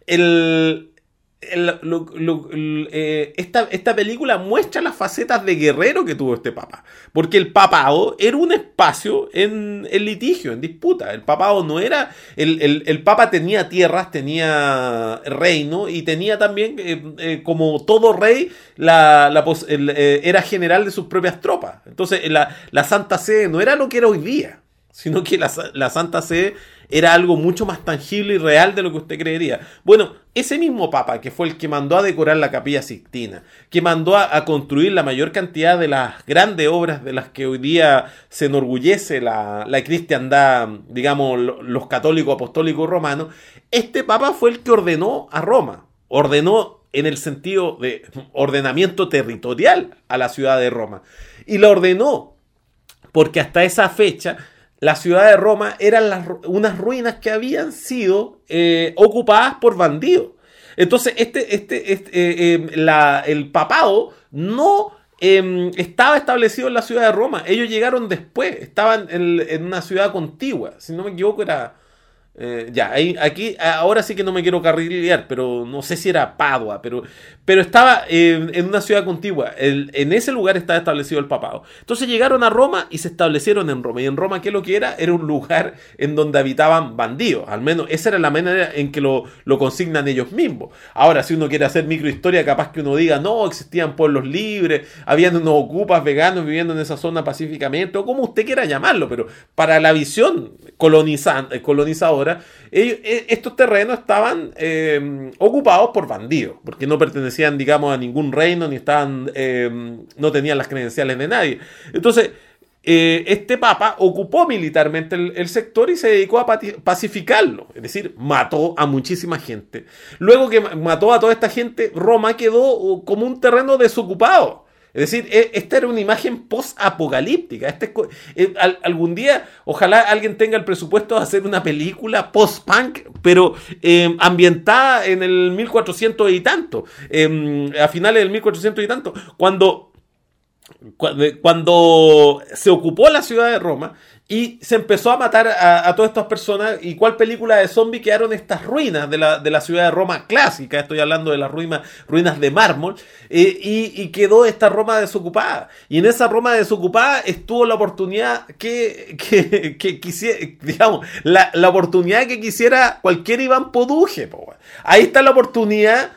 El... El, lo, lo, el, eh, esta, esta película muestra las facetas de guerrero que tuvo este papa, porque el papado era un espacio en, en litigio, en disputa. El papado no era el, el, el papa tenía tierras, tenía reino, y tenía también eh, eh, como todo rey la, la pos, el, eh, era general de sus propias tropas. Entonces la, la Santa Sede no era lo que era hoy día, sino que la, la Santa Sede era algo mucho más tangible y real de lo que usted creería. Bueno, ese mismo papa que fue el que mandó a decorar la Capilla Sixtina, que mandó a, a construir la mayor cantidad de las grandes obras de las que hoy día se enorgullece la, la cristiandad, digamos, los católicos apostólicos romanos, este papa fue el que ordenó a Roma, ordenó en el sentido de ordenamiento territorial a la ciudad de Roma, y la ordenó porque hasta esa fecha la ciudad de Roma eran las, unas ruinas que habían sido eh, ocupadas por bandidos. Entonces, este, este, este, eh, eh, la, el papado no eh, estaba establecido en la ciudad de Roma. Ellos llegaron después, estaban en, en una ciudad contigua. Si no me equivoco, era... Eh, ya, ahí, aquí, ahora sí que no me quiero carrilear, pero no sé si era Padua, pero, pero estaba eh, en una ciudad contigua. El, en ese lugar estaba establecido el papado. Entonces llegaron a Roma y se establecieron en Roma. Y en Roma, ¿qué es lo que era? Era un lugar en donde habitaban bandidos. Al menos esa era la manera en que lo, lo consignan ellos mismos. Ahora, si uno quiere hacer microhistoria, capaz que uno diga: no, existían pueblos libres, habían unos ocupas veganos viviendo en esa zona pacíficamente, o como usted quiera llamarlo, pero para la visión colonizante, colonizadora, ellos, estos terrenos estaban eh, ocupados por bandidos, porque no pertenecían, digamos, a ningún reino, ni estaban, eh, no tenían las credenciales de nadie. Entonces, eh, este papa ocupó militarmente el, el sector y se dedicó a pacificarlo, es decir, mató a muchísima gente. Luego que mató a toda esta gente, Roma quedó como un terreno desocupado. Es decir, esta era una imagen post-apocalíptica. Este, eh, al, algún día, ojalá alguien tenga el presupuesto de hacer una película post-punk, pero eh, ambientada en el mil cuatrocientos y tanto, eh, a finales del mil cuatrocientos y tanto, cuando, cuando, cuando se ocupó la ciudad de Roma y se empezó a matar a, a todas estas personas. ¿Y cuál película de zombie quedaron estas ruinas de la, de la ciudad de Roma clásica? Estoy hablando de las ruinas, ruinas de mármol. Eh, y, y quedó esta Roma desocupada. Y en esa Roma desocupada estuvo la oportunidad que, que, que quisiera, digamos, la, la oportunidad que quisiera cualquier Iván Poduje. Po. Ahí está la oportunidad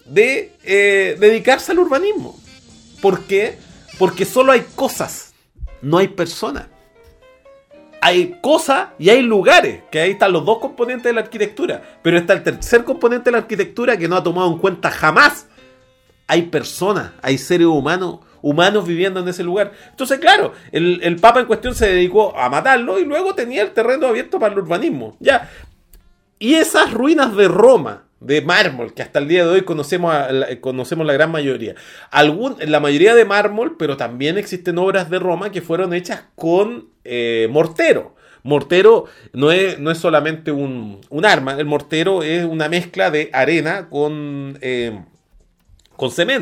de eh, dedicarse al urbanismo. ¿Por qué? Porque solo hay cosas, no hay personas. Hay cosas y hay lugares, que ahí están los dos componentes de la arquitectura, pero está el tercer componente de la arquitectura que no ha tomado en cuenta jamás. Hay personas, hay seres humanos, humanos viviendo en ese lugar. Entonces, claro, el, el papa en cuestión se dedicó a matarlo y luego tenía el terreno abierto para el urbanismo. Ya. Y esas ruinas de Roma, de mármol, que hasta el día de hoy conocemos, a la, conocemos la gran mayoría. Algún, la mayoría de mármol, pero también existen obras de Roma que fueron hechas con eh, mortero. Mortero no es, no es solamente un, un arma, el mortero es una mezcla de arena con, eh, con cemento.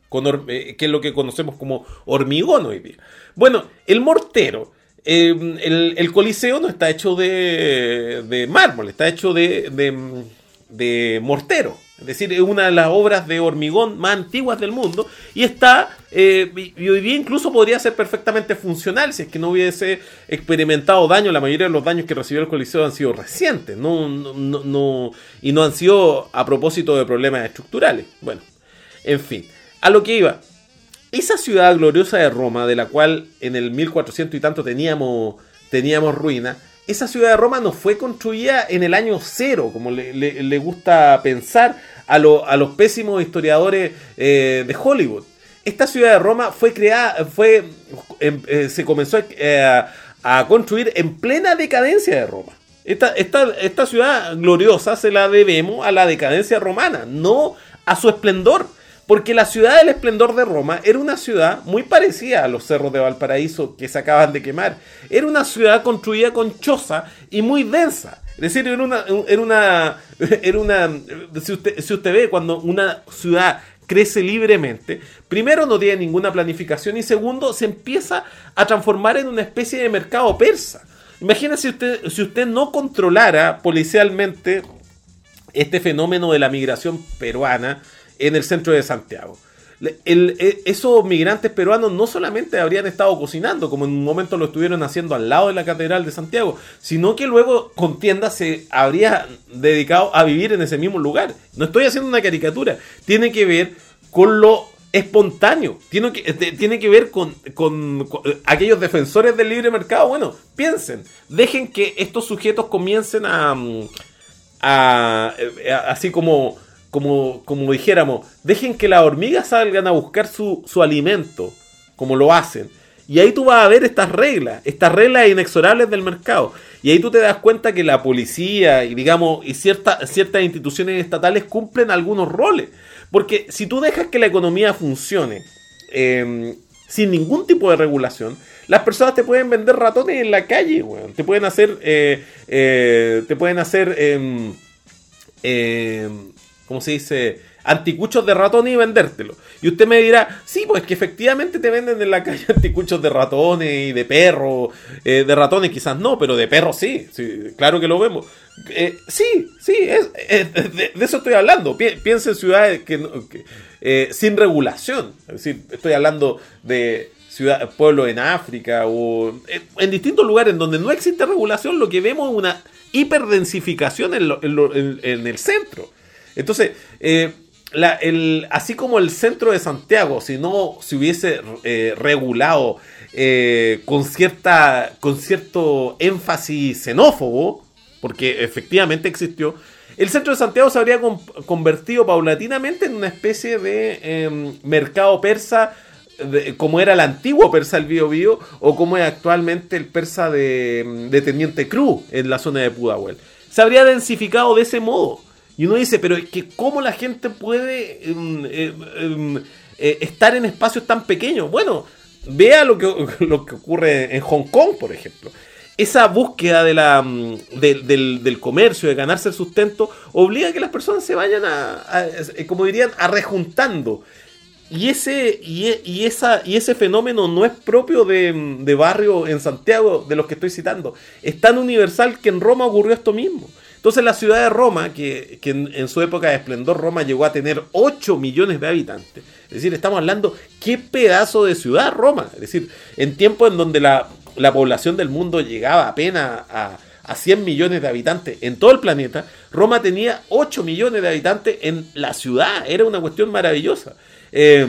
con or- eh, que es lo que conocemos como hormigón hoy día. Bueno, el mortero, eh, el, el Coliseo no está hecho de, de mármol, está hecho de, de, de mortero. Es decir, es una de las obras de hormigón más antiguas del mundo y está, eh, y hoy día incluso podría ser perfectamente funcional si es que no hubiese experimentado daño. La mayoría de los daños que recibió el Coliseo han sido recientes, no, no, no, no, y no han sido a propósito de problemas estructurales. Bueno, en fin, a lo que iba. Esa ciudad gloriosa de Roma, de la cual en el mil cuatrocientos y tanto teníamos, teníamos ruina, esa ciudad de Roma no fue construida en el año cero, como le, le, le gusta pensar a, lo, a los pésimos historiadores eh, de Hollywood. Esta ciudad de Roma fue creada, fue, eh, se comenzó eh, a, a construir en plena decadencia de Roma. Esta, esta, esta ciudad gloriosa se la debemos a la decadencia romana, no a su esplendor. Porque la ciudad del esplendor de Roma era una ciudad muy parecida a los cerros de Valparaíso que se acaban de quemar. Era una ciudad construida con choza y muy densa. Es decir, era una... Era una, era una si, usted, si usted ve cuando una ciudad crece libremente, primero no tiene ninguna planificación y segundo se empieza a transformar en una especie de mercado persa. Imagínese usted, si usted no controlara policialmente este fenómeno de la migración peruana en el centro de Santiago. El, el, esos migrantes peruanos no solamente habrían estado cocinando, como en un momento lo estuvieron haciendo al lado de la Catedral de Santiago, sino que luego con tiendas se habría dedicado a vivir en ese mismo lugar. No estoy haciendo una caricatura, tiene que ver con lo espontáneo, tiene que, tiene que ver con, con, con aquellos defensores del libre mercado. Bueno, piensen, dejen que estos sujetos comiencen a, a, a así como Como, como dijéramos, dejen que las hormigas salgan a buscar su, su alimento, como lo hacen. Y ahí tú vas a ver estas reglas, estas reglas inexorables del mercado. Y ahí tú te das cuenta que la policía y, digamos, y cierta, ciertas instituciones estatales cumplen algunos roles. Porque si tú dejas que la economía funcione eh, sin ningún tipo de regulación, las personas te pueden vender ratones en la calle, weón. Te pueden hacer... Eh, eh, te pueden hacer... Eh, eh, ¿Cómo se dice? Anticuchos de ratones y vendértelo. Y usted me dirá, sí, pues que efectivamente te venden en la calle anticuchos de ratones y de perros. Eh, de ratones quizás no, pero de perros sí. sí claro que lo vemos. Eh, sí, sí, es, es, de, de eso estoy hablando. Pi piensa en ciudades que, que, eh, sin regulación. Es decir, estoy hablando de ciudad, pueblos en África o en, en distintos lugares en donde no existe regulación. Lo que vemos es una hiperdensificación en, lo, en, lo, en, en el centro. Entonces, eh, la, el, así como el centro de Santiago, si no se hubiese eh, regulado eh, con, cierta, con cierto énfasis xenófobo, porque efectivamente existió, el centro de Santiago se habría con, convertido paulatinamente en una especie de eh, mercado persa, de, como era el antiguo persa del Biobío, o como es actualmente el persa de, de Teniente Cruz en la zona de Pudahuel. Se habría densificado de ese modo. Y uno dice, pero es que ¿cómo la gente puede eh, eh, eh, estar en espacios tan pequeños? Bueno, vea lo que, lo que ocurre en Hong Kong, por ejemplo. Esa búsqueda de la, de, del, del comercio, de ganarse el sustento, obliga a que las personas se vayan a, a, a como dirían, a rejuntando. Y ese, y, y, esa, y ese fenómeno no es propio de, de barrio en Santiago, de los que estoy citando. Es tan universal que en Roma ocurrió esto mismo. Entonces la ciudad de Roma, que, que en, en su época de esplendor Roma llegó a tener ocho millones de habitantes. Es decir, estamos hablando, qué pedazo de ciudad Roma. Es decir, en tiempos en donde la, la población del mundo llegaba apenas a, a cien millones de habitantes en todo el planeta, Roma tenía ocho millones de habitantes en la ciudad. Era una cuestión maravillosa. Eh,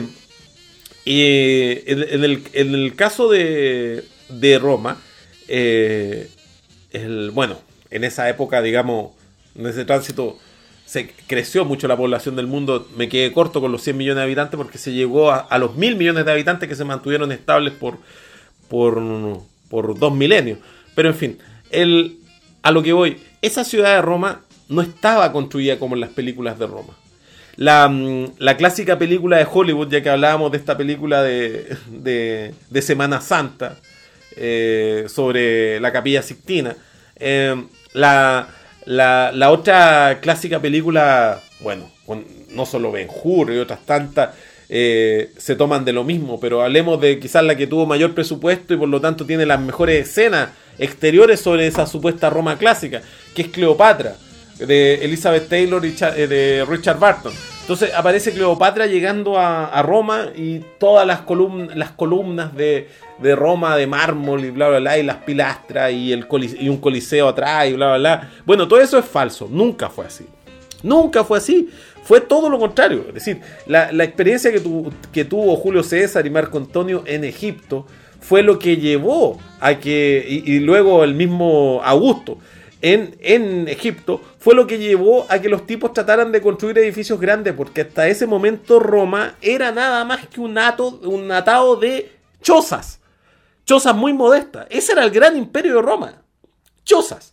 y en, en, el, en el caso de, de Roma, eh, el, bueno... En esa época, digamos, en ese tránsito, se creció mucho la población del mundo. Me quedé corto con los cien millones de habitantes porque se llegó a, a los mil millones de habitantes que se mantuvieron estables por, por, por dos milenios. Pero en fin, el, a lo que voy, esa ciudad de Roma no estaba construida como en las películas de Roma. La, la clásica película de Hollywood, ya que hablábamos de esta película de, de, de Semana Santa, eh, sobre la Capilla Sixtina, eh, La, la, la otra clásica película, bueno, con no solo Ben-Hur y otras tantas, eh, se toman de lo mismo, pero hablemos de quizás la que tuvo mayor presupuesto y por lo tanto tiene las mejores escenas exteriores sobre esa supuesta Roma clásica, que es Cleopatra, de Elizabeth Taylor y Cha- de Richard Burton. Entonces aparece Cleopatra llegando a, a Roma y todas las, column- las columnas de, de Roma de mármol y bla bla bla, y las pilastras y, el colis- y un coliseo atrás y bla bla bla. Bueno, todo eso es falso, nunca fue así. Nunca fue así, fue todo lo contrario. Es decir, la, la experiencia que, tu, que tuvo Julio César y Marco Antonio en Egipto fue lo que llevó a que, y, y luego el mismo Augusto en, en Egipto, fue lo que llevó a que los tipos trataran de construir edificios grandes, porque hasta ese momento Roma era nada más que un, ato, un atado de chozas, chozas muy modestas. Ese era el gran imperio de Roma, chozas.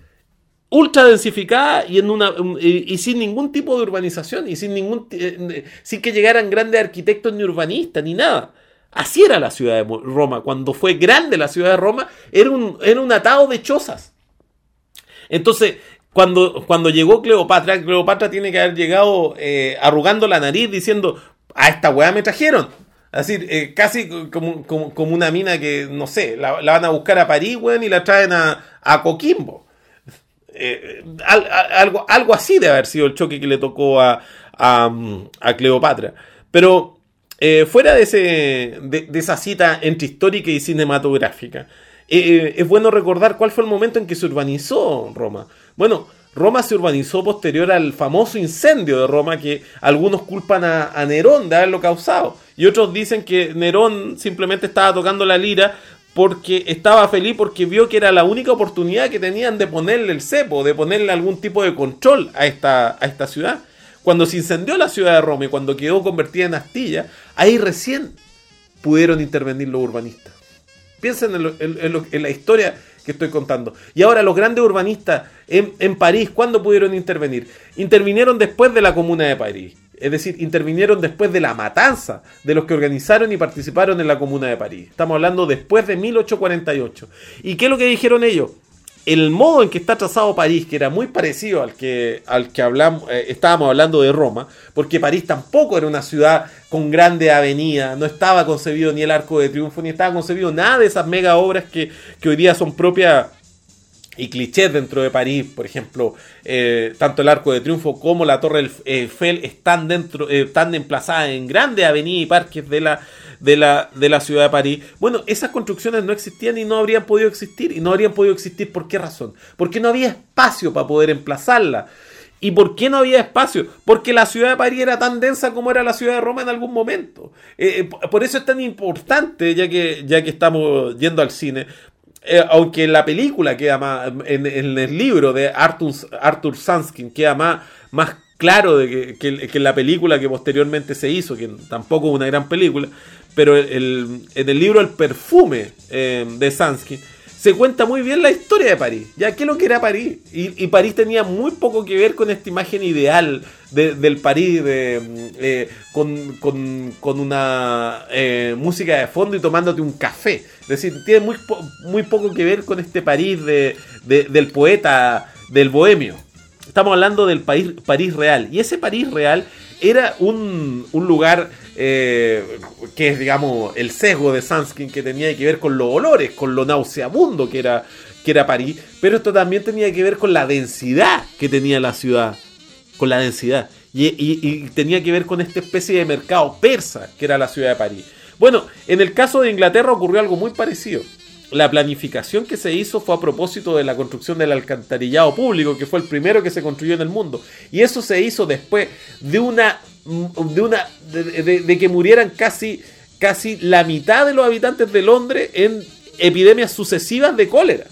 Ultra densificada y, en una, y, y sin ningún tipo de urbanización y sin, ningún, eh, sin que llegaran grandes arquitectos ni urbanistas ni nada. Así era la ciudad de Roma. Cuando fue grande la ciudad de Roma, era un, era un atado de chozas. Entonces, cuando, cuando llegó Cleopatra, Cleopatra tiene que haber llegado eh, arrugando la nariz diciendo, a esta weá me trajeron. Es decir, eh, casi como, como, como una mina que, no sé, la, la van a buscar a París, weón, y la traen a, a Coquimbo. Eh, al, a, algo, algo así debe haber sido el choque que le tocó a, a, a Cleopatra. Pero eh, fuera de, ese, de, de esa cita entre histórica y cinematográfica, eh, es bueno recordar cuál fue el momento en que se urbanizó Roma. Bueno, Roma se urbanizó posterior al famoso incendio de Roma, que algunos culpan a, a Nerón de haberlo causado, y otros dicen que Nerón simplemente estaba tocando la lira porque estaba feliz porque vio que era la única oportunidad que tenían de ponerle el cepo, de ponerle algún tipo de control a esta, a esta ciudad. Cuando se incendió la ciudad de Roma y cuando quedó convertida en astilla, ahí recién pudieron intervenir los urbanistas. Piensen en, lo, en, en, lo, en la historia que estoy contando. Y ahora los grandes urbanistas en, en París, ¿cuándo pudieron intervenir? Intervinieron después de la Comuna de París. Es decir, intervinieron después de la matanza de los que organizaron y participaron en la Comuna de París. Estamos hablando después de mil ochocientos cuarenta y ocho. ¿Y qué es lo que dijeron ellos? El modo en que está trazado París, que era muy parecido al que, al que hablamos, eh, estábamos hablando de Roma, porque París tampoco era una ciudad con grandes avenidas, no estaba concebido ni el Arco de Triunfo, ni estaba concebido nada de esas mega obras que, que hoy día son propias y clichés dentro de París. Por ejemplo, eh, tanto el Arco de Triunfo como la Torre Eiffel están dentro, eh, están emplazadas en grandes avenidas y parques de la, de, la, de la ciudad de París. Bueno, esas construcciones no existían y no habrían podido existir. Y no habrían podido existir, ¿por qué razón? Porque no había espacio para poder emplazarla. ¿Y por qué no había espacio? Porque la ciudad de París era tan densa como era la ciudad de Roma en algún momento. Eh, por eso es tan importante, ya que, ya que estamos yendo al cine. Eh, aunque en la película queda más, en, en el libro de Arthur, Arthur Sanskin queda más, más claro de que, que, que en la película que posteriormente se hizo, que tampoco es una gran película, pero el, en el libro El perfume eh, de Sanskin se cuenta muy bien la historia de París, ya qué es lo que era París, y, y París tenía muy poco que ver con esta imagen ideal de, del París de, eh, con, con, con una eh, música de fondo y tomándote un café. Es decir, tiene muy, po- muy poco que ver con este París de, de, del poeta, del bohemio. Estamos hablando del país, París real, y ese París real era un, un lugar eh, que es, digamos, el sesgo de Sanskin, que tenía que ver con los olores, con lo nauseabundo que era, que era París, pero esto también tenía que ver con la densidad que tenía la ciudad, con la densidad, y, y, y tenía que ver con esta especie de mercado persa que era la ciudad de París. Bueno, en el caso de Inglaterra ocurrió algo muy parecido. La planificación que se hizo fue a propósito de la construcción del alcantarillado público, que fue el primero que se construyó en el mundo. Y eso se hizo después de una de una de, de, de que murieran casi, casi la mitad de los habitantes de Londres en epidemias sucesivas de cólera.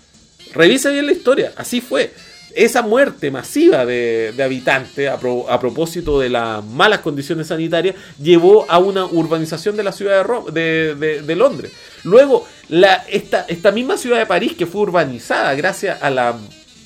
Revisa bien la historia, así fue. Esa muerte masiva de, de habitantes a, pro, a propósito de las malas condiciones sanitarias llevó a una urbanización de la ciudad de, Ro- de, de, de Londres. Luego, la, esta, esta misma ciudad de París, que fue urbanizada gracias a la,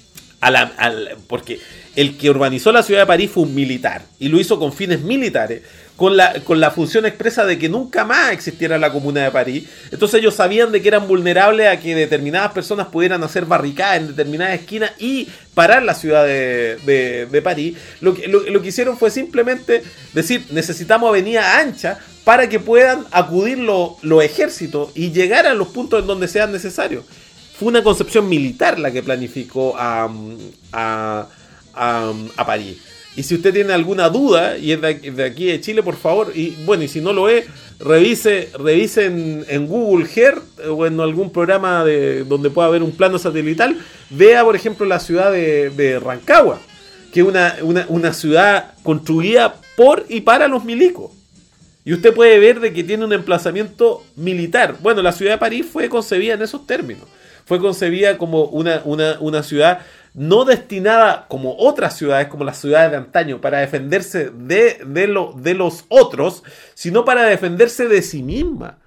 a la, a la... porque el que urbanizó la ciudad de París fue un militar, y lo hizo con fines militares. con la, con la función expresa de que nunca más existiera la Comuna de París. Entonces ellos sabían de que eran vulnerables a que determinadas personas pudieran hacer barricadas en determinadas esquinas y parar la ciudad de, de, de París. Lo que, lo, lo que hicieron fue simplemente decir, necesitamos avenida ancha para que puedan acudir los lo ejércitos y llegar a los puntos en donde sean necesarios. Fue una concepción militar la que planificó a, a, a, a París. Y si usted tiene alguna duda, y es de, de aquí de Chile, por favor, y bueno, y si no lo es, revise, revise en, en Google Earth o en algún programa de, donde pueda haber un plano satelital, vea, por ejemplo, la ciudad de, de Rancagua, que es una, una, una ciudad construida por y para los milicos. Y usted puede ver de que tiene un emplazamiento militar. Bueno, la ciudad de París fue concebida en esos términos. Fue concebida como una, una, una ciudad no destinada como otras ciudades, como las ciudades de antaño, para defenderse de, de, lo, de los otros, sino para defenderse de sí misma.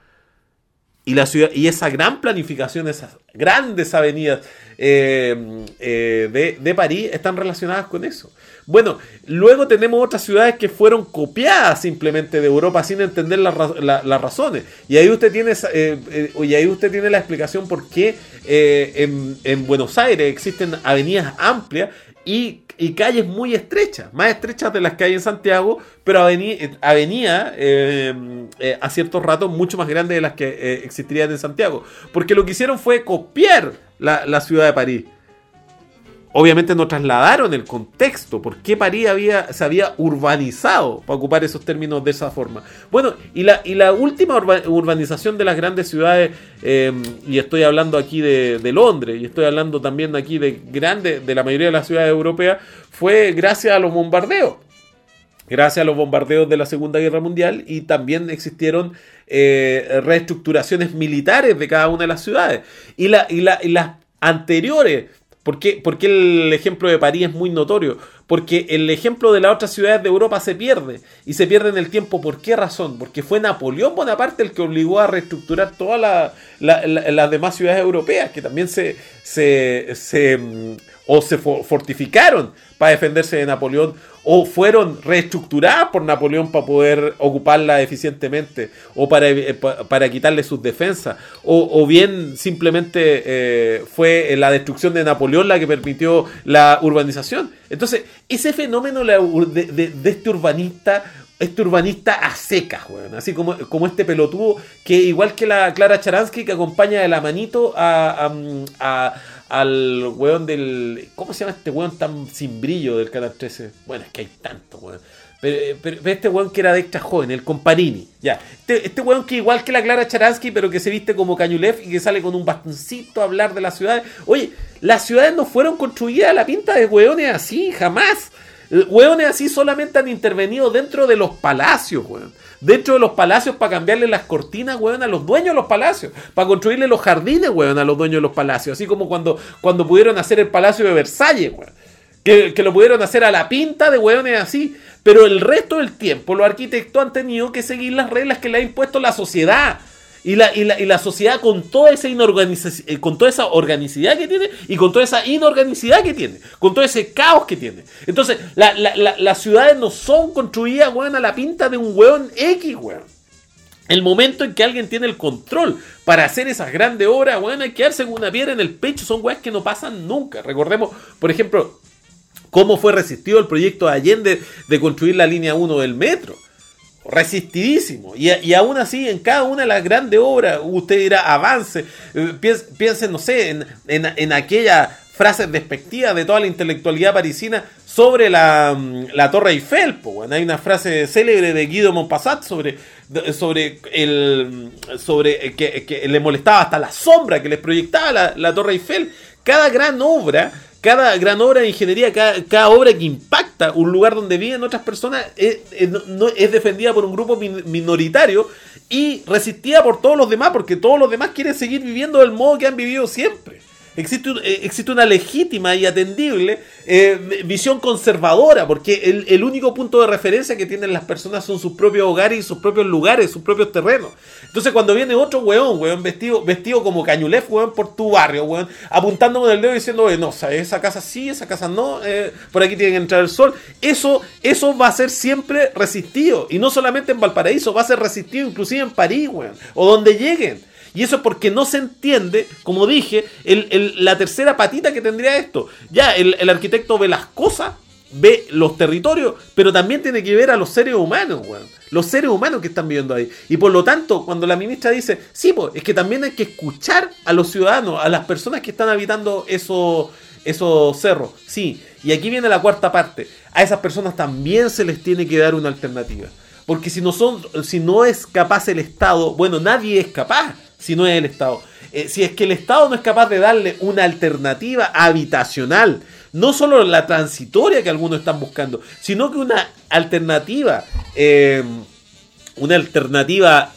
Y, la ciudad, y esa gran planificación, esas grandes avenidas eh, eh, de, de París están relacionadas con eso. Bueno, luego tenemos otras ciudades que fueron copiadas simplemente de Europa sin entender las la, la razones. Y ahí usted tiene eh, eh, y ahí usted tiene la explicación por qué eh, en, en Buenos Aires existen avenidas amplias y, y calles muy estrechas, más estrechas de las que hay en Santiago, pero avenidas avenida, eh, eh, a ciertos ratos mucho más grandes de las que eh, existirían en Santiago. Porque lo que hicieron fue copiar la, la ciudad de París. Obviamente no trasladaron el contexto, por qué París había, se había urbanizado, para ocupar esos términos de esa forma. Bueno, y la, y la última urba, urbanización de las grandes ciudades, eh, y estoy hablando aquí de, de Londres, y estoy hablando también aquí de, grande, de la mayoría de las ciudades europeas, fue gracias a los bombardeos. Gracias a los bombardeos de la Segunda Guerra Mundial, y también existieron eh, reestructuraciones militares de cada una de las ciudades. Y, la, y, la, y las anteriores... ¿Por qué? Porque el ejemplo de París es muy notorio. Porque el ejemplo de las otras ciudades de Europa se pierde. Y se pierde en el tiempo. ¿Por qué razón? Porque fue Napoleón Bonaparte el que obligó a reestructurar todas la, la, la, las demás ciudades europeas, que también se, se, se o se fortificaron para defenderse de Napoleón, o fueron reestructuradas por Napoleón para poder ocuparla eficientemente, o para, para quitarle sus defensas, o, o bien simplemente eh, fue la destrucción de Napoleón la que permitió la urbanización. Entonces, ese fenómeno de, de, de este urbanista, este urbanista a secas, weón, así como, como este pelotudo, que igual que la Clara Charansky, que acompaña de la manito a... a, a al weón del... ¿Cómo se llama este weón tan sin brillo del Canal trece? Bueno, es que hay tanto, weón. Pero, pero, pero este weón que era de extra joven, el Comparini. Ya. Este, este weón que igual que la Clara Charansky, pero que se viste como Cañulef y que sale con un bastoncito a hablar de las ciudades. Oye, las ciudades no fueron construidas a la pinta de weones así, jamás. Weones así solamente han intervenido dentro de los palacios, weón. Dentro de los palacios para cambiarle las cortinas, weón, a los dueños de los palacios. Para construirle los jardines, weón, a los dueños de los palacios. Así como cuando, cuando pudieron hacer el Palacio de Versalles, weón. Que, que lo pudieron hacer a la pinta de weones así. Pero el resto del tiempo los arquitectos han tenido que seguir las reglas que le ha impuesto la sociedad. Y la, y la, y la sociedad con toda esa inorganización, con toda esa organicidad que tiene y con toda esa inorganicidad que tiene, con todo ese caos que tiene. Entonces, la, la, la, las ciudades no son construidas, weón, a la pinta de un weón X, weón. El momento en que alguien tiene el control para hacer esas grandes obras, weón, hay que darse con una piedra en el pecho. Son weas que no pasan nunca. Recordemos, por ejemplo, cómo fue resistido el proyecto de Allende de construir la línea uno del metro. Resistidísimo, y, y aún así en cada una de las grandes obras usted dirá avance, piensen, piensen no sé, en, en, en aquellas frases despectivas de toda la intelectualidad parisina sobre la, la Torre Eiffel, pues, bueno, hay una frase célebre de Guido Maupassant sobre, sobre, el, sobre que, que le molestaba hasta la sombra que les proyectaba la, la Torre Eiffel. Cada gran obra Cada gran obra de ingeniería, cada, cada obra que impacta un lugar donde viven otras personas es, es, no, es defendida por un grupo min, minoritario y resistida por todos los demás, porque todos los demás quieren seguir viviendo del modo que han vivido siempre. Existe, un, eh, existe una legítima y atendible eh, visión conservadora, porque el, el único punto de referencia que tienen las personas son sus propios hogares y sus propios lugares, sus propios terrenos. Entonces cuando viene otro weón, weón, vestido, vestido como Cañulef, weón, por tu barrio, weón, apuntando con el dedo y diciendo, oye, no, o sea, esa casa sí, esa casa no, eh, por aquí tiene que entrar el sol, eso, eso va a ser siempre resistido, y no solamente en Valparaíso, va a ser resistido inclusive en París, weón, o donde lleguen. Y eso es porque no se entiende, como dije, el, el, la tercera patita que tendría esto. Ya, el, el arquitecto ve las cosas, ve los territorios, pero también tiene que ver a los seres humanos, weón. Los seres humanos que están viviendo ahí. Y por lo tanto, cuando la ministra dice, sí, pues, es que también hay que escuchar a los ciudadanos, a las personas que están habitando esos, esos cerros. Sí, y aquí viene la cuarta parte. A esas personas también se les tiene que dar una alternativa. Porque si no son, si no es capaz el Estado, bueno, nadie es capaz. Si no es el Estado. Eh, si es que el Estado no es capaz de darle una alternativa habitacional, no solo la transitoria que algunos están buscando, sino que una alternativa, eh, una alternativa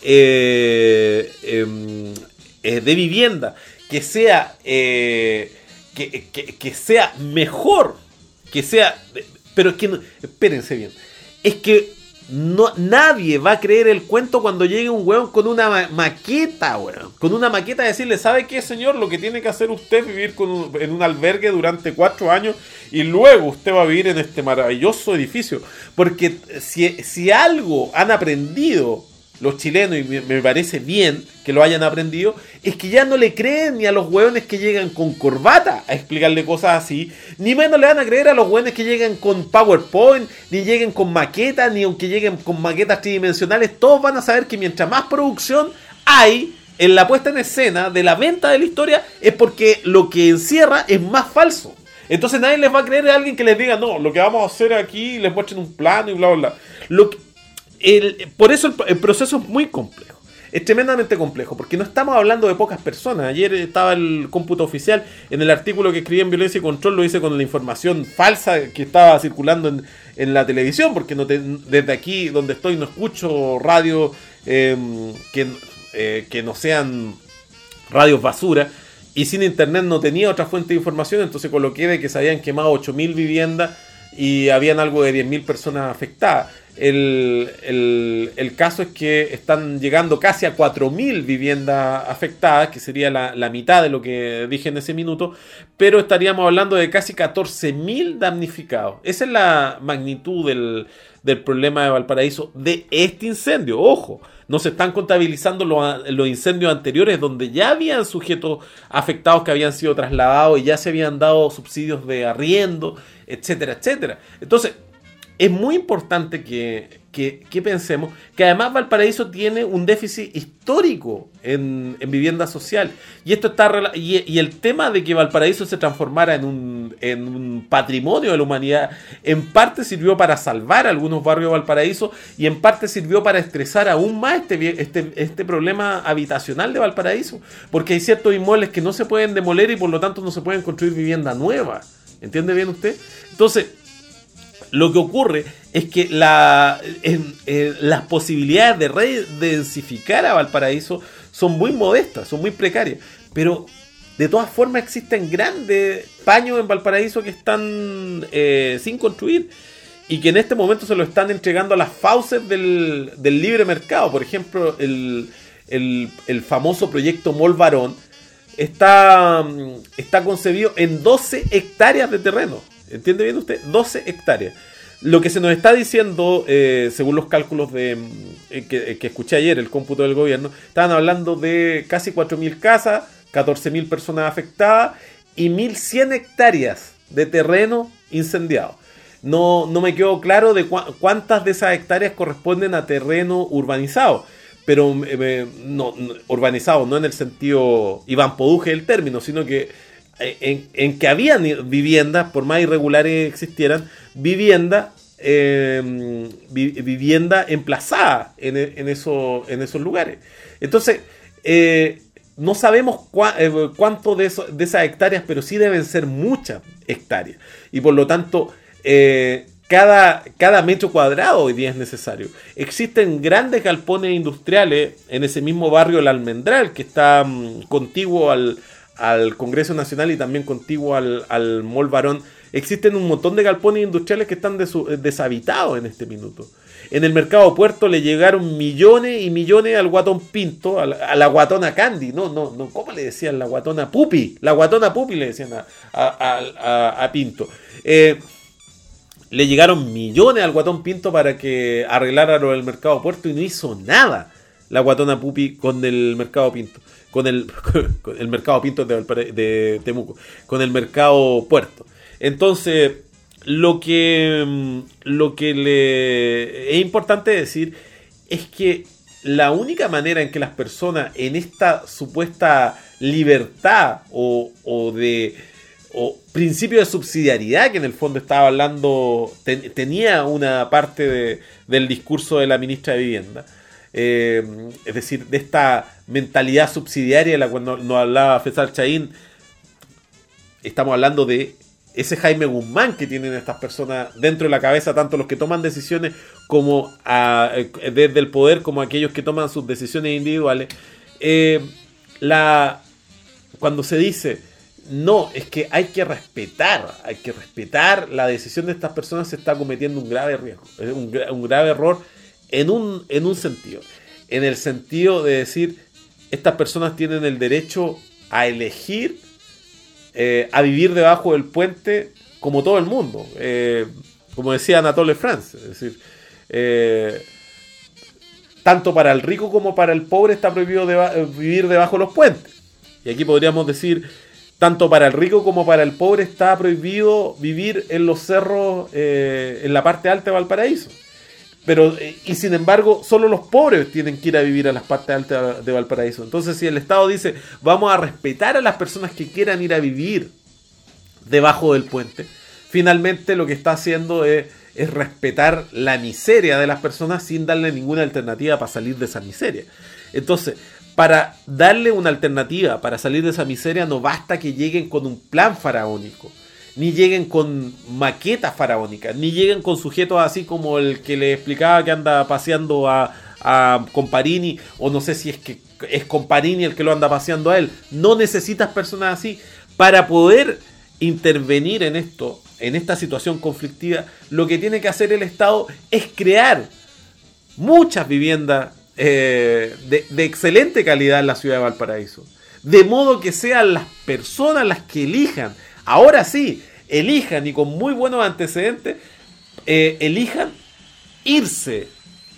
eh, eh, eh, de vivienda que sea, eh, que, que, que sea mejor, que sea, pero es que, no, espérense bien, es que No, nadie va a creer el cuento cuando llegue un weón con una ma- maqueta, weón. Con una maqueta de decirle, ¿sabe qué, señor? Lo que tiene que hacer usted es vivir con un, en un albergue durante cuatro años y luego usted va a vivir en este maravilloso edificio. Porque si, si algo han aprendido los chilenos, y me, me parece bien que lo hayan aprendido, es que ya no le creen ni a los hueones que llegan con corbata a explicarle cosas así, ni menos le van a creer a los hueones que llegan con PowerPoint, ni lleguen con maquetas, ni aunque lleguen con maquetas tridimensionales. Todos van a saber que mientras más producción hay en la puesta en escena de la venta de la historia, es porque lo que encierra es más falso. Entonces nadie les va a creer a alguien que les diga, no, lo que vamos a hacer aquí, les muestren un plano y bla, bla, bla. Lo que, el, por eso el, el proceso es muy complejo. Es tremendamente complejo, porque no estamos hablando de pocas personas. Ayer estaba el cómputo oficial, en el artículo que escribí en Violencia y Control, lo hice con la información falsa que estaba circulando en, en la televisión, porque no te, desde aquí donde estoy no escucho radio eh, que, eh, que no sean radios basura, y sin internet no tenía otra fuente de información, entonces coloqué de que se habían quemado ocho mil viviendas y habían algo de diez mil personas afectadas. El, el, el caso es que están llegando casi a cuatro mil viviendas afectadas, que sería la, la mitad de lo que dije en ese minuto, pero estaríamos hablando de casi catorce mil damnificados. Esa es la magnitud del, del problema de Valparaíso, de este incendio. Ojo, no se están contabilizando los, los incendios anteriores donde ya habían sujetos afectados que habían sido trasladados y ya se habían dado subsidios de arriendo, etcétera, etcétera. Entonces, es muy importante que, que, que pensemos que además Valparaíso tiene un déficit histórico en, en vivienda social. Y esto está y, y el tema de que Valparaíso se transformara en un, en un patrimonio de la humanidad, en parte sirvió para salvar algunos barrios de Valparaíso y en parte sirvió para estresar aún más este, este, este problema habitacional de Valparaíso. Porque hay ciertos inmuebles que no se pueden demoler y por lo tanto no se pueden construir vivienda nueva. ¿Entiende bien usted? Entonces, lo que ocurre es que la, eh, eh, las posibilidades de redensificar a Valparaíso son muy modestas, son muy precarias. Pero de todas formas existen grandes paños en Valparaíso que están eh, sin construir y que en este momento se lo están entregando a las fauces del, del libre mercado. Por ejemplo, el, el, el famoso proyecto Mall Barón está, está concebido en doce hectáreas de terreno. ¿Entiende bien usted? doce hectáreas. Lo que se nos está diciendo, eh, según los cálculos de eh, que, que escuché ayer, el cómputo del gobierno, estaban hablando de casi cuatro mil casas, catorce mil personas afectadas y mil cien hectáreas de terreno incendiado. No, no me quedó claro de cu- cuántas de esas hectáreas corresponden a terreno urbanizado. Pero eh, no, no, urbanizado no en el sentido Iván Poduje el término, sino que En, en que habían viviendas, por más irregulares existieran, vivienda, eh, vi, vivienda emplazada en, en, eso, en esos lugares. Entonces, eh, no sabemos cua, eh, cuánto de, eso, de esas hectáreas, pero sí deben ser muchas hectáreas. Y por lo tanto, eh, cada, cada metro cuadrado hoy día es necesario. Existen grandes galpones industriales en ese mismo barrio El Almendral, que está um, contiguo al al Congreso Nacional y también contiguo al, al Mall Barón, existen un montón de galpones industriales que están desu, deshabitados en este minuto. En el mercado Puerto le llegaron millones y millones al guatón Pinto, a la, a la guatona Candy, no, no, no, ¿cómo le decían? La guatona Pupi, la guatona Pupi le decían a, a, a, a Pinto. Eh, le llegaron millones al guatón Pinto para que arreglara lo del mercado Puerto y no hizo nada la guatona Pupi con el mercado Pinto, con el, con el mercado Pinto de, de Temuco, con el mercado Puerto. Entonces, lo que, lo que le es importante decir es que la única manera en que las personas en esta supuesta libertad o, o de o principio de subsidiariedad que en el fondo estaba hablando, ten, tenía una parte de, del discurso de la ministra de Vivienda, eh, es decir, de esta mentalidad subsidiaria de la cual nos no hablaba Fesal Chaín, estamos hablando de ese Jaime Guzmán que tienen estas personas dentro de la cabeza, tanto los que toman decisiones como a, desde el poder como aquellos que toman sus decisiones individuales. Eh, la, cuando se dice, no, es que hay que respetar, hay que respetar la decisión de estas personas, se está cometiendo un grave riesgo, un, un grave error en un, en un sentido. En el sentido de decir, estas personas tienen el derecho a elegir, Eh, a vivir debajo del puente como todo el mundo, eh, como decía Anatole France, es decir, eh, tanto para el rico como para el pobre está prohibido deba- vivir debajo de los puentes. Y aquí podríamos decir, tanto para el rico como para el pobre está prohibido vivir en los cerros, eh, en la parte alta de Valparaíso. Pero, y sin embargo, solo los pobres tienen que ir a vivir a las partes altas de Valparaíso. Entonces, si el Estado dice, vamos a respetar a las personas que quieran ir a vivir debajo del puente, finalmente lo que está haciendo es, es respetar la miseria de las personas sin darle ninguna alternativa para salir de esa miseria. Entonces, para darle una alternativa para salir de esa miseria, no basta que lleguen con un plan faraónico, ni lleguen con maquetas faraónicas, ni lleguen con sujetos así como el que le explicaba que anda paseando a, a Comparini, o no sé si es que es Comparini el que lo anda paseando a él. No necesitas personas así para poder intervenir en esto, en esta situación conflictiva. Lo que tiene que hacer el Estado es crear muchas viviendas eh, de, de excelente calidad en la ciudad de Valparaíso, de modo que sean las personas las que elijan. Ahora sí, elijan y con muy buenos antecedentes, eh, elijan irse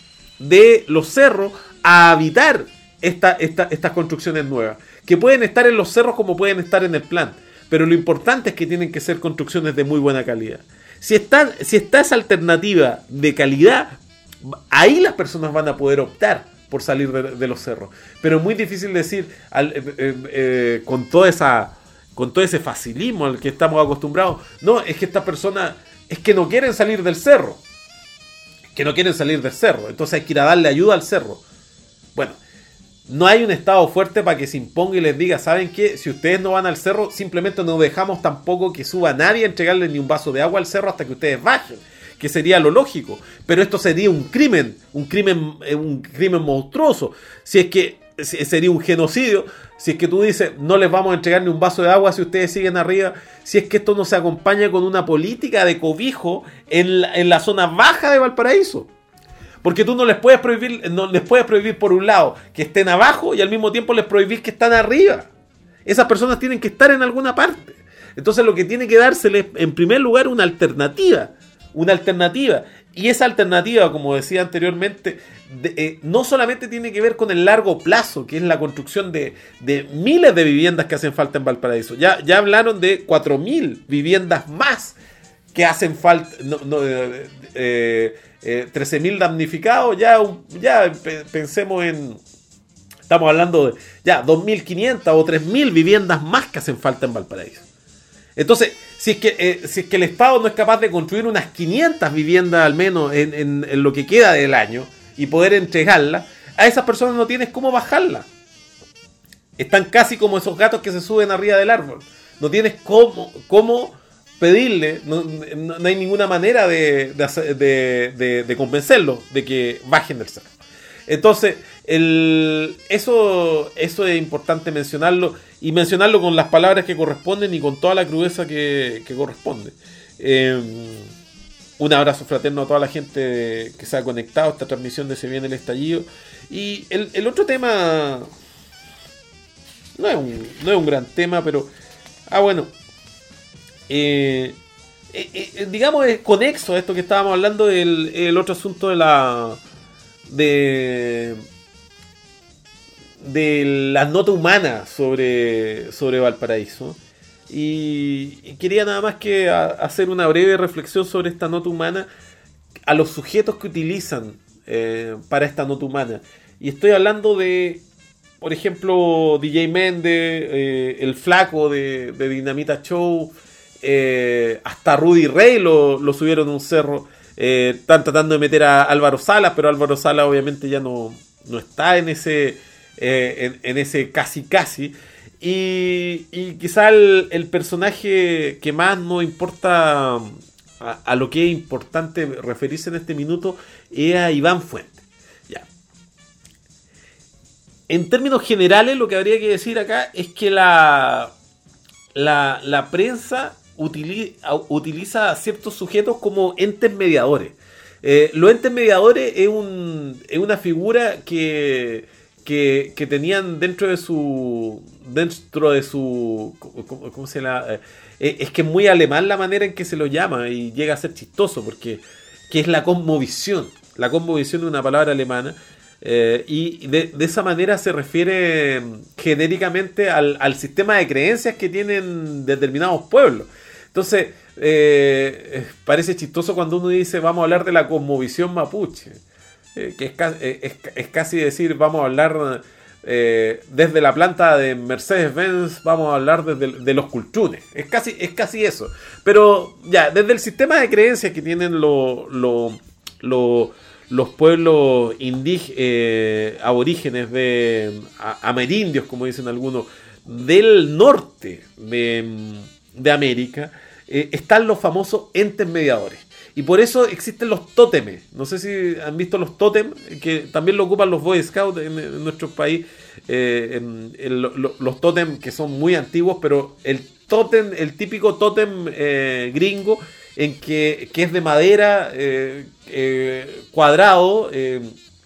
de los cerros a habitar esta, esta, estas construcciones nuevas, que pueden estar en los cerros como pueden estar en el plan, pero lo importante es que tienen que ser construcciones de muy buena calidad. Si está, si está esa alternativa de calidad, ahí las personas van a poder optar por salir de, de los cerros, pero es muy difícil decir al, eh, eh, eh, con toda esa... con todo ese facilismo al que estamos acostumbrados, no, es que estas personas es que no quieren salir del cerro, que no quieren salir del cerro, entonces hay que ir a darle ayuda al cerro. Bueno, no hay un Estado fuerte para que se imponga y les diga, ¿saben qué? Si ustedes no van al cerro, simplemente no dejamos tampoco que suba nadie a entregarle ni un vaso de agua al cerro hasta que ustedes bajen, que sería lo lógico, pero esto sería un crimen, un crimen, un crimen monstruoso, si es que sería un genocidio, si es que tú dices, no les vamos a entregar ni un vaso de agua si ustedes siguen arriba, si es que esto no se acompaña con una política de cobijo en la, en la zona baja de Valparaíso. Porque tú no les puedes prohibir, no les puedes prohibir por un lado que estén abajo y al mismo tiempo les prohibís que están arriba. Esas personas tienen que estar en alguna parte. Entonces lo que tiene que dárseles en primer lugar una alternativa, una alternativa. Y esa alternativa, como decía anteriormente, de, eh, no solamente tiene que ver con el largo plazo, que es la construcción de, de miles de viviendas que hacen falta en Valparaíso. Ya, ya hablaron de cuatro mil viviendas más que hacen falta, no, no, eh, eh, eh, trece mil damnificados, ya, ya pensemos en, estamos hablando de ya dos mil quinientas o tres mil viviendas más que hacen falta en Valparaíso. Entonces, si es que eh, si es que el Estado no es capaz de construir unas quinientas viviendas al menos en, en, en lo que queda del año y poder entregarlas, a esas personas no tienes cómo bajarlas. Están casi como esos gatos que se suben arriba del árbol. No tienes cómo, cómo pedirle, no, no, no hay ninguna manera de, de, hacer, de, de, de convencerlos de que bajen del cerro. Entonces, el, eso, eso es importante mencionarlo y mencionarlo con las palabras que corresponden y con toda la crudeza que, que corresponde. Eh, un abrazo fraterno a toda la gente que se ha conectado a esta transmisión de Se Viene el Estallido. Y el, el otro tema no es, un, no es un gran tema, pero ah bueno eh, eh, eh, digamos es conexo a esto que estábamos hablando del el otro asunto de la de de la nota humana sobre, sobre Valparaíso. Y, y quería nada más que a, hacer una breve reflexión sobre esta nota humana, a los sujetos que utilizan eh, para esta nota humana. Y estoy hablando de, por ejemplo, D J Méndez, eh, el Flaco de, de Dinamita Show, eh, hasta Rudy Rey lo, lo subieron a un cerro. Eh, están tratando de meter a Álvaro Salas, pero Álvaro Salas obviamente ya no, no está en ese... Eh, en, en ese casi casi y, y quizá el, el personaje que más nos importa a, a lo que es importante referirse en este minuto es a Iván Fuentes. Ya. En términos generales lo que habría que decir acá es que la la, la prensa utiliza, utiliza a ciertos sujetos como entes mediadores. Eh, los entes mediadores es, un, es una figura que Que, que tenían dentro de su dentro de su ¿cómo, cómo se la eh, es que es muy alemán la manera en que se lo llama y llega a ser chistoso porque que es la cosmovisión. La cosmovisión es una palabra alemana eh, y de, de esa manera se refiere genéricamente al, al sistema de creencias que tienen determinados pueblos. Entonces eh, parece chistoso cuando uno dice vamos a hablar de la cosmovisión mapuche. Que es, es, es casi decir, vamos a hablar eh, desde la planta de Mercedes-Benz, vamos a hablar desde de los culchunes. Es casi, es casi eso. Pero ya, desde el sistema de creencias que tienen lo, lo, lo, los pueblos indígenas, eh, aborígenes de a, amerindios, como dicen algunos, del norte de, de América, eh, están los famosos entes mediadores. Y por eso existen los tótemes. No sé si han visto los tótems, que también lo ocupan los Boy Scouts en, en nuestro país. Eh, en, en lo, lo, los tótems que son muy antiguos, pero el tótem, el típico tótem eh, gringo, en que, que es de madera, eh, eh, cuadrado eh,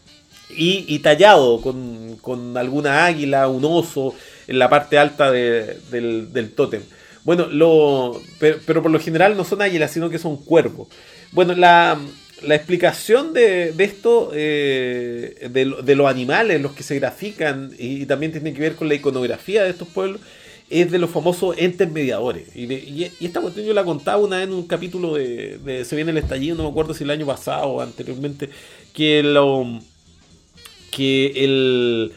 y, y tallado con, con alguna águila, un oso en la parte alta de, del, del tótem. Bueno, lo, pero, pero por lo general no son águilas, sino que son cuervos. Bueno, la, la explicación de, de esto, eh, de, de los animales, los que se grafican, y, y también tiene que ver con la iconografía de estos pueblos, es de los famosos entes mediadores. Y, de, y, y esta cuestión yo la contaba una vez en un capítulo de, de Se Viene el Estallido, no me acuerdo si el año pasado o anteriormente, que, lo, que el,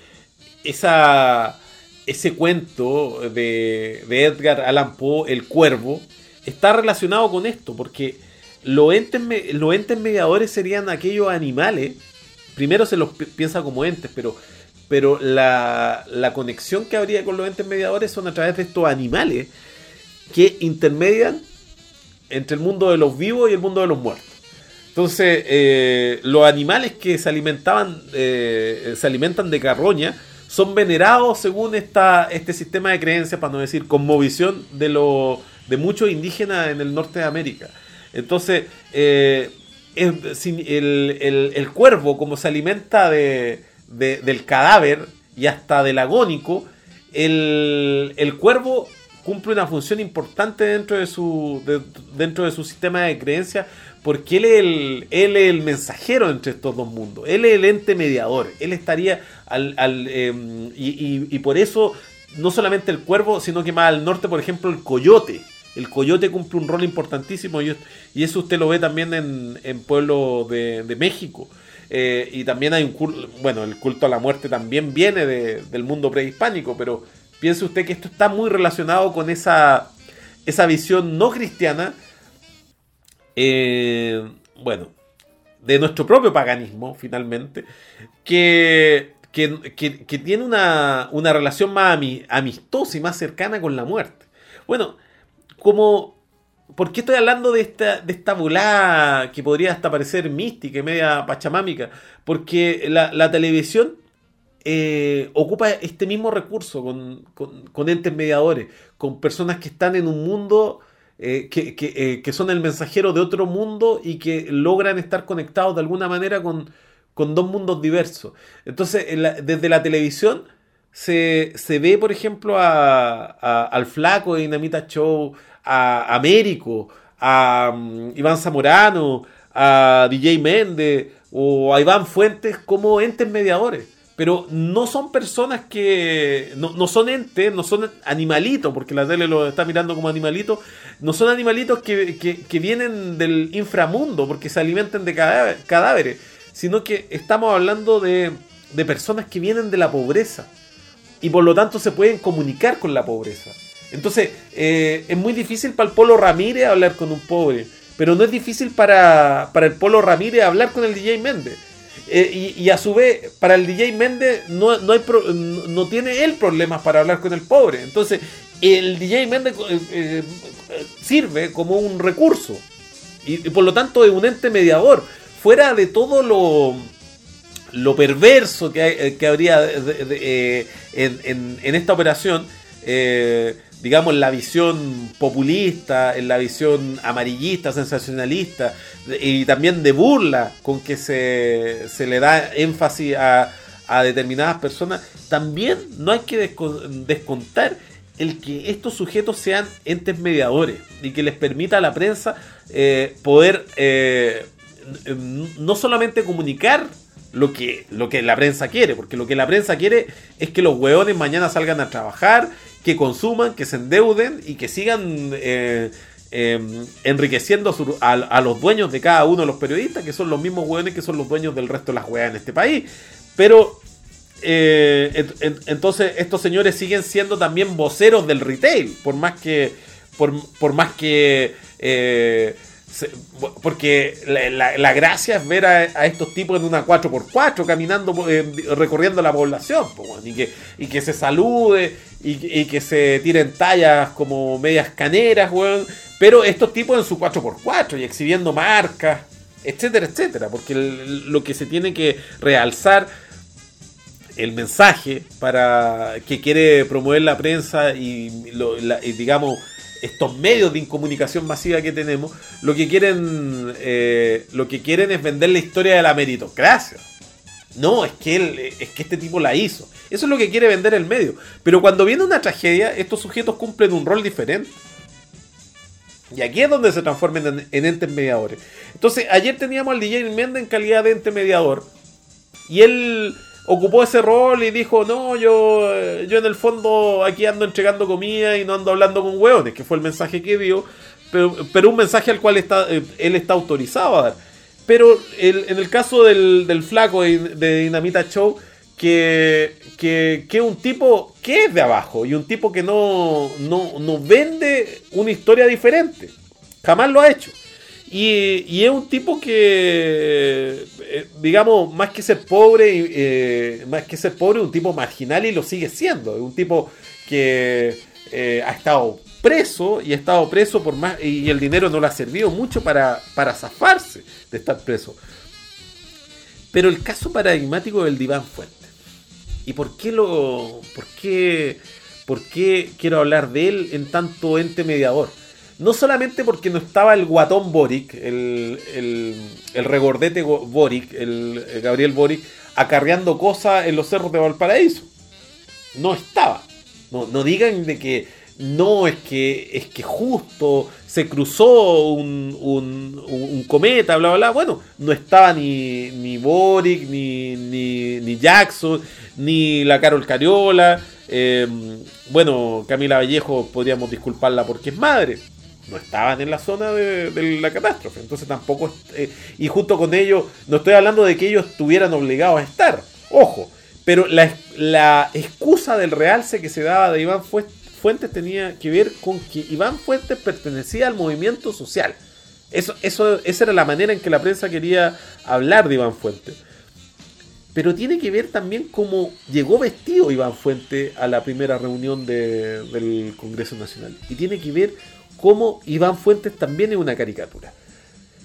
esa, ese cuento de, de Edgar Allan Poe, El Cuervo, está relacionado con esto, porque Los entes, los entes mediadores serían aquellos animales, primero se los pi- piensa como entes, pero, pero la, la conexión que habría con los entes mediadores son a través de estos animales que intermedian entre el mundo de los vivos y el mundo de los muertos. Entonces, eh, los animales que se alimentaban, eh, se alimentan de carroña son venerados según esta, este sistema de creencias, para no decir cosmovisión, de, lo, de muchos indígenas en el norte de América. Entonces, eh, el, el, el cuervo, como se alimenta de, de, del cadáver y hasta del agónico, el, el cuervo cumple una función importante dentro de su, de, dentro de su sistema de creencias, porque él es, el, él es el mensajero entre estos dos mundos. Él es el ente mediador. Él estaría al... al eh, y, y, y por eso, no solamente el cuervo, sino que más al norte, por ejemplo, el coyote. El coyote cumple un rol importantísimo y, y eso usted lo ve también en, en pueblos de, de México. Eh, y también hay un culto, bueno, el culto a la muerte también viene de, del mundo prehispánico, pero piense usted que esto está muy relacionado con esa, esa visión no cristiana, eh, bueno, de nuestro propio paganismo, finalmente, que, que, que, que tiene una, una relación más amistosa y más cercana con la muerte. Bueno, como, ¿por qué estoy hablando de esta, de esta volada que podría hasta parecer mística y media pachamámica? Porque la, la televisión eh, ocupa este mismo recurso con, con, con entes mediadores, con personas que están en un mundo eh, que, que, eh, que son el mensajero de otro mundo y que logran estar conectados de alguna manera con, con dos mundos diversos. Entonces, en la, desde la televisión se, se ve, por ejemplo, a, a, al Flaco de Dinamita Show, a Américo, a um, Iván Zamorano, a D J Méndez o a Iván Fuentes como entes mediadores. Pero no son personas que... No, no son entes, no son animalitos, porque la tele lo está mirando como animalitos. No son animalitos que, que, que vienen del inframundo, porque se alimentan de cadáver, cadáveres. Sino que estamos hablando de, de personas que vienen de la pobreza. Y por lo tanto se pueden comunicar con la pobreza. Entonces, eh, es muy difícil para el Polo Ramírez hablar con un pobre. Pero no es difícil para, para el Polo Ramírez hablar con el D J Méndez. Eh, y, y a su vez, para el D J Méndez no, no, hay pro, no, no tiene él problemas para hablar con el pobre. Entonces, el D J Méndez eh, eh, sirve como un recurso. Y, y por lo tanto es un ente mediador. Fuera de todo lo, lo perverso que, hay, que habría de, de, de, eh, en, en, en esta operación, eh, digamos, en la visión populista, en la visión amarillista, sensacionalista, y también de burla con que se, se le da énfasis a, a determinadas personas, también no hay que descontar el que estos sujetos sean entes mediadores y que les permita a la prensa eh, poder eh, no solamente comunicar lo que, lo que la prensa quiere, porque lo que la prensa quiere es que los hueones mañana salgan a trabajar, que consuman, que se endeuden y que sigan eh, eh, enriqueciendo a, su, a, a los dueños de cada uno de los periodistas, que son los mismos hueones que son los dueños del resto de las hueas en este país. Pero eh, ent, ent, entonces estos señores siguen siendo también voceros del retail, por más que por, por más que eh, se, porque la, la, la gracia es ver a, a estos tipos en una cuatro por cuatro caminando, eh, recorriendo la población, pues, bueno, y, que, y que se salude y, y que se tiren tallas como medias caneras, bueno, pero estos tipos en su cuatro por cuatro y exhibiendo marcas, etcétera, etcétera, porque el, lo que se tiene que realzar el mensaje para que quiere promover la prensa y, lo, la, y digamos estos medios de incomunicación masiva que tenemos, lo que quieren eh, lo que quieren es vender la historia de la meritocracia. No, es que él, es que este tipo la hizo. Eso es lo que quiere vender el medio. Pero cuando viene una tragedia, estos sujetos cumplen un rol diferente. Y aquí es donde se transforman en, en entes mediadores. Entonces, ayer teníamos al D J Méndez en calidad de ente mediador. Y él ocupó ese rol y dijo, no, yo, yo en el fondo aquí ando entregando comida y no ando hablando con hueones, que fue el mensaje que dio, pero, pero un mensaje al cual está, él está autorizado a dar. Pero el, en el caso del, del Flaco de, de Dinamita Show, que, que, que es un tipo que es de abajo y un tipo que no, no, no vende una historia diferente, jamás lo ha hecho. Y, y es un tipo que, eh, digamos, más que ser pobre, eh, más que ser pobre, un tipo marginal y lo sigue siendo. Es un tipo que eh, ha estado preso y ha estado preso por más, y el dinero no le ha servido mucho para, para zafarse de estar preso. Pero el caso paradigmático del Iván Fuentes. ¿Y por qué lo, por qué, por qué quiero hablar de él en tanto ente mediador? No solamente porque no estaba el guatón Boric, el, el, el regordete Boric, el, el Gabriel Boric, acarreando cosas en los cerros de Valparaíso. No estaba. No, no digan de que no, es que es que justo se cruzó un, un, un cometa, bla, bla, bla. Bueno, no estaba ni, ni Boric, ni, ni, ni Jackson, ni la Carol Cariola. Eh, bueno, Camila Vallejo podríamos disculparla porque es madre. No estaban en la zona de, de la catástrofe, entonces tampoco, eh, y junto con ellos, no estoy hablando de que ellos estuvieran obligados a estar, ojo, pero la, la excusa del realce que se daba de Iván Fuentes tenía que ver con que Iván Fuentes pertenecía al movimiento social. Eso, eso, esa era la manera en que la prensa quería hablar de Iván Fuentes. Pero tiene que ver también cómo llegó vestido Iván Fuentes a la primera reunión de, del Congreso Nacional, y tiene que ver cómo Iván Fuentes también es una caricatura.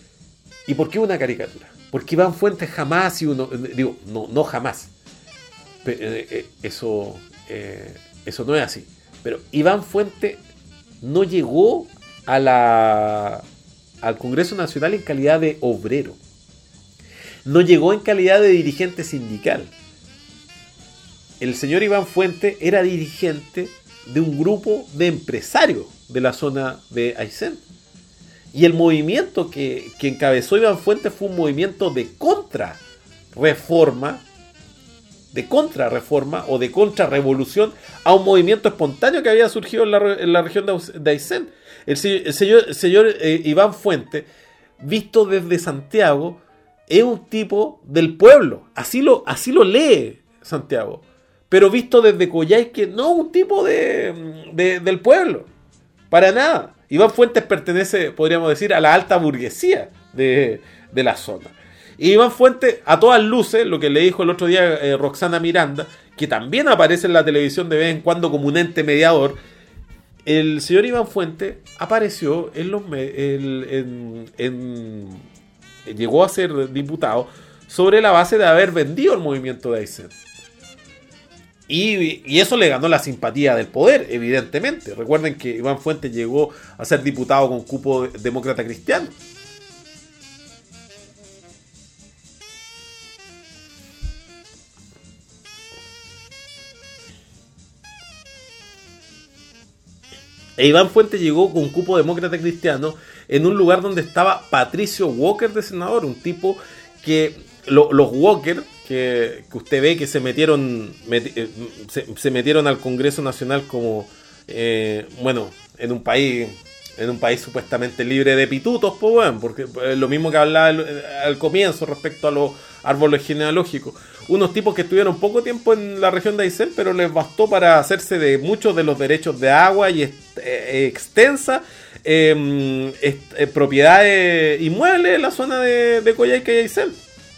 ¿Y por qué una caricatura? Porque Iván Fuentes jamás ha sido uno, digo, no, no jamás. eh, eh, eso, eh, eso no es así. Pero Iván Fuentes no llegó a la, al Congreso Nacional en calidad de obrero. No llegó en calidad de dirigente sindical. El señor Iván Fuentes era dirigente de un grupo de empresarios de la zona de Aysén. Y el movimiento que, que encabezó Iván Fuentes fue un movimiento de contrarreforma, de contrarreforma o de contrarrevolución a un movimiento espontáneo que había surgido en la, en la región de Aysén. El señor, el señor, el señor eh, Iván Fuentes, visto desde Santiago, es un tipo del pueblo. Así lo, así lo lee Santiago. Pero visto desde Coyhaique, no un tipo de, de, del pueblo. Para nada. Iván Fuentes pertenece, podríamos decir, a la alta burguesía de, de la zona. Y Iván Fuentes, a todas luces, lo que le dijo el otro día eh, Roxana Miranda, que también aparece en la televisión de vez en cuando como un ente mediador, el señor Iván Fuentes apareció en los el, en, en, llegó a ser diputado sobre la base de haber vendido el movimiento de Aysén. Y, y eso le ganó la simpatía del poder, evidentemente. Recuerden que Iván Fuentes llegó a ser diputado con cupo demócrata cristiano. E Iván Fuentes llegó con cupo demócrata cristiano en un lugar donde estaba Patricio Walker de senador, un tipo que lo, los Walker que, que usted ve que se metieron meti, se, se metieron al Congreso Nacional como eh, bueno, en un país en un país supuestamente libre de pitutos, pues bueno, porque eh, lo mismo que hablaba al, al comienzo respecto a los árboles genealógicos. Unos tipos que estuvieron poco tiempo en la región de Aysén, pero les bastó para hacerse de muchos de los derechos de agua y eh, extensa eh, eh, propiedades inmuebles en la zona de, de Coyhaique y Aysén.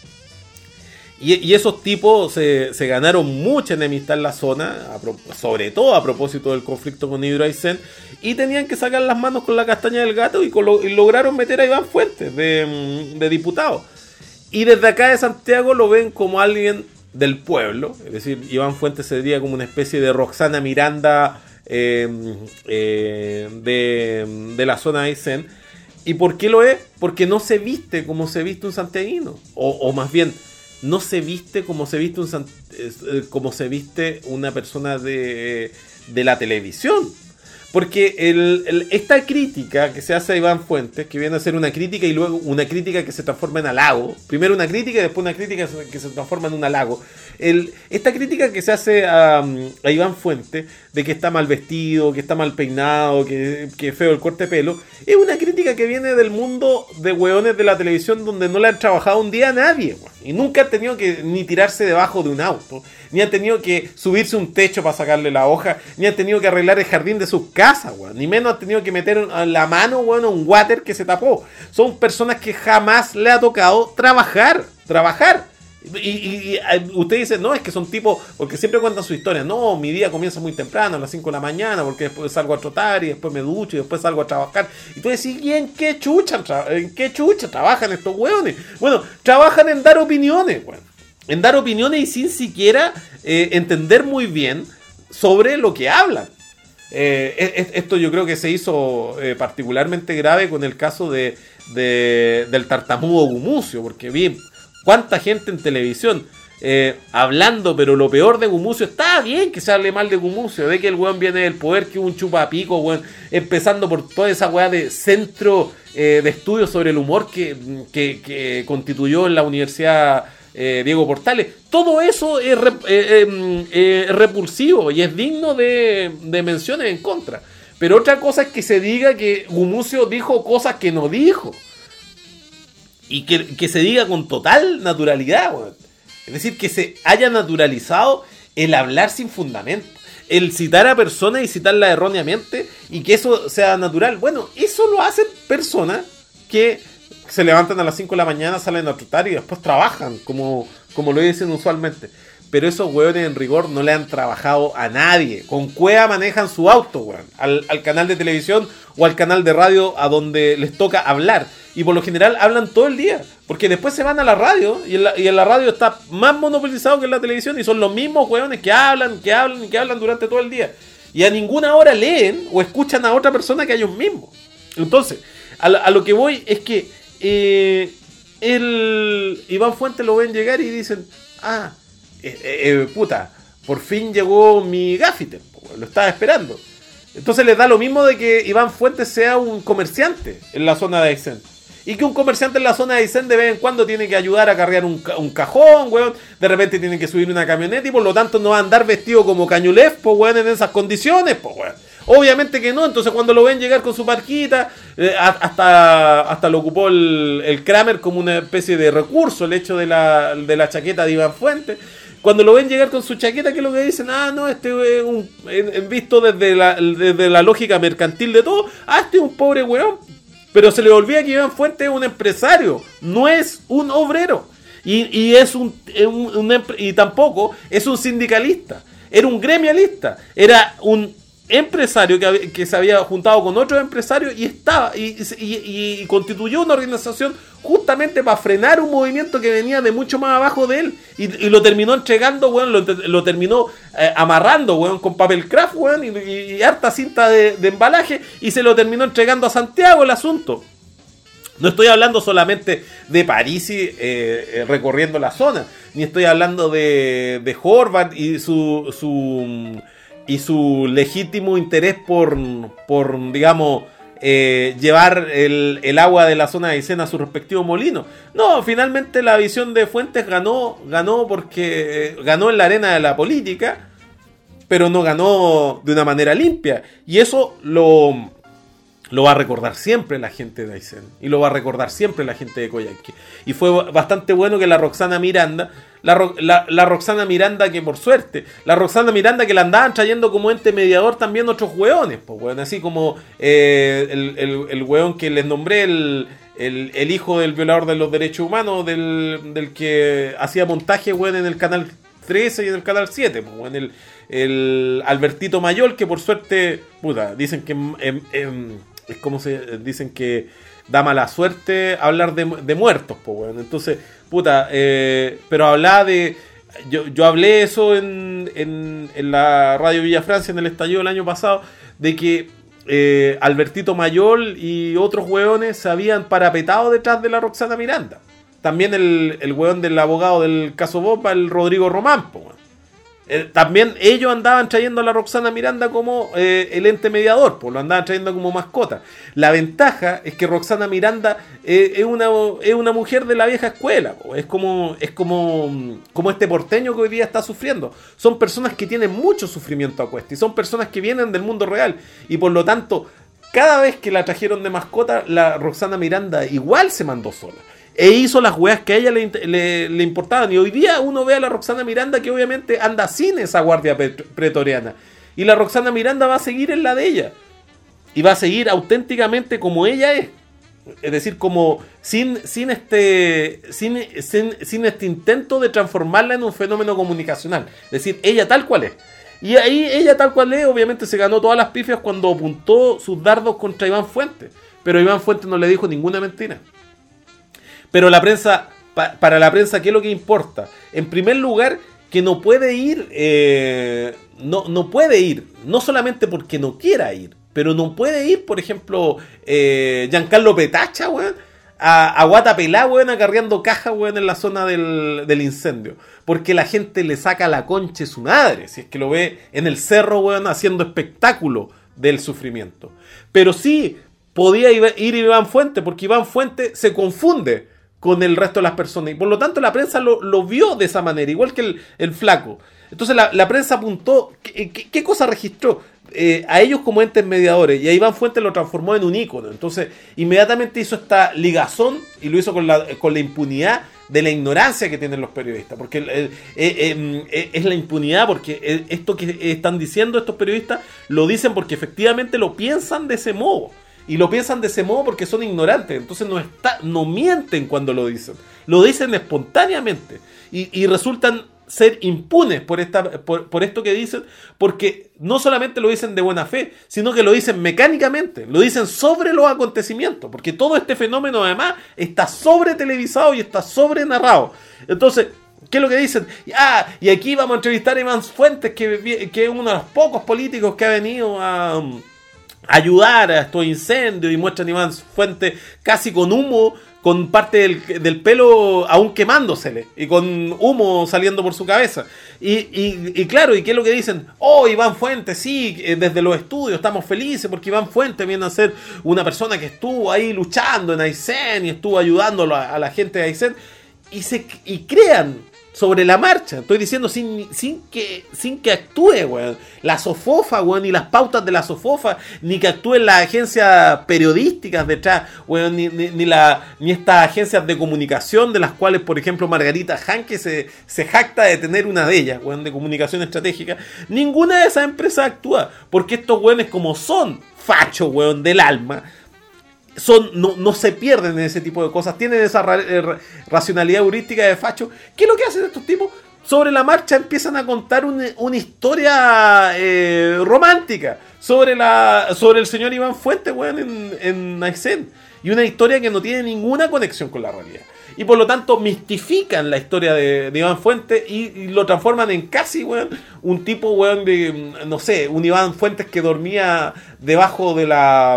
Y, y esos tipos se, se ganaron mucha enemistad en la zona, a pro, sobre todo a propósito del conflicto con Hidro Aysén, y tenían que sacar las manos con la castaña del gato y, con lo, y lograron meter a Iván Fuentes de, de diputado. Y desde acá de Santiago lo ven como alguien del pueblo, es decir, Iván Fuentes sería como una especie de Roxana Miranda eh, eh, de, de la zona de Aysén. ¿Y por qué lo es? Porque no se viste como se viste un santiaguino, o, o más bien, no se viste como se viste un como se viste una persona de, de la televisión. Porque el, el, esta crítica que se hace a Iván Fuentes, que viene a ser una crítica y luego una crítica que se transforma en halago, primero una crítica y después una crítica que se transforma en un halago. El, esta crítica que se hace a, a Iván Fuentes, de que está mal vestido, que está mal peinado, que, que es feo el corte de pelo, es una crítica que viene del mundo de hueones de la televisión donde no le han trabajado un día a nadie, güey, y nunca han tenido que ni tirarse debajo de un auto, ni han tenido que subirse un techo para sacarle la hoja, ni han tenido que arreglar el jardín de sus casas, güey, ni menos han tenido que meter la mano, güey, en un water que se tapó. Son personas que jamás le ha tocado trabajar, trabajar. Y, y, y usted dice, no, es que son tipos, porque siempre cuentan su historia. No, mi día comienza muy temprano, a las cinco de la mañana, porque después salgo a trotar y después me ducho y después salgo a trabajar. Y tú decís, ¿y en qué chucha, en qué chucha trabajan estos hueones? Bueno, trabajan en dar opiniones, bueno, en dar opiniones y sin siquiera eh, entender muy bien sobre lo que hablan. Eh, esto yo creo que se hizo eh, particularmente grave con el caso de, de del tartamudo Gumucio, porque bien, cuánta gente en televisión eh, hablando, pero lo peor de Gumucio, está bien que se hable mal de Gumucio, de que el weón viene del poder, que es un chupapico, weón, empezando por toda esa weá de centro eh, de estudios sobre el humor que, que, que constituyó en la Universidad eh, Diego Portales. Todo eso es, rep, eh, eh, eh, es repulsivo y es digno de, de menciones en contra. Pero otra cosa es que se diga que Gumucio dijo cosas que no dijo. Y que, que se diga con total naturalidad, weón. Es decir, que se haya naturalizado el hablar sin fundamento, el citar a personas y citarlas erróneamente, y que eso sea natural. Bueno, eso lo hacen personas que se levantan a las cinco de la mañana, salen a trotar y después trabajan, como, como lo dicen usualmente. pero esos weones en rigor no le han trabajado a nadie. Con cueva manejan su auto, weón, al, al canal de televisión o al canal de radio a donde les toca hablar. Y por lo general hablan todo el día, porque después se van a la radio y en la, y en la radio está más monopolizado que en la televisión y son los mismos weones que hablan, que hablan y que hablan durante todo el día. Y a ninguna hora leen o escuchan a otra persona que a ellos mismos. Entonces, a, a lo que voy es que eh, el Iván Fuentes lo ven llegar y dicen, ah, eh, eh, puta, por fin llegó mi gaffiter, lo estaba esperando. Entonces les da lo mismo de que Iván Fuentes sea un comerciante en la zona de Aysén. Y que un comerciante en la zona de Aysén de vez en cuando tiene que ayudar a cargar un, un cajón, weón. De repente tiene que subir una camioneta y por lo tanto no va a andar vestido como Cañulef, pues, weón, en esas condiciones, pues, weón. Obviamente que no. Entonces cuando lo ven llegar con su parquita, eh, hasta, hasta lo ocupó el, el Kramer como una especie de recurso, el hecho de la, de la chaqueta de Iván Fuentes. Cuando lo ven llegar con su chaqueta, ¿qué es lo que dicen? Ah, no, este es un... En, visto desde la, desde la lógica mercantil de todo, ah, este es un pobre weón. Pero se le olvida que Iván Fuentes es un empresario, no es un obrero. Y, y es un, un, un y tampoco es un sindicalista. Era un gremialista. Era un empresario que, que se había juntado con otros empresarios y estaba y, y, y constituyó una organización justamente para frenar un movimiento que venía de mucho más abajo de él. Y, y lo terminó entregando, weón, lo, lo terminó eh, amarrando, weón, con papel craft, weón, y, y, y harta cinta de, de embalaje, y se lo terminó entregando a Santiago el asunto. No estoy hablando solamente de Parisi eh, eh, recorriendo la zona, ni estoy hablando de, de Horvath y su, su y su legítimo interés por, por digamos, eh, llevar el, el agua de la zona de Aysén a su respectivo molino. No, finalmente la visión de Fuentes ganó, ganó porque eh, ganó en la arena de la política, pero no ganó de una manera limpia. Y eso lo... Lo va a recordar siempre la gente de Aysén. Y lo va a recordar siempre la gente de Coyhaique. Y fue bastante bueno que la Roxana Miranda, la, la, la Roxana Miranda que por suerte, la Roxana Miranda que la andaban trayendo como ente mediador también otros hueones, pues bueno, así como eh, el, el, el hueón que les nombré, el, el, el hijo del violador de los derechos humanos, del, del que hacía montaje, hueón, en el canal trece y en el canal siete, pues bueno, el, el Albertito Mayol, que por suerte, puta, dicen que... Eh, eh, es como se dicen que da mala suerte hablar de, de muertos, pues, bueno. Entonces, puta, eh, pero hablaba de... Yo, yo hablé eso en, en, en la Radio Villa Francia, en el estallido del año pasado, de que eh, Albertito Mayol y otros hueones se habían parapetado detrás de la Roxana Miranda. También el, el hueón del abogado del caso Bomba, el Rodrigo Román, pues, bueno. Eh, también ellos andaban trayendo a la Roxana Miranda como eh, el ente mediador, pues lo andaban trayendo como mascota. La ventaja es que Roxana Miranda eh, es, una, es una mujer de la vieja escuela, pues. Es como es como, como este porteño que hoy día está sufriendo. Son personas que tienen mucho sufrimiento a cuesta y son personas que vienen del mundo real. Y por lo tanto, cada vez que la trajeron de mascota, la Roxana Miranda igual se mandó sola. E hizo las weas que a ella le, le, le importaban. Y hoy día uno ve a la Roxana Miranda que obviamente anda sin esa guardia pretoriana. Y la Roxana Miranda va a seguir en la de ella. Y va a seguir auténticamente como ella es. Es decir, como sin, sin, este, sin, sin, sin este intento de transformarla en un fenómeno comunicacional. Es decir, ella tal cual es. Y ahí ella tal cual es, obviamente se ganó todas las pifias cuando apuntó sus dardos contra Iván Fuentes. Pero Iván Fuentes no le dijo ninguna mentira. Pero la prensa, pa, para la prensa, ¿qué es lo que importa? En primer lugar, que no puede ir, eh, no, no puede ir, no solamente porque no quiera ir, pero no puede ir, por ejemplo, eh, Giancarlo Petacha, weón, a, a Guatapelá, weón, acarreando cajas, weón, en la zona del, del incendio. Porque la gente le saca la concha de su madre, si es que lo ve en el cerro, weón, haciendo espectáculo del sufrimiento. Pero sí podía ir, ir Iván Fuentes, porque Iván Fuentes se confunde con el resto de las personas. Y por lo tanto la prensa lo, lo vio de esa manera, igual que el, el flaco. Entonces la, la prensa apuntó, ¿qué, qué, qué cosa registró? Eh, a ellos como entes mediadores, y a Iván Fuentes lo transformó en un ícono. Entonces inmediatamente hizo esta ligazón y lo hizo con la, con la impunidad de la ignorancia que tienen los periodistas. Porque eh, eh, eh, es la impunidad, porque esto que están diciendo estos periodistas lo dicen porque efectivamente lo piensan de ese modo. Y lo piensan de ese modo porque son ignorantes. Entonces no, está, no mienten cuando lo dicen. Lo dicen espontáneamente. Y, y resultan ser impunes por, esta, por, por esto que dicen, porque no solamente lo dicen de buena fe, sino que lo dicen mecánicamente, lo dicen sobre los acontecimientos, porque todo este fenómeno además está sobre televisado y está sobre narrado. Entonces, ¿qué es lo que dicen? Ah, y aquí vamos a entrevistar a Iván Fuentes, que, que es uno de los pocos políticos que ha venido a, a ayudar a estos incendios, y muestran a Iván Fuentes casi con humo, con parte del, del pelo aún quemándosele y con humo saliendo por su cabeza. Y, y, y claro, ¿y qué es lo que dicen? Oh, Iván Fuentes, sí, desde los estudios estamos felices porque Iván Fuentes viene a ser una persona que estuvo ahí luchando en Aysén y estuvo ayudando a, a la gente de Aysén. Y, se, y crean sobre la marcha, estoy diciendo sin, sin, que, sin que actúe, weón, la Sofofa, weón, ni las pautas de la Sofofa, ni que actúen las agencias periodísticas detrás, weón, ni, ni, ni, la, ni estas agencias de comunicación de las cuales, por ejemplo, Margarita Hanke se, se jacta de tener una de ellas, weón, de comunicación estratégica. Ninguna de esas empresas actúa, porque estos weones, como son fachos, weón, del alma, Son, no, no se pierden en ese tipo de cosas, tienen esa ra, eh, racionalidad heurística de facho. ¿Qué es lo que hacen estos tipos? Sobre la marcha empiezan a contar un, una historia eh, romántica sobre, la, sobre el señor Iván Fuentes, weón, en, en Aysén, y una historia que no tiene ninguna conexión con la realidad, y por lo tanto mistifican la historia de, de Iván Fuentes y, y lo transforman en casi, weón, un tipo, weón, de, no sé, un Iván Fuentes que dormía debajo de la...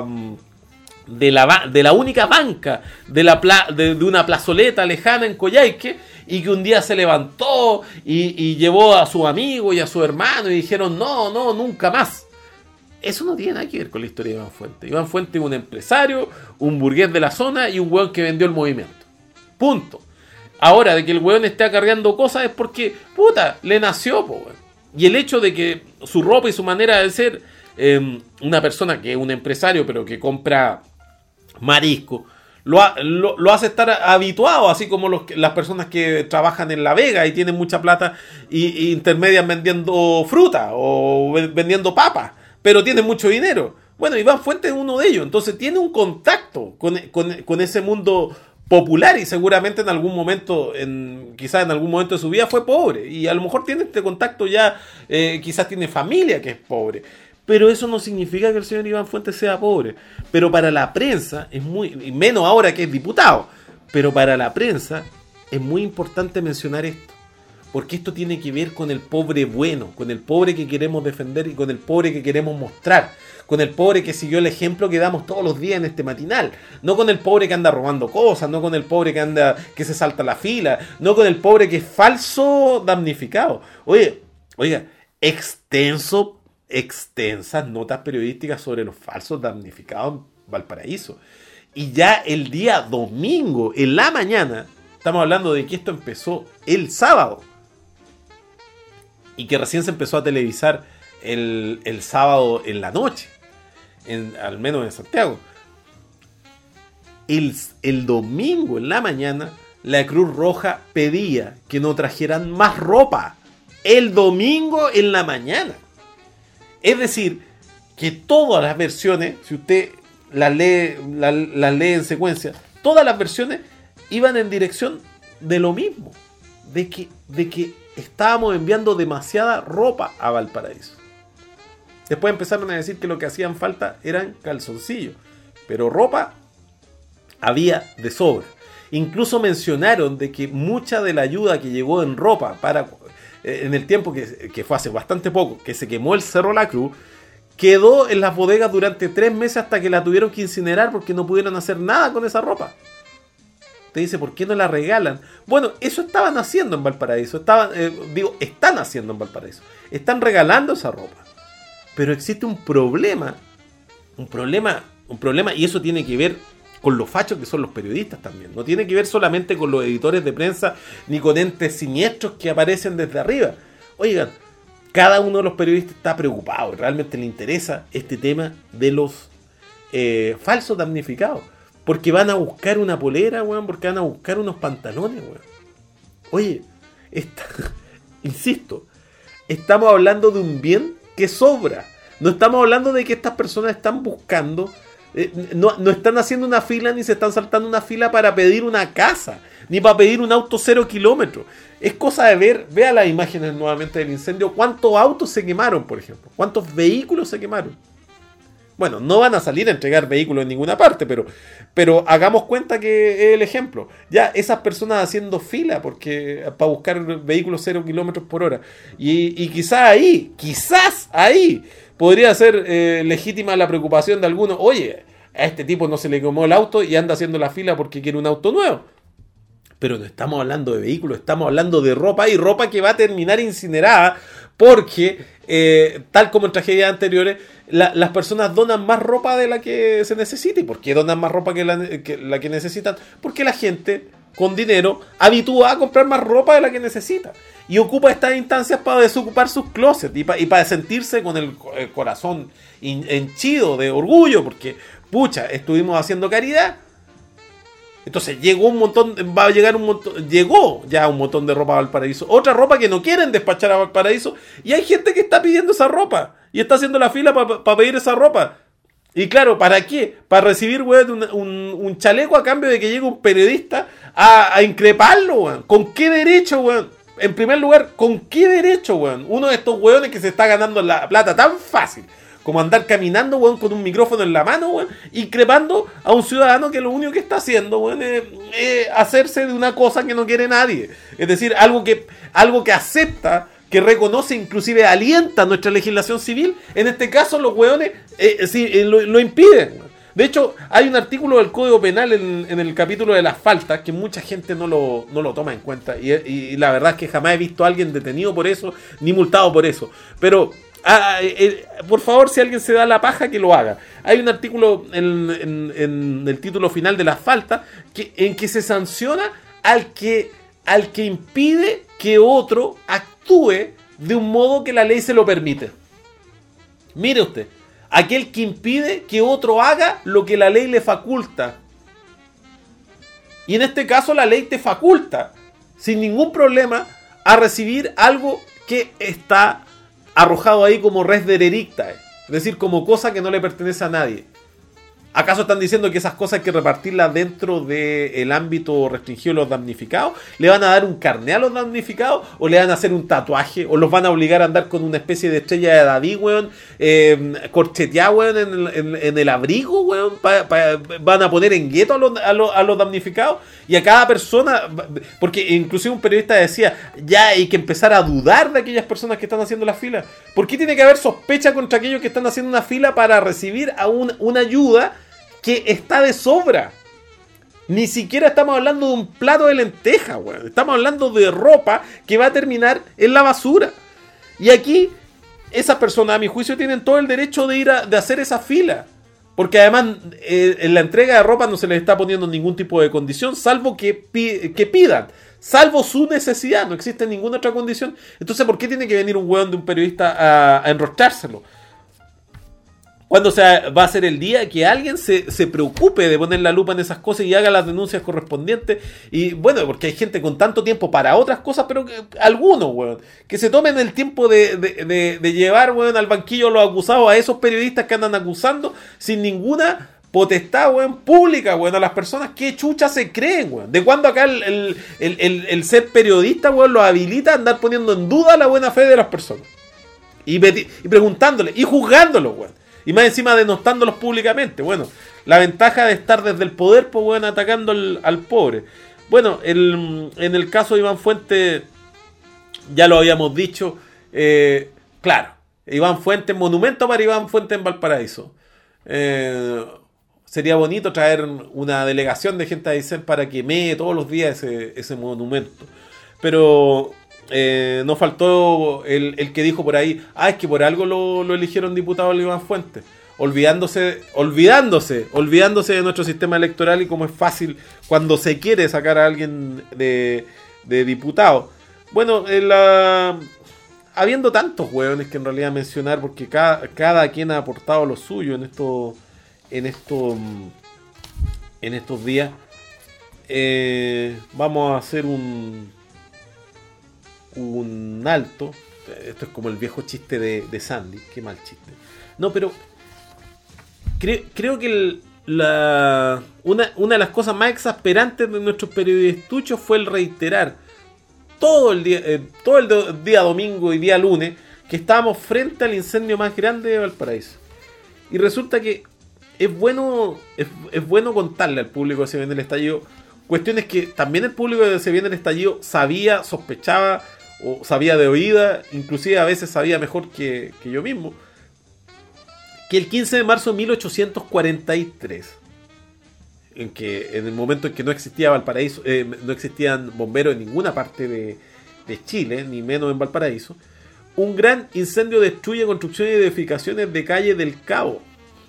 De la, de la única banca de, la pla, de, de una plazoleta lejana en Coyhaique, y que un día se levantó y, y llevó a su amigo y a su hermano y dijeron no, no, nunca más. Eso no tiene nada que ver con la historia de Iván Fuentes. Iván Fuentes es un empresario, un burgués de la zona y un weón que vendió el movimiento. Punto. Ahora, de que el weón esté acarreando cosas es porque, puta, le nació, po, weón. Y el hecho de que su ropa y su manera de ser, eh, una persona que es un empresario pero que compra marisco, lo, ha, lo, lo hace estar habituado, así como los, las personas que trabajan en La Vega y tienen mucha plata y, y intermedian vendiendo fruta o vendiendo papas, pero tienen mucho dinero. Bueno, Iván Fuentes es uno de ellos, entonces tiene un contacto con, con, con ese mundo popular, y seguramente en algún momento, en, quizás en algún momento de su vida fue pobre, y a lo mejor tiene este contacto ya, eh, quizás tiene familia que es pobre. Pero eso no significa que el señor Iván Fuentes sea pobre. Pero para la prensa es muy, y menos ahora que es diputado, pero para la prensa es muy importante mencionar esto, porque esto tiene que ver con el pobre bueno, con el pobre que queremos defender y con el pobre que queremos mostrar, con el pobre que siguió el ejemplo que damos todos los días en este matinal, no con el pobre que anda robando cosas, no con el pobre que anda, que se salta la fila, no con el pobre que es falso damnificado. Oye, oiga, extenso extensas notas periodísticas sobre los falsos damnificados en Valparaíso. Y ya el día domingo, en la mañana, estamos hablando de que esto empezó el sábado y que recién se empezó a televisar el, el sábado en la noche, en, al menos en Santiago. El, el domingo en la mañana, la Cruz Roja pedía que no trajeran más ropa. El domingo en la mañana. Es decir, que todas las versiones, si usted las lee, las, las lee en secuencia, todas las versiones iban en dirección de lo mismo, de que, de que estábamos enviando demasiada ropa a Valparaíso. Después empezaron a decir que lo que hacían falta eran calzoncillos, pero ropa había de sobra. Incluso mencionaron de que mucha de la ayuda que llegó en ropa para... en el tiempo que, que fue hace bastante poco, que se quemó el Cerro La Cruz, quedó en las bodegas durante tres meses hasta que la tuvieron que incinerar porque no pudieron hacer nada con esa ropa. Te dice, ¿por qué no la regalan? Bueno, eso estaban haciendo en Valparaíso, estaban, eh, digo, están haciendo en Valparaíso, están regalando esa ropa. Pero existe un problema, un problema, un problema, y eso tiene que ver con los fachos que son los periodistas también. No tiene que ver solamente con los editores de prensa ni con entes siniestros que aparecen desde arriba. Oigan, cada uno de los periodistas está preocupado y realmente le interesa este tema de los eh, falsos damnificados. Porque van a buscar una polera, weón, porque van a buscar unos pantalones, weón. Oye, esta, insisto, estamos hablando de un bien que sobra. No estamos hablando de que estas personas están buscando Eh, no, no están haciendo una fila ni se están saltando una fila para pedir una casa, ni para pedir un auto cero kilómetros. Es cosa de ver, vea las imágenes nuevamente del incendio, cuántos autos se quemaron, por ejemplo, cuántos vehículos se quemaron. Bueno, no van a salir a entregar vehículos en ninguna parte, pero, pero hagamos cuenta que es el ejemplo. Ya esas personas haciendo fila porque para buscar vehículos cero kilómetros por hora. Y, y quizás ahí, quizás ahí, podría ser eh, legítima la preocupación de algunos. Oye, a este tipo no se le quemó el auto y anda haciendo la fila porque quiere un auto nuevo. Pero no estamos hablando de vehículos, estamos hablando de ropa y ropa que va a terminar incinerada porque, eh, tal como en tragedias anteriores, la, las personas donan más ropa de la que se necesita. ¿Y por qué donan más ropa que la que, la que necesitan? Porque la gente con dinero habitúa a comprar más ropa de la que necesita y ocupa estas instancias para desocupar sus closets y, pa, y para sentirse con el, el corazón henchido de orgullo porque, pucha, estuvimos haciendo caridad. Entonces llegó un montón, va a llegar un montón, llegó ya un montón de ropa a Valparaíso. Otra ropa que no quieren despachar a Valparaíso. Y hay gente que está pidiendo esa ropa. Y está haciendo la fila para pa pedir esa ropa. Y claro, ¿para qué? Para recibir, weón, un, un, un chaleco a cambio de que llegue un periodista a, a increparlo, weón. ¿Con qué derecho, weón? En primer lugar, ¿con qué derecho, weón? Uno de estos weones que se está ganando la plata tan fácil como andar caminando, weón, con un micrófono en la mano, weón, increpando a un ciudadano que lo único que está haciendo, weón, es, es hacerse de una cosa que no quiere nadie. Es decir, algo que, algo que acepta, que reconoce, inclusive alienta nuestra legislación civil. En este caso, los weones eh, sí, eh, lo, lo impiden. De hecho, hay un artículo del Código Penal en, en el capítulo de las faltas que mucha gente no lo, no lo toma en cuenta. Y, y, y la verdad es que jamás he visto a alguien detenido por eso, ni multado por eso. Pero... Ah, eh, por favor, si alguien se da la paja, que lo haga. Hay un artículo en, en, en el título final de la falta que, en que se sanciona al que, al que impide que otro actúe de un modo que la ley se lo permite. Mire usted, aquel que impide que otro haga lo que la ley le faculta. Y en este caso la ley te faculta, sin ningún problema, a recibir algo que está arrojado ahí como res derelicta, es decir, como cosa que no le pertenece a nadie. ¿Acaso están diciendo que esas cosas hay que repartirlas dentro del ámbito restringido de los damnificados? ¿Le van a dar un carné a los damnificados? ¿O le van a hacer un tatuaje? ¿O los van a obligar a andar con una especie de estrella de David, weón? Eh, corcheteada, weón, en el, en, en el abrigo, weón. Pa, pa, ¿Van a poner en gueto a los, a, los, a los damnificados? Y a cada persona... Porque inclusive un periodista decía, ya hay que empezar a dudar de aquellas personas que están haciendo la fila. ¿Por qué tiene que haber sospecha contra aquellos que están haciendo una fila para recibir a un, una ayuda que está de sobra? Ni siquiera estamos hablando de un plato de lentejas, weón. Estamos hablando de ropa que va a terminar en la basura. Y aquí, esas personas, a mi juicio, tienen todo el derecho de ir a de hacer esa fila. Porque además, eh, en la entrega de ropa no se les está poniendo ningún tipo de condición, salvo que, pi que pidan. Salvo su necesidad, no existe ninguna otra condición. Entonces, ¿por qué tiene que venir un weón de un periodista a, a enrostrárselo? Cuando se va a ser el día que alguien se, se preocupe de poner la lupa en esas cosas y haga las denuncias correspondientes. Y bueno, porque hay gente con tanto tiempo para otras cosas, pero que, algunos, weón, que se tomen el tiempo de, de, de, de llevar, weón, al banquillo a los acusados, a esos periodistas que andan acusando sin ninguna potestad, weón, pública, weón, a las personas que chucha se creen, weón. ¿De cuándo acá el, el, el, el, el ser periodista, weón, los habilita a andar poniendo en duda la buena fe de las personas? Y, y preguntándole, y juzgándolo, weón. Y más encima denostándolos públicamente. Bueno, la ventaja de estar desde el poder, pues bueno, atacando al, al pobre. Bueno, el, en el caso de Iván Fuentes, ya lo habíamos dicho. Eh, claro, Iván Fuentes, monumento para Iván Fuentes en Valparaíso. Eh, sería bonito traer una delegación de gente a Aysén para que mee todos los días ese, ese monumento. Pero... Eh, no faltó el, el que dijo por ahí, ah, es que por algo lo, lo eligieron diputado Iván Fuentes, olvidándose, olvidándose, olvidándose de nuestro sistema electoral y cómo es fácil cuando se quiere sacar a alguien de, de diputado. Bueno, en la, habiendo tantos hueones que en realidad mencionar, porque cada, cada quien ha aportado lo suyo en esto, en esto, en estos días, eh, vamos a hacer un un alto. Esto es como el viejo chiste de, de Sandy. Qué mal chiste. No, pero cre- creo que el, la, una, una de las cosas más exasperantes de nuestros periodistuchos fue el reiterar todo el día, eh, todo el do- día domingo y día lunes que estábamos frente al incendio más grande de Valparaíso. Y resulta que es bueno, es, es bueno contarle al público que se viene el estallido cuestiones que también el público que se viene el estallido sabía, sospechaba o sabía de oída, inclusive a veces sabía mejor que, que yo mismo, que el quince de marzo de mil ochocientos cuarenta y tres, en que en el momento en que no existía Valparaíso, eh, no existían bomberos en ninguna parte de, de Chile, ni menos en Valparaíso, un gran incendio destruye construcciones y edificaciones de calle del Cabo.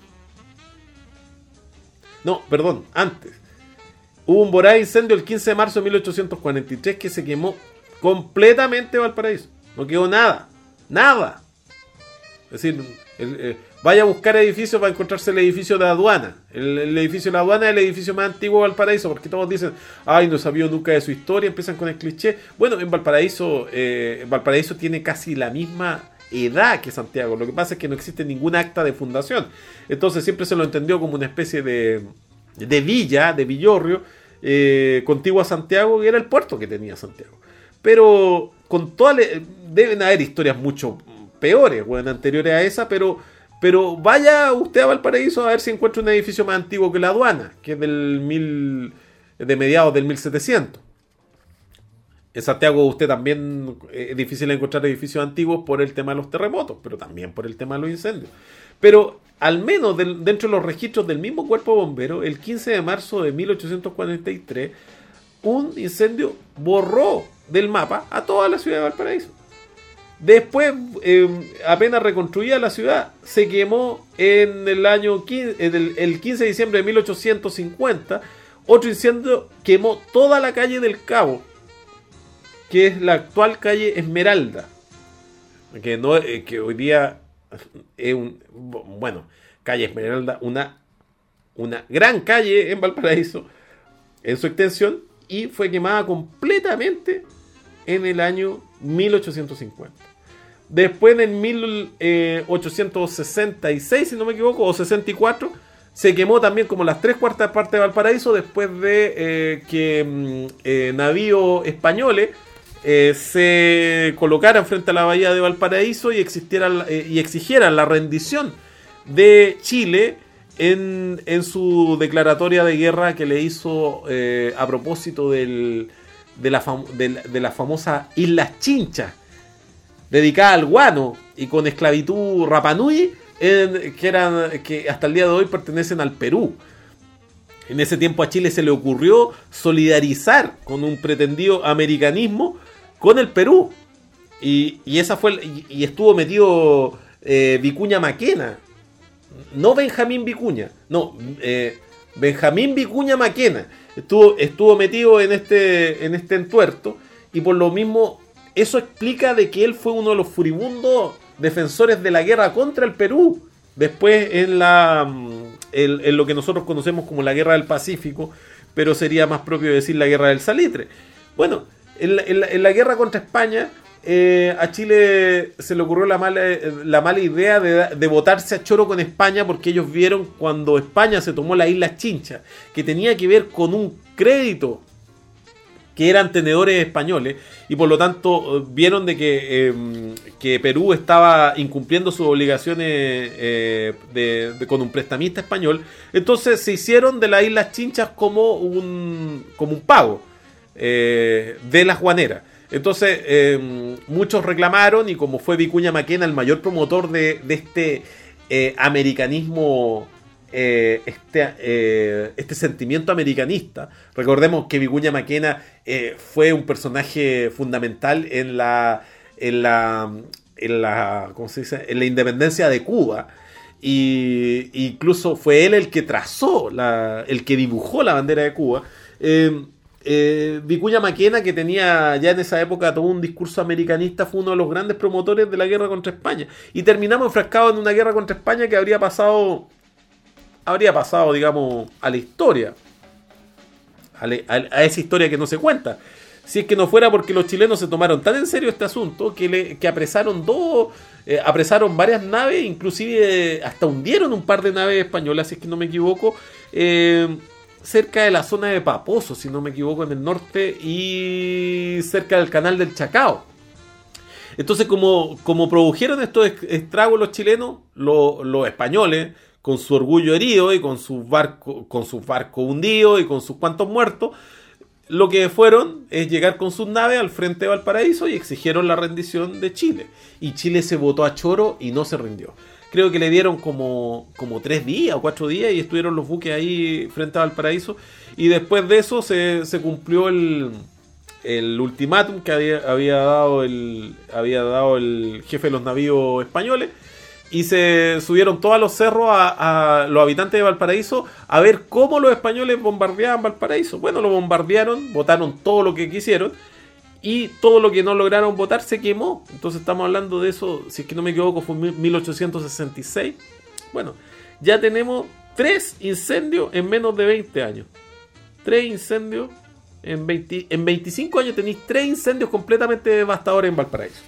No, perdón, antes. Hubo un voraz incendio el quince de marzo de mil ochocientos cuarenta y tres que se quemó completamente Valparaíso. No quedó nada. Nada. Es decir, el, eh, vaya a buscar edificios para encontrarse el edificio de la aduana. El, el edificio de la aduana es el edificio más antiguo de Valparaíso, porque todos dicen, ay, no sabía nunca de su historia, empiezan con el cliché. Bueno, en Valparaíso, eh, Valparaíso tiene casi la misma edad que Santiago. Lo que pasa es que no existe ningún acta de fundación. Entonces siempre se lo entendió como una especie de, de villa, de villorrio, eh, contigua a Santiago, que era el puerto que tenía Santiago. Pero con toda le, deben haber historias mucho peores, bueno, anteriores a esa, pero, pero vaya usted a Valparaíso a ver si encuentra un edificio más antiguo que la aduana, que es del mil, de mediados del mil setecientos. En Santiago usted también es difícil encontrar edificios antiguos por el tema de los terremotos, pero también por el tema de los incendios. Pero al menos del, dentro de los registros del mismo cuerpo bombero, el quince de marzo de mil ochocientos cuarenta y tres, un incendio borró del mapa a toda la ciudad de Valparaíso. Después, eh, apenas reconstruida la ciudad, se quemó en el año quince, en el, el quince de diciembre de mil ochocientos cincuenta. Otro incendio quemó toda la calle del Cabo, que es la actual calle Esmeralda, que, no, eh, que hoy día es un, bueno, calle Esmeralda, una, una gran calle en Valparaíso, en su extensión, y fue quemada completamente en el año mil ochocientos cincuenta. Después en mil ochocientos sesenta y seis, si no me equivoco, o sesenta y cuatro, se quemó también como las tres cuartas partes de Valparaíso, después de eh, que eh, navíos españoles eh, se colocaran frente a la bahía de Valparaíso y, existiera, eh, y exigieran la rendición de Chile en, en su declaratoria de guerra que le hizo eh, a propósito del, de, la fam- de, la, de la famosa Islas Chinchas, dedicada al guano y con esclavitud Rapanui, en, que, eran, que hasta el día de hoy pertenecen al Perú. En ese tiempo a Chile se le ocurrió solidarizar con un pretendido americanismo con el Perú. Y, y esa fue y, y estuvo metido eh, Vicuña Maquena. No Benjamín Vicuña, no, eh, Benjamín Vicuña Maquena. Estuvo, estuvo metido en este, en este entuerto, y por lo mismo eso explica de que él fue uno de los furibundos defensores de la guerra contra el Perú. Después en, la, en, en lo que nosotros conocemos como la Guerra del Pacífico, pero sería más propio decir la Guerra del Salitre. Bueno, en la, en la, en la guerra contra España, eh, a Chile se le ocurrió la mala, la mala idea de, de botarse a choro con España, porque ellos vieron cuando España se tomó la isla Chincha, que tenía que ver con un crédito que eran tenedores españoles, y por lo tanto vieron de que, eh, que Perú estaba incumpliendo sus obligaciones eh, de, de, con un prestamista español. Entonces se hicieron de las Islas Chinchas como un, como un pago eh, de las guaneras. Entonces eh, muchos reclamaron, y como fue Vicuña Maquena el mayor promotor de, de este eh, americanismo, Eh, este, eh, este sentimiento americanista. Recordemos que Vicuña Maquena eh, fue un personaje fundamental en la en la en la ¿cómo se dice? En la independencia de Cuba, y incluso fue él el que trazó la, el que dibujó la bandera de Cuba. eh, eh, Vicuña Maquena, que tenía ya en esa época todo un discurso americanista, fue uno de los grandes promotores de la guerra contra España, y terminamos enfrascados en una guerra contra España que habría pasado habría pasado, digamos, a la historia, a, le, a, a esa historia que no se cuenta. si es que no fuera porque los chilenos se tomaron tan en serio este asunto que, le, que apresaron dos, eh, apresaron varias naves, inclusive eh, hasta hundieron un par de naves españolas, si es que no me equivoco, eh, cerca de la zona de Paposo, si no me equivoco, en el norte, y cerca del canal del Chacao. Entonces, como, como produjeron estos estragos los chilenos, los, los españoles, con su orgullo herido y con sus barcos con sus barcos hundidos y con sus cuantos muertos, lo que fueron es llegar con sus naves al frente de Valparaíso y exigieron la rendición de Chile. Y Chile se botó a choro y no se rindió. Creo que le dieron como, como tres días o cuatro días y estuvieron los buques ahí frente a Valparaíso. Y después de eso se, se cumplió el, el ultimátum que había, había, dado el, había dado el jefe de los navíos españoles. Y se subieron todos los cerros a, a los habitantes de Valparaíso a ver cómo los españoles bombardeaban Valparaíso. Bueno, lo bombardearon, botaron todo lo que quisieron y todo lo que no lograron botar se quemó. Entonces estamos hablando de eso, si es que no me equivoco, fue en mil ochocientos sesenta y seis. Bueno, ya tenemos tres incendios en menos de veinte años. Tres incendios en, veinte, en veinticinco años tenéis tres incendios completamente devastadores en Valparaíso.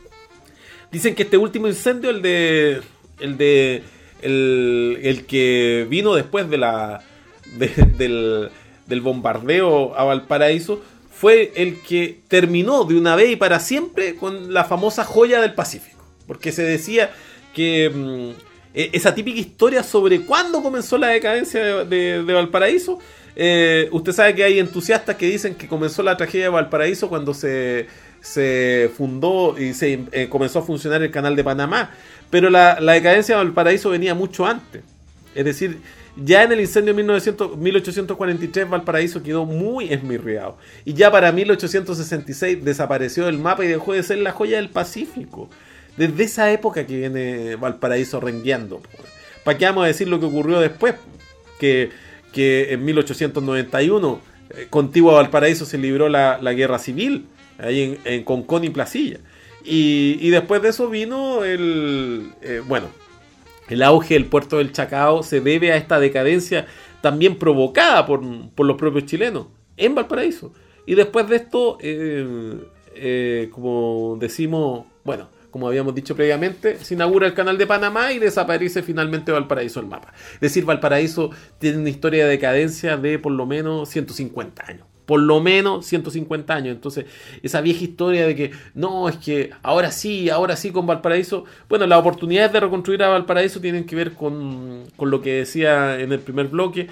Dicen que este último incendio, el de. El de. El, el que vino después de la. De, del, del bombardeo a Valparaíso, fue el que terminó de una vez y para siempre con la famosa joya del Pacífico. Porque se decía que. Mmm, esa típica historia sobre cuándo comenzó la decadencia de, de, de Valparaíso. Eh, usted sabe que hay entusiastas que dicen que comenzó la tragedia de Valparaíso cuando se. se fundó y se eh, comenzó a funcionar el canal de Panamá, pero la, la decadencia de Valparaíso venía mucho antes. Es decir, ya en el incendio de mil ochocientos cuarenta y tres Valparaíso quedó muy esmirriado y ya para mil ochocientos sesenta y seis desapareció del mapa y dejó de ser la joya del Pacífico. Desde esa época que viene Valparaíso rengueando. ¿Para qué vamos a decir lo que ocurrió después? Que, que en mil ochocientos noventa y uno eh, contiguo a Valparaíso se libró la, la guerra civil ahí en, en Concón y Placilla. Y, y después de eso vino el... Eh, bueno, el auge del puerto del Chacao se debe a esta decadencia también provocada por, por los propios chilenos en Valparaíso. Y después de esto, eh, eh, como decimos, bueno, como habíamos dicho previamente, se inaugura el canal de Panamá y desaparece finalmente Valparaíso del mapa. Es decir, Valparaíso tiene una historia de decadencia de por lo menos ciento cincuenta años. Por lo menos ciento cincuenta años. Entonces, esa vieja historia de que no, es que ahora sí, ahora sí con Valparaíso. Bueno, las oportunidades de reconstruir a Valparaíso tienen que ver con, con lo que decía en el primer bloque,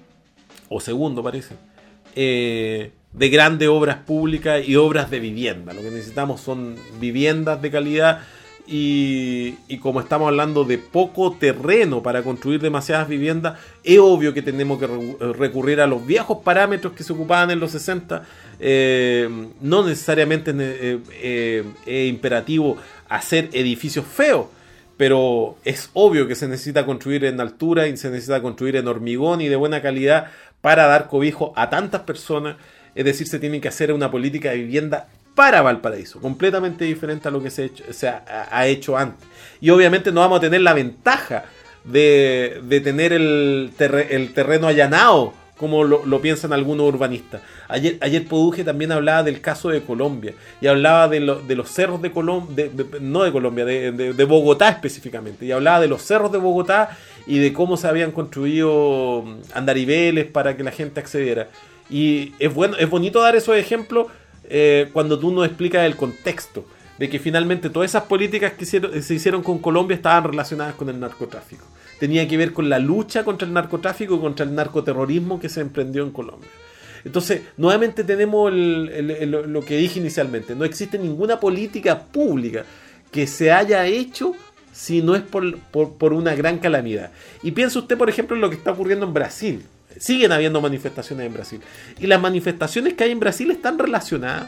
o segundo parece, eh, de grandes obras públicas y obras de vivienda. Lo que necesitamos son viviendas de calidad. Y, y como estamos hablando de poco terreno para construir demasiadas viviendas, es obvio que tenemos que re- recurrir a los viejos parámetros que se ocupaban en los sesenta. Eh, no necesariamente eh, eh, es imperativo hacer edificios feos, pero es obvio que se necesita construir en altura y se necesita construir en hormigón y de buena calidad para dar cobijo a tantas personas. Es decir, se tiene que hacer una política de vivienda para Valparaíso, completamente diferente a lo que se ha hecho, se ha, ha hecho antes. Y obviamente no vamos a tener la ventaja de, de tener el, terre, el terreno allanado, como lo, lo piensan algunos urbanistas. Ayer, ayer Poduje también hablaba del caso de Colombia, y hablaba de, lo, de los cerros de Colombia, no de Colombia, de, de, de Bogotá específicamente, y hablaba de los cerros de Bogotá y de cómo se habían construido andariveles para que la gente accediera. Y es, bueno, es bonito dar esos ejemplos, Eh, cuando tú nos explicas el contexto de que finalmente todas esas políticas que hicieron, se hicieron con Colombia estaban relacionadas con el narcotráfico. Tenía que ver con la lucha contra el narcotráfico y contra el narcoterrorismo que se emprendió en Colombia. Entonces, nuevamente tenemos el, el, el, lo que dije inicialmente. No existe ninguna política pública que se haya hecho si no es por, por, por una gran calamidad. Y piensa usted, por ejemplo, en lo que está ocurriendo en Brasil. Siguen habiendo manifestaciones en Brasil. Y las manifestaciones que hay en Brasil están relacionadas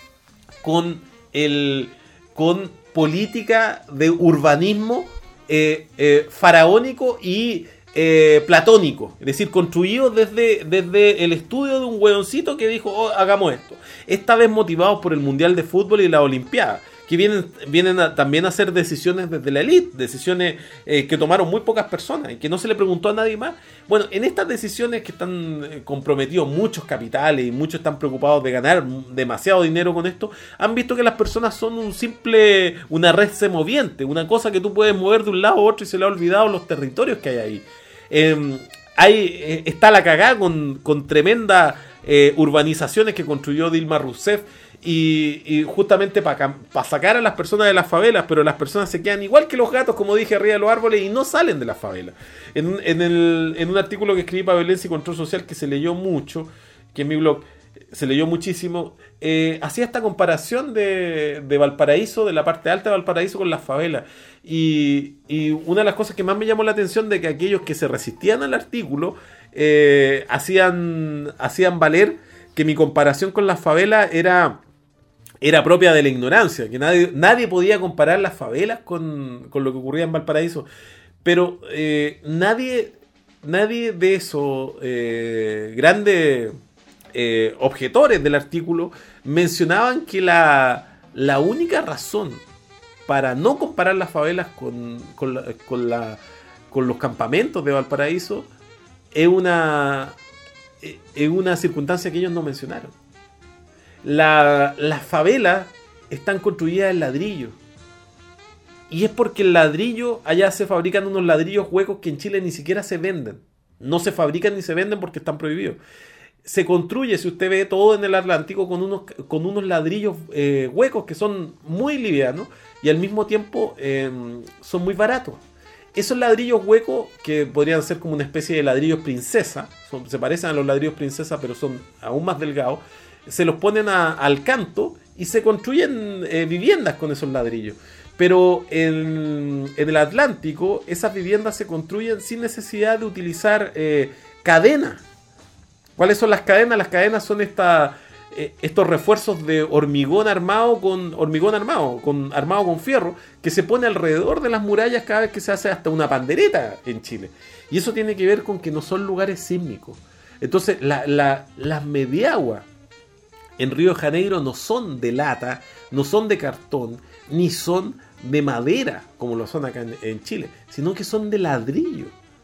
con, el, con política de urbanismo eh, eh, faraónico y eh, platónico. Es decir, construido desde, desde el estudio de un hueoncito que dijo, oh, hagamos esto. Esta vez motivados por el Mundial de Fútbol y la Olimpiada, que vienen, vienen a, también a hacer decisiones desde la élite, decisiones eh, que tomaron muy pocas personas y que no se le preguntó a nadie más. Bueno, en estas decisiones que están eh, comprometidos muchos capitales y muchos están preocupados de ganar demasiado dinero con esto, han visto que las personas son un simple, una red semoviente, una cosa que tú puedes mover de un lado a otro y se le ha olvidado los territorios que hay ahí. Eh, hay eh, está la cagada con, con tremendas eh, urbanizaciones que construyó Dilma Rousseff. Y, y justamente para pa sacar a las personas de las favelas, pero las personas se quedan igual que los gatos, como dije, arriba de los árboles y no salen de las favelas. En, en, el, en un artículo que escribí para Violencia y Control Social, que se leyó mucho, que en mi blog se leyó muchísimo, eh, hacía esta comparación de, de Valparaíso, de la parte alta de Valparaíso con las favelas. Y, y una de las cosas que más me llamó la atención de que aquellos que se resistían al artículo eh, hacían, hacían valer que mi comparación con las favelas era... era propia de la ignorancia, que nadie, nadie podía comparar las favelas con, con lo que ocurría en Valparaíso. Pero eh, nadie, nadie de esos eh, grandes eh, objetores del artículo mencionaban que la, la única razón para no comparar las favelas con, con, la, con, la, con los campamentos de Valparaíso es una, es una circunstancia que ellos no mencionaron. La, las favelas están construidas en ladrillo. Y es porque el ladrillo, allá se fabrican unos ladrillos huecos que en Chile ni siquiera se venden. No se fabrican ni se venden porque están prohibidos. Se construye, si usted ve todo en el Atlántico, con unos, con unos ladrillos eh, huecos que son muy livianos y al mismo tiempo eh, son muy baratos. Esos ladrillos huecos, que podrían ser como una especie de ladrillos princesa, son, se parecen a los ladrillos princesa, pero son aún más delgados, se los ponen a, al canto y se construyen eh, viviendas con esos ladrillos. Pero en, en el Atlántico esas viviendas se construyen sin necesidad de utilizar eh, cadenas. ¿Cuáles son las cadenas? Las cadenas son esta, eh, estos refuerzos de hormigón armado con hormigón armado, con, armado con fierro, que se pone alrededor de las murallas cada vez que se hace hasta una pandereta en Chile. Y eso tiene que ver con que no son lugares sísmicos. Entonces la, la, las mediaguas en Río de Janeiro no son de lata, no son de cartón, ni son de madera, como lo son acá en, en Chile, sino que son de ladrillo.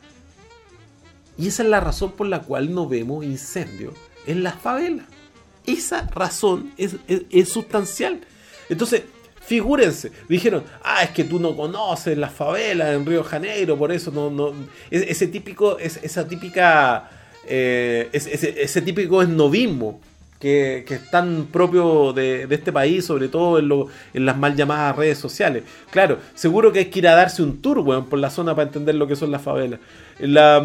Y esa es la razón por la cual no vemos incendios en las favelas. Esa razón es, es, es sustancial. Entonces, figúrense, dijeron, ah, es que tú no conoces las favelas en Río de Janeiro, por eso no... no ese, ese típico, esa típica, eh, ese, ese típico esnovismo Que, que es tan propio de, de este país, sobre todo en, lo, en las mal llamadas redes sociales. Claro, seguro que hay que ir a darse un tour, weón, por la zona para entender lo que son las favelas. La,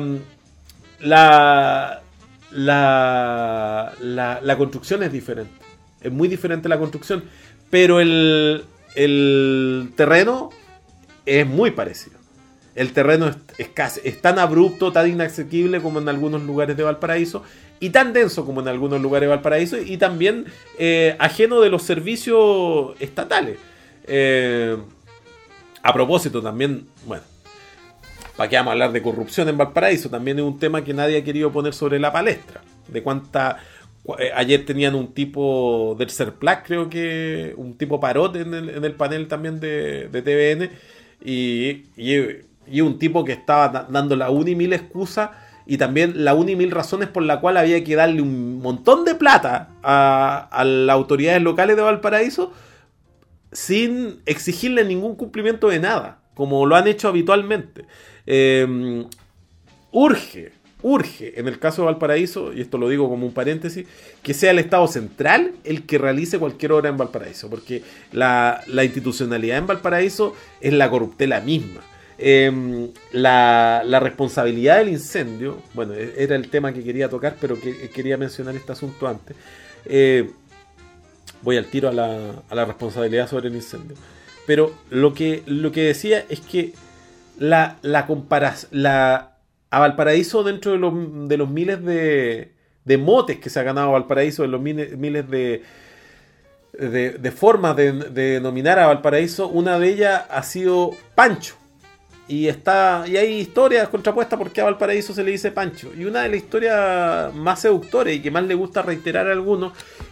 la, la, la, la construcción es diferente. Es muy diferente la construcción, pero el, el terreno es muy parecido. El terreno es, es, casi, es tan abrupto, tan inaccesible como en algunos lugares de Valparaíso, y tan denso como en algunos lugares de Valparaíso, y también eh, ajeno de los servicios estatales. Eh, a propósito, también, bueno, ¿para qué vamos a hablar de corrupción en Valparaíso? También es un tema que nadie ha querido poner sobre la palestra. De cuánta... Eh, ayer tenían un tipo del CERPLAC, creo que, un tipo Parot en el, en el panel también de, de T V N, y, y, y un tipo que estaba dando la una y mil excusas, y también la una y mil razones por la cual había que darle un montón de plata a, a las autoridades locales de Valparaíso sin exigirle ningún cumplimiento de nada, como lo han hecho habitualmente. Eh, urge, urge, en el caso de Valparaíso, y esto lo digo como un paréntesis, que sea el Estado central el que realice cualquier obra en Valparaíso, porque la, la institucionalidad en Valparaíso es la corruptela misma. Eh, la, la responsabilidad del incendio, bueno, era el tema que quería tocar, pero que, quería mencionar este asunto antes. Eh, voy al tiro a la, a la responsabilidad sobre el incendio. Pero lo que, lo que decía es que la, la comparación, la, a Valparaíso, dentro de los, de los miles de, de motes que se ha ganado Valparaíso, de los miles, miles de, de, de formas de, de denominar a Valparaíso, una de ellas ha sido Pancho. Y está y hay historias contrapuestas porque a Valparaíso se le dice Pancho. Y una de las historias más seductoras y que más le gusta reiterar a algunos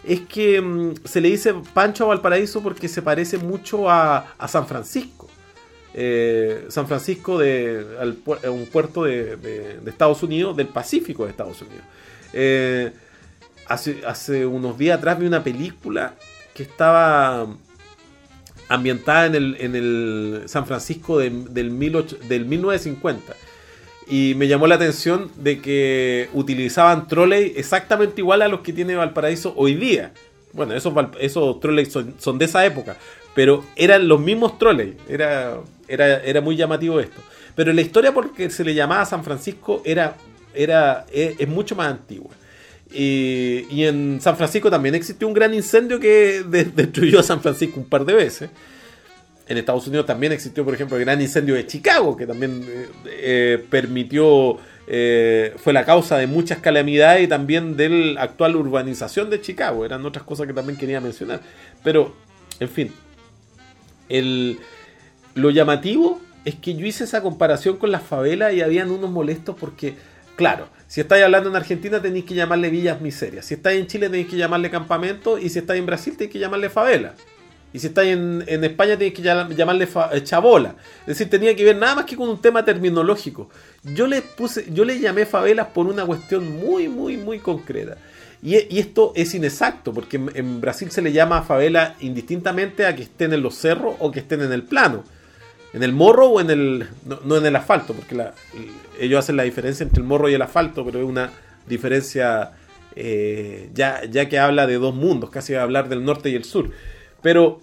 es que mmm, se le dice Pancho a Valparaíso porque se parece mucho a, a San Francisco. Eh, San Francisco, de, al, un puerto de, de, de Estados Unidos, del Pacífico de Estados Unidos. Eh, hace, hace unos días atrás vi una película que estaba ambientada en el, en el San Francisco de, del, mil ocho, del mil novecientos cincuenta. Y me llamó la atención de que utilizaban trolley exactamente igual a los que tiene Valparaíso hoy día. Bueno, esos, esos trolleys son, son de esa época, pero eran los mismos trolleys. Era, era, era muy llamativo esto. Pero la historia por que se le llamaba San Francisco era, era, es, es mucho más antigua. Y, y en San Francisco también existió un gran incendio que de, destruyó a San Francisco un par de veces. En Estados Unidos también existió, por ejemplo, el gran incendio de Chicago, que también eh, eh, permitió, eh, fue la causa de muchas calamidades y también de la actual urbanización de Chicago. Eran otras cosas que también quería mencionar. Pero, en fin, el, lo llamativo es que yo hice esa comparación con las favelas y habían unos molestos porque, claro, si estáis hablando en Argentina tenéis que llamarle villas miserias. Si estáis en Chile tenéis que llamarle campamento. Y si estáis en Brasil tenéis que llamarle favela. Y si estáis en, en España tenéis que llamarle fa, chabola. Es decir, tenía que ver nada más que con un tema terminológico. Yo le puse, yo le llamé favelas por una cuestión muy, muy, muy concreta. Y, y esto es inexacto, porque en, en Brasil se le llama favela indistintamente a que estén en los cerros o que estén en el plano. En el morro o en el... No, no en el asfalto, porque la, ellos hacen la diferencia entre el morro y el asfalto, pero es una diferencia eh, ya, ya que habla de dos mundos, casi va a hablar del norte y el sur. Pero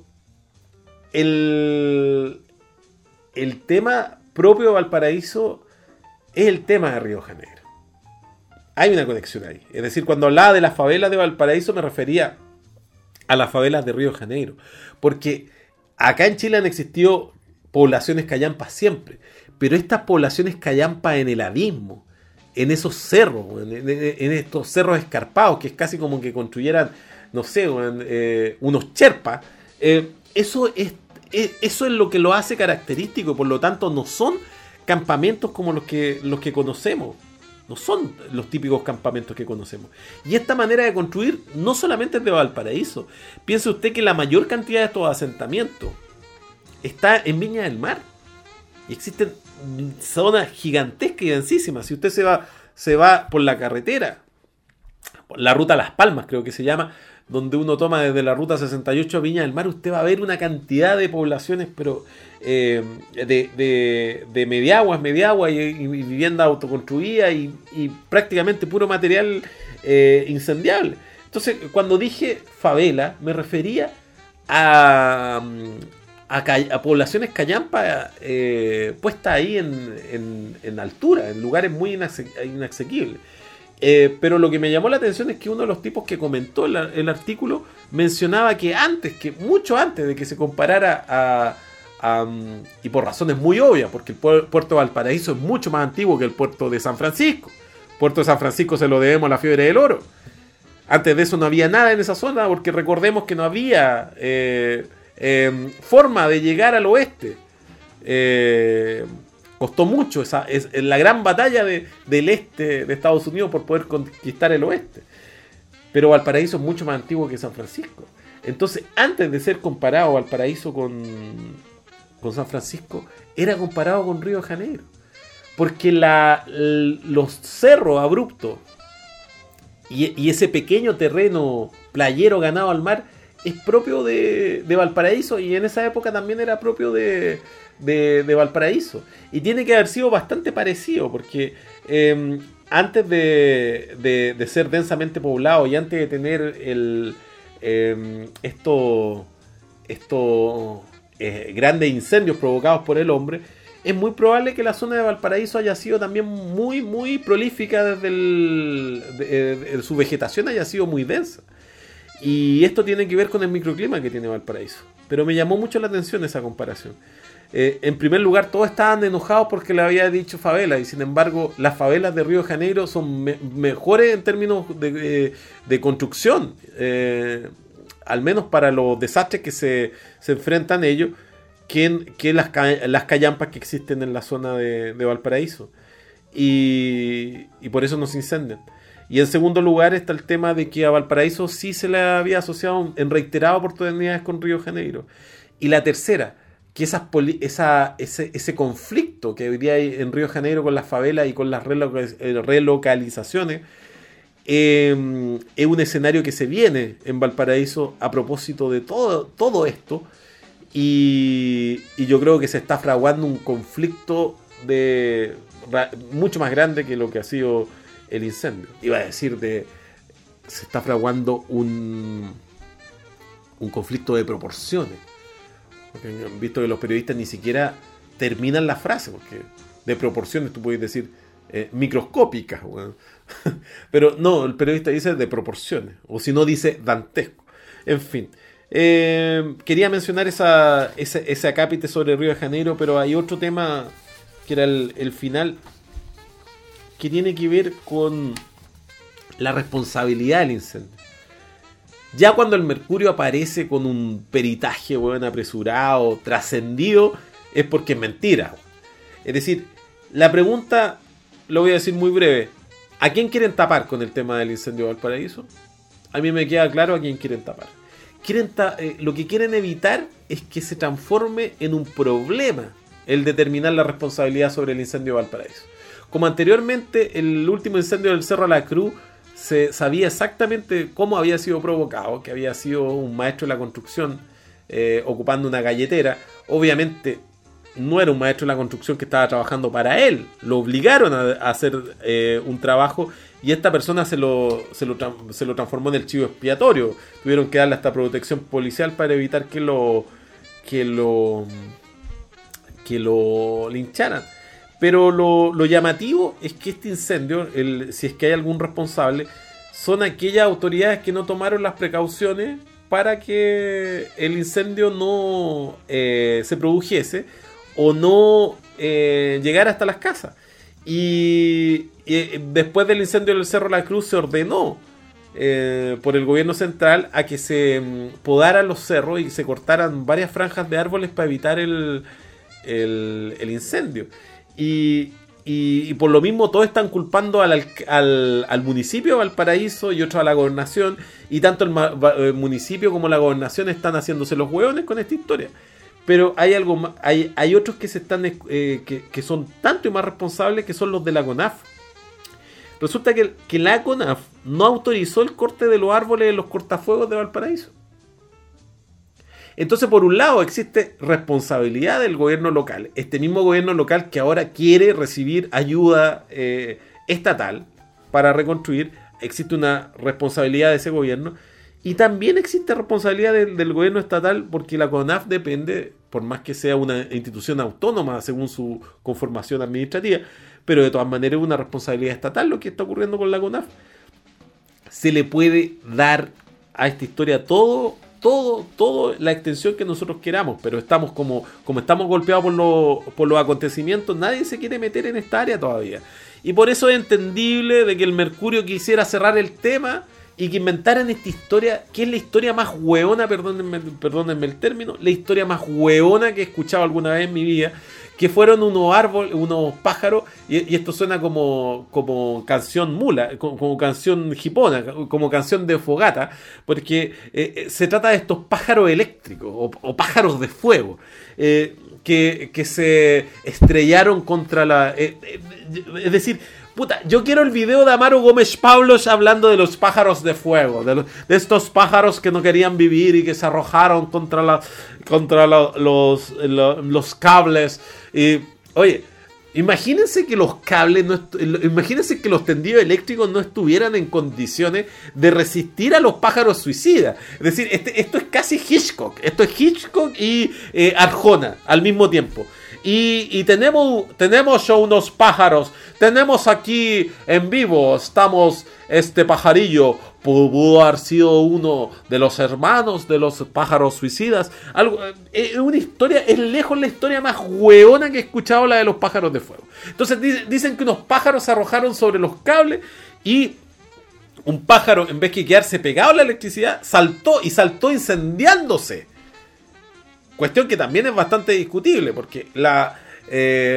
el, el tema propio de Valparaíso es el tema de Río de Janeiro. Hay una conexión ahí. Es decir, cuando hablaba de las favelas de Valparaíso me refería a las favelas de Río de Janeiro. Porque acá en Chile han existido poblaciones callampas siempre. Pero estas poblaciones callampas en el abismo, en esos cerros, en, en, en estos cerros escarpados, que es casi como que construyeran, no sé, eh, unos cherpas, eh, eso, es, es, eso es lo que lo hace característico y por lo tanto no son campamentos como los que, los que conocemos, no son los típicos campamentos que conocemos. Y esta manera de construir no solamente es de Valparaíso, piense usted que la mayor cantidad de estos asentamientos está en Viña del Mar y existen zonas gigantescas y densísimas. Si usted se va, se va por la carretera, por la ruta Las Palmas creo que se llama, donde uno toma desde la ruta sesenta y ocho a Viña del Mar, usted va a ver una cantidad de poblaciones, pero eh, de, de, de mediaguas, mediaguas y, y vivienda autoconstruida y, y prácticamente puro material eh, incendiable. Entonces, cuando dije favela, me refería a, a, a poblaciones callampas eh, puestas ahí en, en, en altura, en lugares muy inasequibles. Eh, pero lo que me llamó la atención es que uno de los tipos que comentó el, el artículo mencionaba que antes, que mucho antes de que se comparara a, a, y por razones muy obvias, porque el puerto de Valparaíso es mucho más antiguo que el puerto de San Francisco. El puerto de San Francisco se lo debemos a la fiebre del oro. Antes de eso no había nada en esa zona, porque recordemos que no había eh, eh, forma de llegar al oeste. Eh, Costó mucho esa, es, la gran batalla de, del este de Estados Unidos por poder conquistar el oeste. Pero Valparaíso es mucho más antiguo que San Francisco. Entonces, antes de ser comparado Valparaíso con, con San Francisco, era comparado con Río de Janeiro. Porque la, los cerros abruptos y, y ese pequeño terreno playero ganado al mar es propio de, de Valparaíso, y en esa época también era propio de... De, de Valparaíso, y tiene que haber sido bastante parecido porque eh, antes de, de, de ser densamente poblado y antes de tener el eh, estos esto, eh, grandes incendios provocados por el hombre, es muy probable que la zona de Valparaíso haya sido también muy muy prolífica desde el, de, de, de, su vegetación haya sido muy densa, y esto tiene que ver con el microclima que tiene Valparaíso. Pero me llamó mucho la atención esa comparación. Eh, en primer lugar, todos estaban enojados porque le había dicho favela, y sin embargo las favelas de Río de Janeiro son me mejores en términos de, eh, de construcción, eh, al menos para los desastres que se, se enfrentan ellos, que, que las, las callampas que existen en la zona de, de Valparaíso, y, y por eso no se incendian. Y en segundo lugar está el tema de que a Valparaíso sí se le había asociado en reiteradas oportunidades con Río de Janeiro. Y la tercera, que esas poli- esa, ese, ese conflicto que hoy día hay en Río de Janeiro con las favelas y con las reloca- relocalizaciones, eh, es un escenario que se viene en Valparaíso a propósito de todo, todo esto. Y, y yo creo que se está fraguando un conflicto de ra- mucho más grande que lo que ha sido el incendio. Iba a decir de se está fraguando un un conflicto de proporciones. Porque han visto que los periodistas ni siquiera terminan la frase, porque de proporciones tú puedes decir eh, microscópicas, bueno. Pero no, el periodista dice de proporciones, o si no dice dantesco. En fin, eh, quería mencionar esa, ese, ese acápite sobre Río de Janeiro, pero hay otro tema que era el, el final, que tiene que ver con la responsabilidad del incendio. Ya cuando el Mercurio aparece con un peritaje, bueno, apresurado, trascendido, es porque es mentira. Bueno. Es decir, la pregunta, lo voy a decir muy breve, ¿a quién quieren tapar con el tema del incendio de Valparaíso? A mí me queda claro a quién quieren tapar. Quieren ta- eh, lo que quieren evitar es que se transforme en un problema el determinar la responsabilidad sobre el incendio de Valparaíso. Como anteriormente, el último incendio del Cerro La Cruz, se sabía exactamente cómo había sido provocado, que había sido un maestro de la construcción eh, ocupando una galletera. Obviamente no era un maestro de la construcción que estaba trabajando para él, lo obligaron a, a hacer eh, un trabajo y esta persona se lo, se, lo, se lo transformó en el chivo expiatorio. Tuvieron que darle hasta protección policial para evitar que lo que lo que lo lincharan. Pero lo, lo llamativo es que este incendio, el, si es que hay algún responsable, son aquellas autoridades que no tomaron las precauciones para que el incendio no eh, se produjese o no eh, llegara hasta las casas. Y, y después del incendio del Cerro La Cruz se ordenó eh, por el gobierno central a que se um, podaran los cerros y se cortaran varias franjas de árboles para evitar el, el, el incendio. Y, y, y por lo mismo todos están culpando al, al, al municipio de Valparaíso y otros a la gobernación, y tanto el, el municipio como la gobernación están haciéndose los hueones con esta historia. Pero hay algo más, hay, hay otros que se están eh, que, que son tanto y más responsables, que son los de la CONAF. Resulta que, que la CONAF no autorizó el corte de los árboles en los cortafuegos de Valparaíso. Entonces, por un lado, existe responsabilidad del gobierno local. Este mismo gobierno local que ahora quiere recibir ayuda eh, estatal para reconstruir. Existe una responsabilidad de ese gobierno. Y también existe responsabilidad de, del gobierno estatal, porque la CONAF depende, por más que sea una institución autónoma según su conformación administrativa, pero de todas maneras es una responsabilidad estatal lo que está ocurriendo con la CONAF. Se le puede dar a esta historia todo... Todo, todo la extensión que nosotros queramos, pero estamos como, como estamos golpeados por, lo, por los acontecimientos, nadie se quiere meter en esta área todavía. Y por eso es entendible de que el Mercurio quisiera cerrar el tema y que inventaran esta historia, que es la historia más hueona, perdónenme, perdónenme el término, la historia más hueona que he escuchado alguna vez en mi vida, que fueron unos árboles, unos pájaros, y, y esto suena como, como canción mula, como, como canción jipona, como canción de fogata, porque eh, se trata de estos pájaros eléctricos o, o pájaros de fuego eh, que, que se estrellaron contra la... Eh, eh, es decir, puta, yo quiero el video de Amaro Gómez Pablos hablando de los pájaros de fuego, de, los, de estos pájaros que no querían vivir y que se arrojaron contra, la, contra la, los, lo, los cables. Y, oye, imagínense que los cables, no imagínense que los tendidos eléctricos no estuvieran en condiciones de resistir a los pájaros suicidas. Es decir, este, esto es casi Hitchcock. Esto es Hitchcock y eh, Arjona al mismo tiempo. Y, y tenemos, tenemos unos pájaros. Tenemos aquí en vivo. Estamos este pajarillo. Pudo haber sido uno de los hermanos de los pájaros suicidas. Algo, es una historia, es lejos la historia más hueona que he escuchado, la de los pájaros de fuego. Entonces dicen que unos pájaros se arrojaron sobre los cables y un pájaro, en vez de quedarse pegado a la electricidad, saltó y saltó incendiándose. Cuestión que también es bastante discutible, porque la, eh,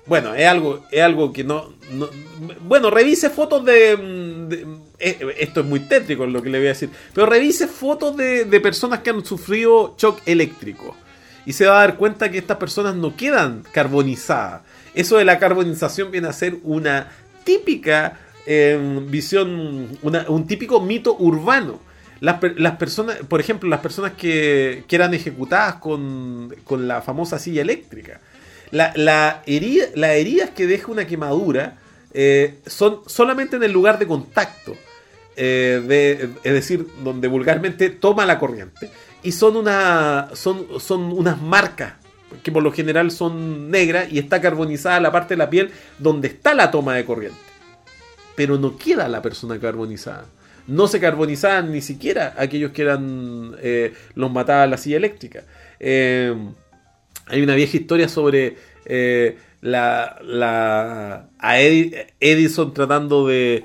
bueno, es algo, es algo que no, no... Bueno, revise fotos de, de... Esto es muy tétrico lo que le voy a decir. Pero revise fotos de, de personas que han sufrido shock eléctrico. Y se va a dar cuenta que estas personas no quedan carbonizadas. Eso de la carbonización viene a ser una típica eh, visión, una, un típico mito urbano. Las, las personas, por ejemplo, las personas que, que eran ejecutadas con, con la famosa silla eléctrica. La, la herida, las heridas que deja una quemadura eh, son solamente en el lugar de contacto. Eh, de, es decir, donde vulgarmente toma la corriente. Y son, una, son, son unas marcas que por lo general son negras y está carbonizada la parte de la piel donde está la toma de corriente. Pero no queda la persona carbonizada. No se carbonizaban ni siquiera aquellos que eran eh, los mataba la silla eléctrica. Eh, hay una vieja historia sobre eh, la, la a Edison tratando de,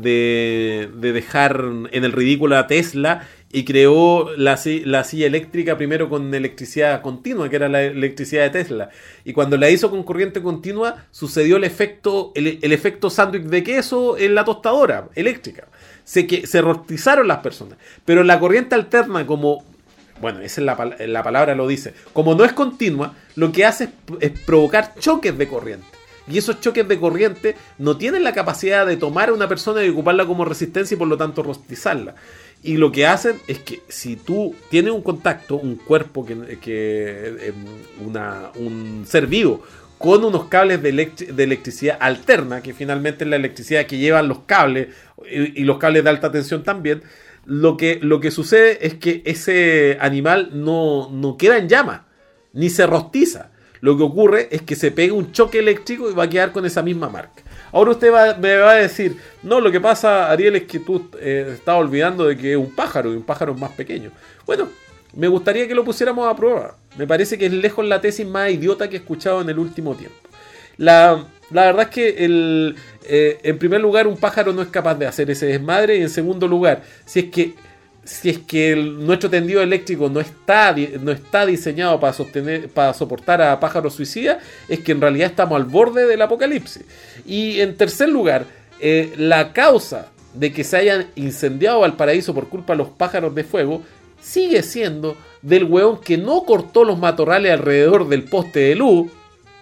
de, de dejar en el ridículo a Tesla. Y creó la, la silla eléctrica primero con electricidad continua, que era la electricidad de Tesla. Y cuando la hizo con corriente continua, sucedió el efecto el, el efecto sándwich de queso en la tostadora eléctrica. Se, que, se rostizaron las personas. Pero la corriente alterna, como... Bueno, esa es la, la palabra lo dice. Como no es continua, lo que hace es, es provocar choques de corriente. Y esos choques de corriente no tienen la capacidad de tomar a una persona y ocuparla como resistencia y por lo tanto rostizarla. Y lo que hacen es que si tú tienes un contacto, un cuerpo, que, que una, un ser vivo, con unos cables de, electri- de electricidad alterna, que finalmente es la electricidad que llevan los cables y, y los cables de alta tensión también, lo que, lo que sucede es que ese animal no, no queda en llama, ni se rostiza. Lo que ocurre es que se pega un choque eléctrico y va a quedar con esa misma marca. Ahora usted va, me va a decir, no, lo que pasa, Ariel, es que tú eh, estás olvidando de que es un pájaro y un pájaro es más pequeño. Bueno, me gustaría que lo pusiéramos a prueba. Me parece que es lejos la tesis más idiota que he escuchado en el último tiempo. La, la verdad es que, el, eh, en primer lugar, un pájaro no es capaz de hacer ese desmadre. Y en segundo lugar, si es que... Si es que el, nuestro tendido eléctrico no está, no está diseñado para, sostener, para soportar a pájaros suicidas, es que en realidad estamos al borde del apocalipsis. Y en tercer lugar, eh, la causa de que se hayan incendiado Valparaíso por culpa de los pájaros de fuego sigue siendo del hueón que no cortó los matorrales alrededor del poste de luz,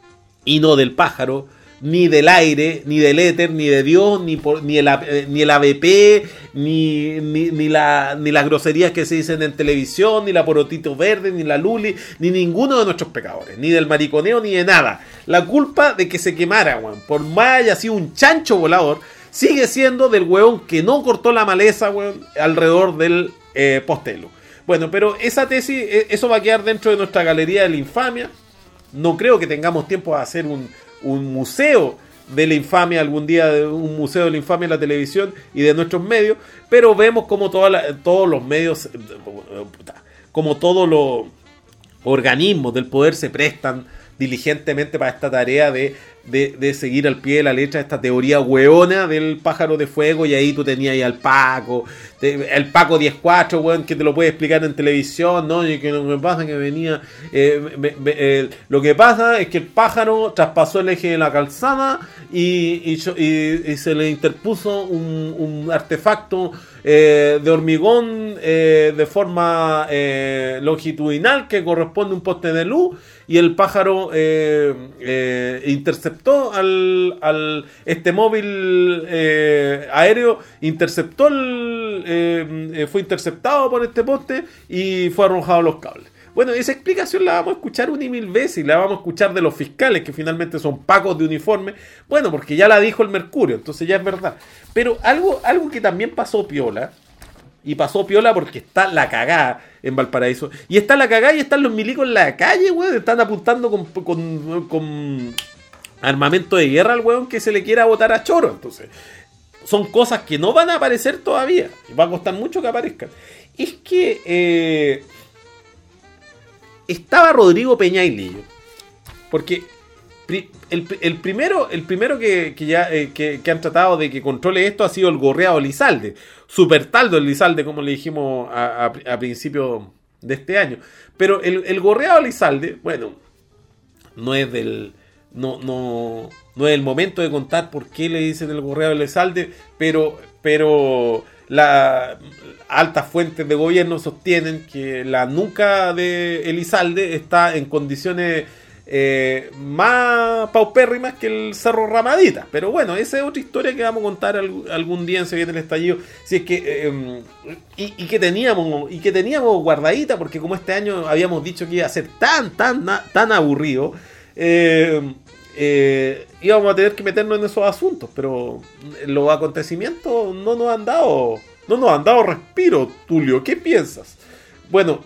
y no del pájaro, ni del aire, ni del éter, ni de Dios, ni, por, ni, el, eh, ni el A B P, ni, ni, ni, la, ni las groserías que se dicen en televisión, ni la porotito verde, ni la luli, ni ninguno de nuestros pecadores, ni del mariconeo, ni de nada. La culpa de que se quemara, weón, por más haya sido un chancho volador, sigue siendo del weón que no cortó la maleza, weón, alrededor del eh, postelo. Bueno, pero esa tesis, eso va a quedar dentro de nuestra galería de la infamia. No creo que tengamos tiempo de hacer un... un museo de la infamia algún día, un museo de la infamia en la televisión y de nuestros medios, pero vemos como toda la, todos los medios, como todos los organismos del poder se prestan diligentemente para esta tarea de, de, de seguir al pie de la letra esta teoría hueona del pájaro de fuego. Y ahí tú tenías ahí al Paco, te, el Paco diez cuatro, weón, que te lo puede explicar en televisión, ¿no? Y que lo que pasa es que venía, eh, me, me, eh, lo que pasa es que el pájaro traspasó el eje de la calzada y, y, y, y se le interpuso un, un artefacto eh, de hormigón eh, de forma eh, longitudinal que corresponde a un poste de luz. Y el pájaro eh, eh, interceptó al, al este móvil eh, aéreo, interceptó el, eh, fue interceptado por este poste y fue arrojado los cables. Bueno, esa explicación la vamos a escuchar una y mil veces y la vamos a escuchar de los fiscales, que finalmente son pacos de uniforme. Bueno, porque ya la dijo el Mercurio, entonces ya es verdad. Pero algo, algo que también pasó piola, y pasó piola porque está la cagada en Valparaíso. Y está la cagada y están los milicos en la calle, weón. Están apuntando con, con, con armamento de guerra al weón que se le quiera botar a choro. Entonces, son cosas que no van a aparecer todavía. Y va a costar mucho que aparezcan. Es que eh, estaba Rodrigo Peñailillo. Porque el, el primero, el primero que, que ya eh, que, que han tratado de que controle esto ha sido el gorreado Elizalde. Supertaldo Elizalde, como le dijimos a, a, a principio de este año. Pero el, el gorreado Elizalde, bueno, no es del no, no, no es el momento de contar por qué le dicen el gorreo de Elizalde, pero, pero las altas fuentes de gobierno sostienen que la nuca de Elizalde está en condiciones eh, más paupérrimas que el Cerro Ramadita. Pero bueno, esa es otra historia que vamos a contar algún día en Se Viene el Estallido. Si es que eh, y, y que teníamos y que teníamos guardadita, porque como este año habíamos dicho que iba a ser tan tan tan aburrido, eh, eh, íbamos a tener que meternos en esos asuntos. Pero los acontecimientos no nos han dado no nos han dado respiro. Tulio, ¿qué piensas? Bueno,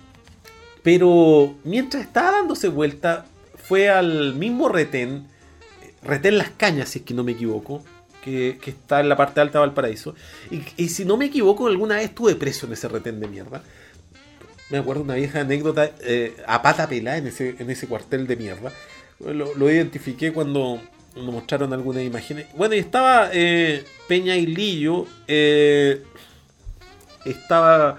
pero mientras estaba dándose vuelta, fue al mismo retén, retén Las Cañas, si es que no me equivoco, que, que está en la parte alta de Valparaíso. Y, y si no me equivoco, alguna vez estuve preso en ese retén de mierda. Me acuerdo una vieja anécdota eh, a pata pelada en ese, en ese cuartel de mierda. Lo, lo identifiqué cuando nos mostraron algunas imágenes. Bueno, y estaba eh, Peña y Lillo. Eh, estaba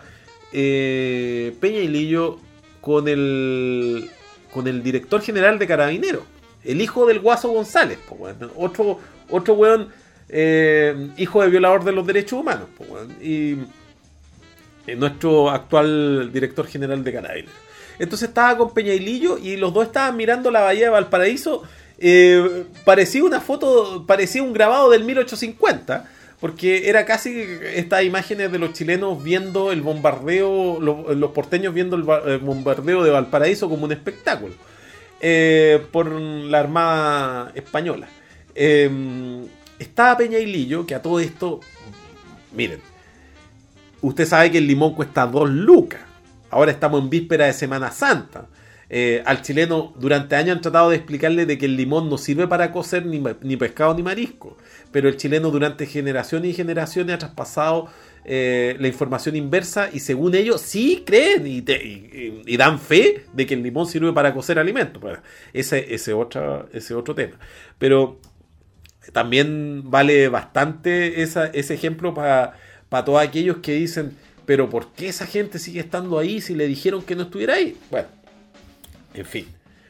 eh, Peña y Lillo con el con el director general de Carabineros, el hijo del Guaso González, po, bueno, otro otro weón, eh, hijo de violador de los derechos humanos, po, bueno, y eh, nuestro actual director general de Carabineros. Entonces estaba con Peña y Lillo y los dos estaban mirando la bahía de Valparaíso. Eh, parecía una foto, parecía un grabado del mil ochocientos cincuenta. Porque era casi estas imágenes de los chilenos viendo el bombardeo, los, los porteños viendo el, el bombardeo de Valparaíso como un espectáculo eh, por la Armada Española. Eh, estaba Peña y Lillo, que a todo esto, miren, usted sabe que el limón cuesta dos lucas. Ahora estamos en víspera de Semana Santa. Eh, al chileno durante años han tratado de explicarle de que el limón no sirve para cocer ni, ni pescado ni marisco, pero el chileno durante generaciones y generaciones ha traspasado eh, la información inversa y según ellos sí creen y, te, y, y dan fe de que el limón sirve para cocer alimentos. Bueno, ese, ese, otra, ese otro tema, pero también vale bastante esa, ese ejemplo para pa todos aquellos que dicen, pero ¿por qué esa gente sigue estando ahí si le dijeron que no estuviera ahí? Bueno, en fin,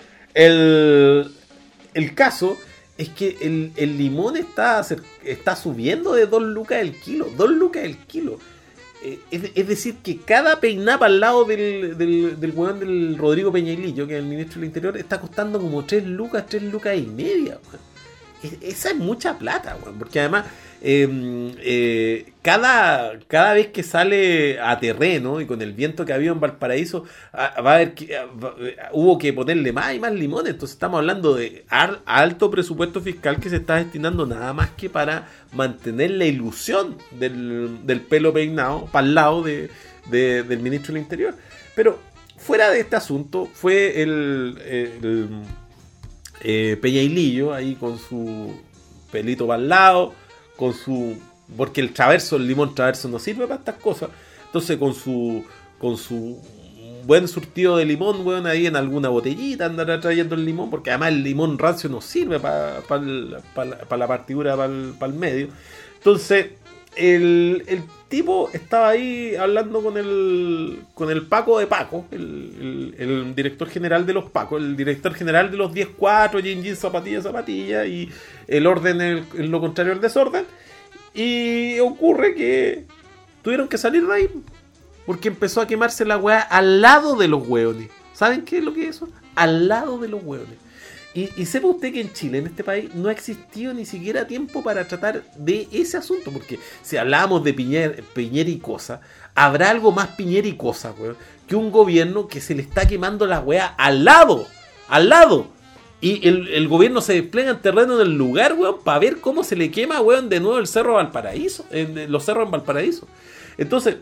el, el caso es que el, el limón está, está subiendo de dos lucas el kilo. dos lucas el kilo. Eh, es, es decir, que cada peinapa al lado del, del, del hueón del Rodrigo Peña y Lillo, que es el ministro del Interior, está costando como tres lucas, tres lucas y media. Es, esa es mucha plata, weón, porque además eh, eh, cada, cada vez que sale a terreno y con el viento que ha habido en Valparaíso, va a haber que, va, hubo que ponerle más y más limones. Entonces estamos hablando de al, alto presupuesto fiscal que se está destinando nada más que para mantener la ilusión del, del pelo peinado para el lado de, de, del ministro del Interior. Pero fuera de este asunto fue el, el eh, Peña y Lillo ahí con su pelito para el lado, con su, porque el traverso, el limón traverso no sirve para estas cosas. Entonces con su con su buen surtido de limón, bueno, ahí en alguna botellita andará trayendo el limón, porque además el limón rancio no sirve para pa pa pa la partidura, para el, pa el medio. Entonces el, el tipo estaba ahí hablando con el con el Paco de Paco, el, el, el director general de los Pacos, el director general de los diez cuatro, jean jean, zapatilla, zapatilla, y el orden en lo contrario al desorden. Y ocurre que tuvieron que salir de ahí porque empezó a quemarse la weá al lado de los hueones. ¿Saben qué es lo que es eso? Al lado de los hueones. Y, y sepa usted que en Chile, en este país, no ha existido ni siquiera tiempo para tratar de ese asunto. Porque si hablábamos de Piñera, Piñera y cosa, habrá algo más Piñera y cosa, weón, que un gobierno que se le está quemando la weá al lado. Al lado. Y el, el gobierno se despliega en terreno del lugar, weón, para ver cómo se le quema, weón, de nuevo el cerro de Valparaíso. En, los cerros en Valparaíso. Entonces,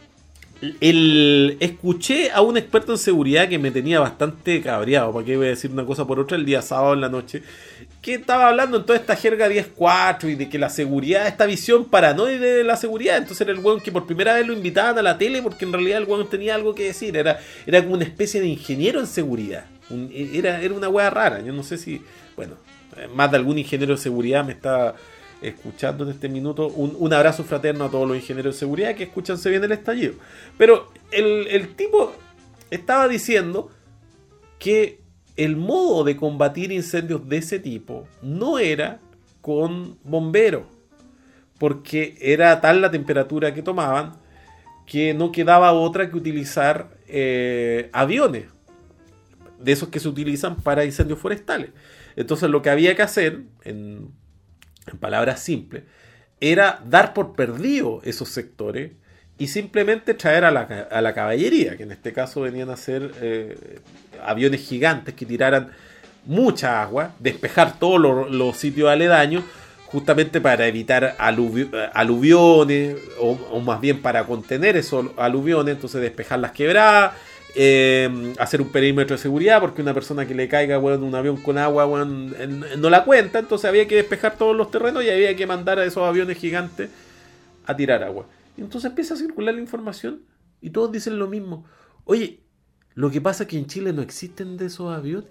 el, escuché a un experto en seguridad que me tenía bastante cabreado, para qué voy a decir una cosa por otra, el día sábado en la noche, que estaba hablando en toda esta jerga diez cuatro y de que la seguridad, esta visión paranoide de la seguridad. Entonces era el weón que por primera vez lo invitaban a la tele porque en realidad el weón tenía algo que decir, era, era como una especie de ingeniero en seguridad. Un, era, era una wea rara. Yo no sé si, bueno, más de algún ingeniero de seguridad me está escuchando en este minuto. Un, un abrazo fraterno a todos los ingenieros de seguridad que escuchan Se Viene el Estallido. Pero el, el tipo estaba diciendo que el modo de combatir incendios de ese tipo no era con bomberos, porque era tal la temperatura que tomaban que no quedaba otra que utilizar eh, aviones, de esos que se utilizan para incendios forestales. Entonces lo que había que hacer, en, en palabras simples, era dar por perdido esos sectores y simplemente traer a la, a la caballería, que en este caso venían a ser eh, aviones gigantes que tiraran mucha agua, despejar todos los, los sitios aledaños, justamente para evitar aluvio, aluviones, o, o más bien para contener esos aluviones, entonces despejar las quebradas, eh, hacer un perímetro de seguridad, porque una persona que le caiga, bueno, un avión con agua, bueno, no la cuenta, entonces había que despejar todos los terrenos y había que mandar a esos aviones gigantes a tirar agua. Y entonces empieza a circular la información y todos dicen lo mismo. Oye, lo que pasa es que en Chile no existen de esos aviones.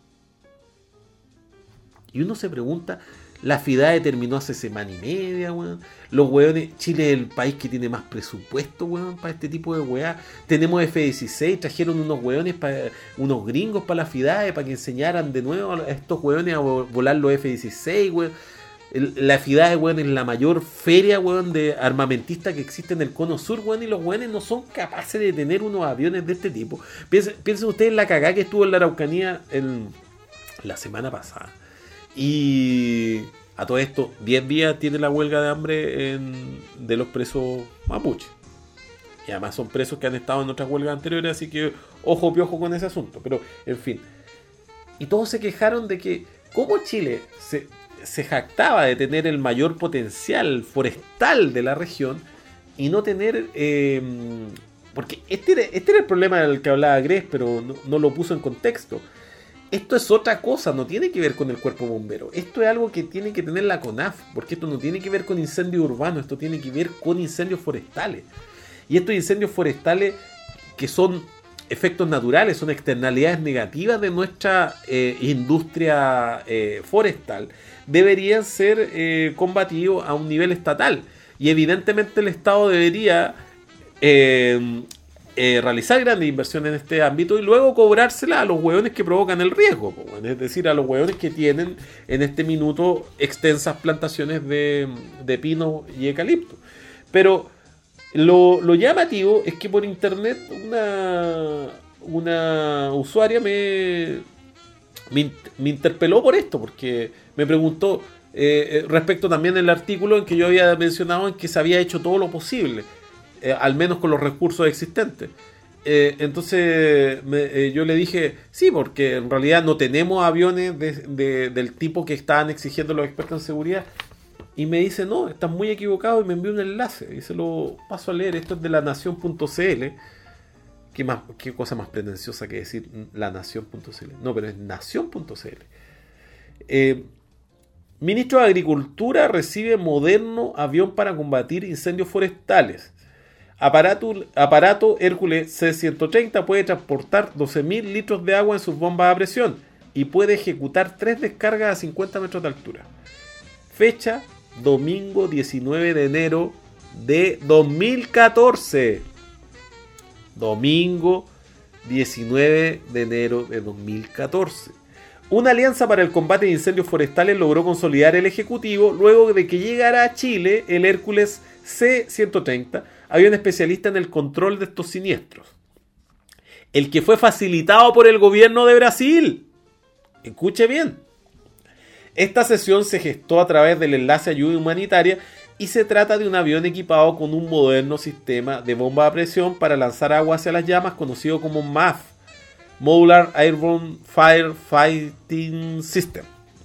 Y uno se pregunta, la FIDAE terminó hace semana y media, weón. Los weones, Chile es el país que tiene más presupuesto, weón, para este tipo de weá. Tenemos F dieciséis, trajeron unos weones, pa, unos gringos para la FIDAE, para que enseñaran de nuevo a estos weones a volar los F dieciséis, weón. La FIDAE, weón, es la mayor feria, weón, de armamentista que existe en el cono sur, weón, y los weones no son capaces de tener unos aviones de este tipo. Piensen, piensen ustedes en la cagada que estuvo en la Araucanía en la semana pasada. Y a todo esto, diez días tiene la huelga de hambre en, de los presos mapuches. Y además son presos que han estado en otras huelgas anteriores, así que ojo piojo con ese asunto. Pero, en fin. Y todos se quejaron de que, como Chile se, se jactaba de tener el mayor potencial forestal de la región, y no tener... Eh, porque este era, este era el problema del que hablaba Gres, pero no, no lo puso en contexto. Esto es otra cosa, no tiene que ver con el cuerpo bombero. Esto es algo que tiene que tener la CONAF, porque esto no tiene que ver con incendios urbanos, esto tiene que ver con incendios forestales. Y estos incendios forestales, que son efectos naturales, son externalidades negativas de nuestra eh, industria eh, forestal, deberían ser eh, combatidos a un nivel estatal. Y evidentemente el Estado debería... Eh, Eh, realizar grandes inversiones en este ámbito y luego cobrársela a los hueones que provocan el riesgo, es decir, a los hueones que tienen en este minuto extensas plantaciones de, de pino y eucalipto. Pero lo, lo llamativo es que por internet una, una usuaria me, me, me interpeló por esto, porque me preguntó eh, respecto también del artículo en que yo había mencionado en que se había hecho todo lo posible. Eh, al menos con los recursos existentes. Eh, entonces me, eh, yo le dije, sí, porque en realidad no tenemos aviones de, de, del tipo que estaban exigiendo los expertos en seguridad. Y me dice, no, estás muy equivocado, y me envió un enlace. Y se lo paso a leer. Esto es de la nación punto c l. ¿Qué, más, qué cosa más pretenciosa que decir la nación punto c l? No, pero es nación punto c l. Eh, Ministro de Agricultura recibe moderno avión para combatir incendios forestales. Aparato, aparato Hércules C ciento treinta puede transportar doce mil litros de agua en sus bombas a presión y puede ejecutar tres descargas a cincuenta metros de altura. Fecha, domingo diecinueve de enero de dos mil catorce. Domingo diecinueve de enero de dos mil catorce. Una alianza para el combate de incendios forestales logró consolidar el Ejecutivo luego de que llegara a Chile el Hércules C ciento treinta, avión especialista en el control de estos siniestros, el que fue facilitado por el gobierno de Brasil. Escuche bien. Esta sesión se gestó a través del enlace Ayuda Humanitaria y se trata de un avión equipado con un moderno sistema de bomba a presión para lanzar agua hacia las llamas, conocido como M A F, Modular Airborne Firefighting System.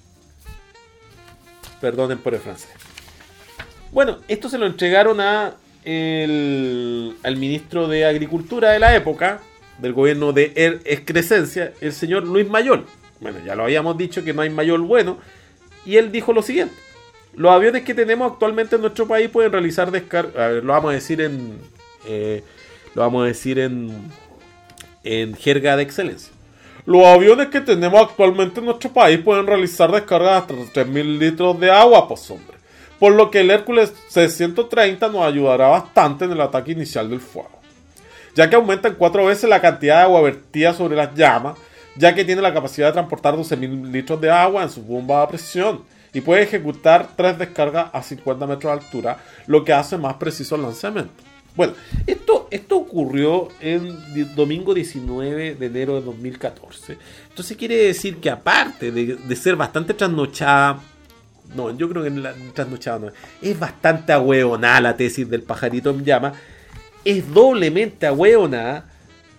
Perdonen por el francés. Bueno, esto se lo entregaron a el, al ministro de Agricultura de la época, del gobierno de er, excrescencia, el señor Luis Mayol. Bueno, ya lo habíamos dicho que no hay Mayol bueno. Y él dijo lo siguiente: los aviones que tenemos actualmente en nuestro país pueden realizar descargas. A ver, lo vamos a decir en. Eh, lo vamos a decir en. En jerga de excelencia. Los aviones que tenemos actualmente en nuestro país pueden realizar descargas hasta tres mil litros de agua, pues hombre. Por lo que el Hércules C ciento treinta nos ayudará bastante en el ataque inicial del fuego, ya que aumentan cuatro veces la cantidad de agua vertida sobre las llamas, ya que tiene la capacidad de transportar doce mil litros de agua en su bomba a presión y puede ejecutar tres descargas a cincuenta metros de altura, lo que hace más preciso el lanzamiento. Bueno, esto, esto ocurrió el domingo diecinueve de enero de dos mil catorce. Entonces quiere decir que aparte de, de ser bastante trasnochada, no, yo creo que la trasnochada no es, es bastante ahueonada la tesis del pajarito en llama, es doblemente ahueonada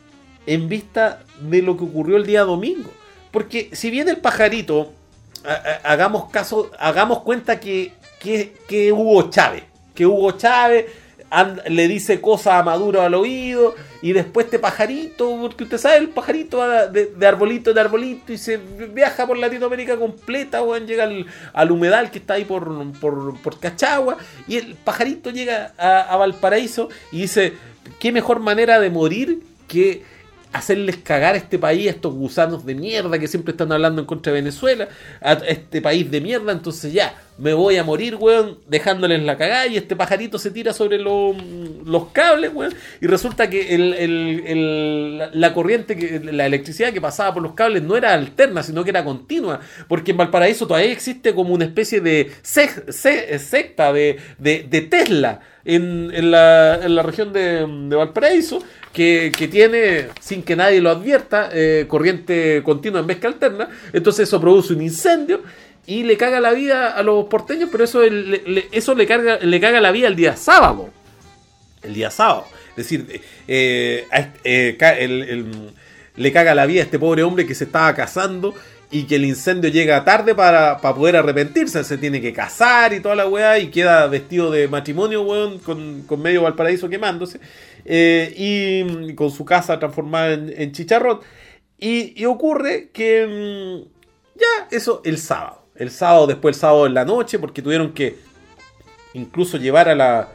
en vista de lo que ocurrió el día domingo. Porque si bien el pajarito, a, a, hagamos caso, hagamos cuenta que, que, que Hugo Chávez, que Hugo Chávez And, le dice cosas a Maduro al oído y después este pajarito, porque usted sabe, el pajarito va de, de arbolito en arbolito y se viaja por Latinoamérica completa, bueno, llega al, al humedal que está ahí por, por, por Cachagua, y el pajarito llega a, a Valparaíso y dice, qué mejor manera de morir que hacerles cagar a este país, a estos gusanos de mierda que siempre están hablando en contra de Venezuela, a este país de mierda, entonces ya, me voy a morir, weón, dejándoles la cagada, y este pajarito se tira sobre lo, los cables, weón, y resulta que el, el, el, la corriente, que, la electricidad que pasaba por los cables no era alterna, sino que era continua, porque en Valparaíso todavía existe como una especie de sec, sec, secta de, de, de Tesla en, en, la, en la región de, de Valparaíso, Que, que tiene, sin que nadie lo advierta, eh, corriente continua en vez que alterna. Entonces eso produce un incendio y le caga la vida a los porteños, pero eso le, le, eso le, carga, le caga la vida el día sábado. El día sábado. Es decir, eh, eh, el, el, le caga la vida a este pobre hombre que se estaba casando y que el incendio llega tarde para, para poder arrepentirse. Se tiene que casar y toda la weá y queda vestido de matrimonio, weón, con, con medio Valparaíso quemándose. Eh, y con su casa transformada en, en chicharrón. Y, y ocurre que mmm, ya eso el sábado. El sábado, después el sábado en la noche, porque tuvieron que incluso llevar a la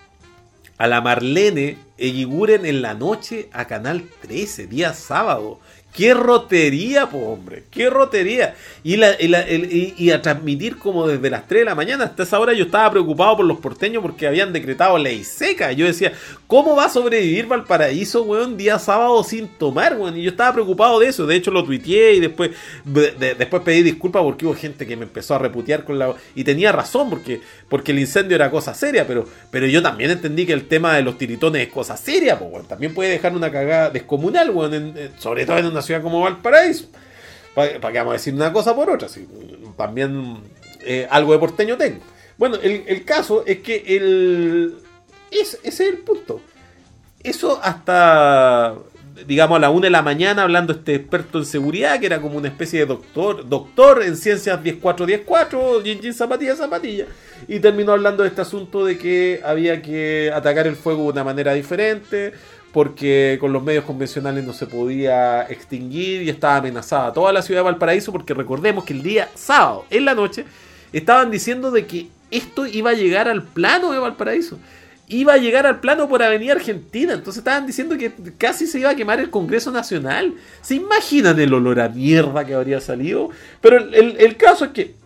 a la Marlene Eguiguren en la noche a Canal trece, día sábado. ¡Qué rotería, po, hombre! ¡Qué rotería! Y, la, y, la, el, y, y a transmitir como desde las tres de la mañana. Hasta esa hora yo estaba preocupado por los porteños porque habían decretado ley seca. Yo decía, ¿cómo va a sobrevivir Valparaíso, weón, día sábado sin tomar, weón? Y yo estaba preocupado de eso. De hecho lo tuiteé y después, de, de, después pedí disculpas porque hubo gente que me empezó a reputear con la... Y tenía razón porque, porque el incendio era cosa seria, pero, pero yo también entendí que el tema de los tiritones es cosa seria, po, weón. También puede dejar una cagada descomunal, weón, en, en, sobre todo en una ciudad como Valparaíso. ¿Para pa que vamos a decir una cosa por otra? Sí, también eh, algo de porteño tengo. Bueno, el, el caso es que el es, ese es el punto. Eso hasta, digamos, a la una de la mañana, hablando este experto en seguridad, que era como una especie de doctor, doctor en ciencias diez cuatro diez cuatro, jean jean zapatilla zapatilla, y terminó hablando de este asunto de que había que atacar el fuego de una manera diferente, porque con los medios convencionales no se podía extinguir y estaba amenazada toda la ciudad de Valparaíso, porque recordemos que el día sábado, en la noche, estaban diciendo de que esto iba a llegar al plano de Valparaíso, iba a llegar al plano por Avenida Argentina, entonces estaban diciendo que casi se iba a quemar el Congreso Nacional. ¿Se imaginan el olor a mierda que habría salido? Pero el, el, el caso es que,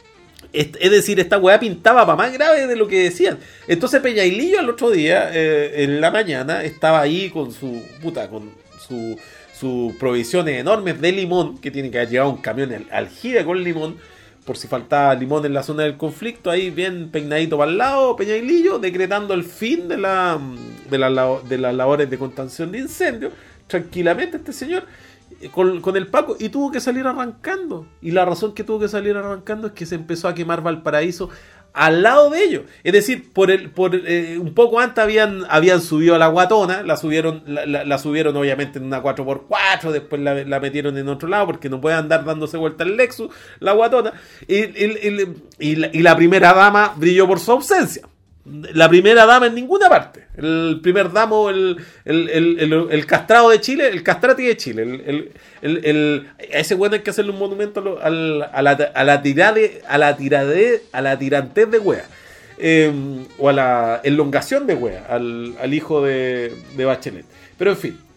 es decir, esta weá pintaba para más grave de lo que decían. Entonces Peñailillo al otro día, eh, en la mañana, estaba ahí con su puta, con su sus provisiones enormes de limón, que tiene que haber llevado un camión al, aljibe con limón, por si faltaba limón en la zona del conflicto, ahí bien peinadito para el lado, Peñailillo, decretando el fin de, la, de, la, de las labores de contención de incendios, tranquilamente este señor, Con, con el Paco, y tuvo que salir arrancando. Y la razón que tuvo que salir arrancando es que se empezó a quemar Valparaíso al lado de ellos. Es decir, por el por eh, un poco antes habían, habían subido a la Guatona, la subieron la, la, la subieron obviamente en una cuatro por cuatro, después la, la metieron en otro lado porque no puede andar dándose vuelta el Lexus, la Guatona. Y, y, y, y, la, y la primera dama brilló por su ausencia. La primera dama en ninguna parte. El primer damo, el, el, el, el, el castrado de Chile, el castrati de Chile. El, el, el, el, a ese bueno hay que hacerle un monumento al, a la, a la tirade, a la tirade, a la tirantez de wea. Eh, o a la elongación de wea, al, al hijo de, de Bachelet. Pero en fin,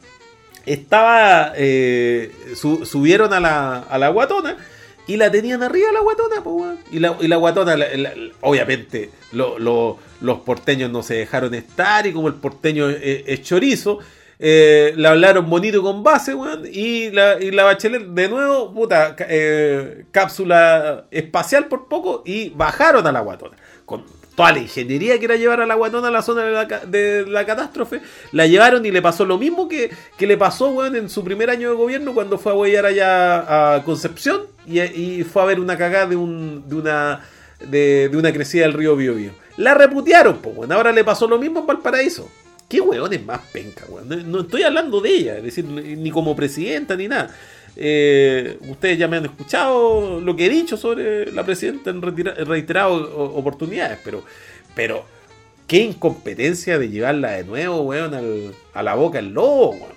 estaba eh, su, subieron a la, a la Guatona. Y la tenían arriba la Guatona, po, y, la, y la Guatona, la, la, la, obviamente, lo, lo, los porteños no se dejaron estar, y como el porteño es, es chorizo, Eh, le hablaron bonito con base, weón, y la, y la Bachelet de nuevo, puta, eh, cápsula espacial por poco, y bajaron a la guatona. Con toda la ingeniería que era llevar a la guatona a la zona de la, de la catástrofe, la llevaron y le pasó lo mismo que, que le pasó, weón, en su primer año de gobierno cuando fue a huellar allá a Concepción y, y fue a ver una cagada de, un, de una de, de una crecida del río Biobío. La reputearon, pues, weón, ahora le pasó lo mismo en Valparaíso. ¿Qué weón es más penca, weón? No, no estoy hablando de ella, es decir, ni como presidenta ni nada. Eh, ustedes ya me han escuchado lo que he dicho sobre la presidenta en reiteradas oportunidades, pero, pero qué incompetencia de llevarla de nuevo, weón, al, a la boca el lobo, weón.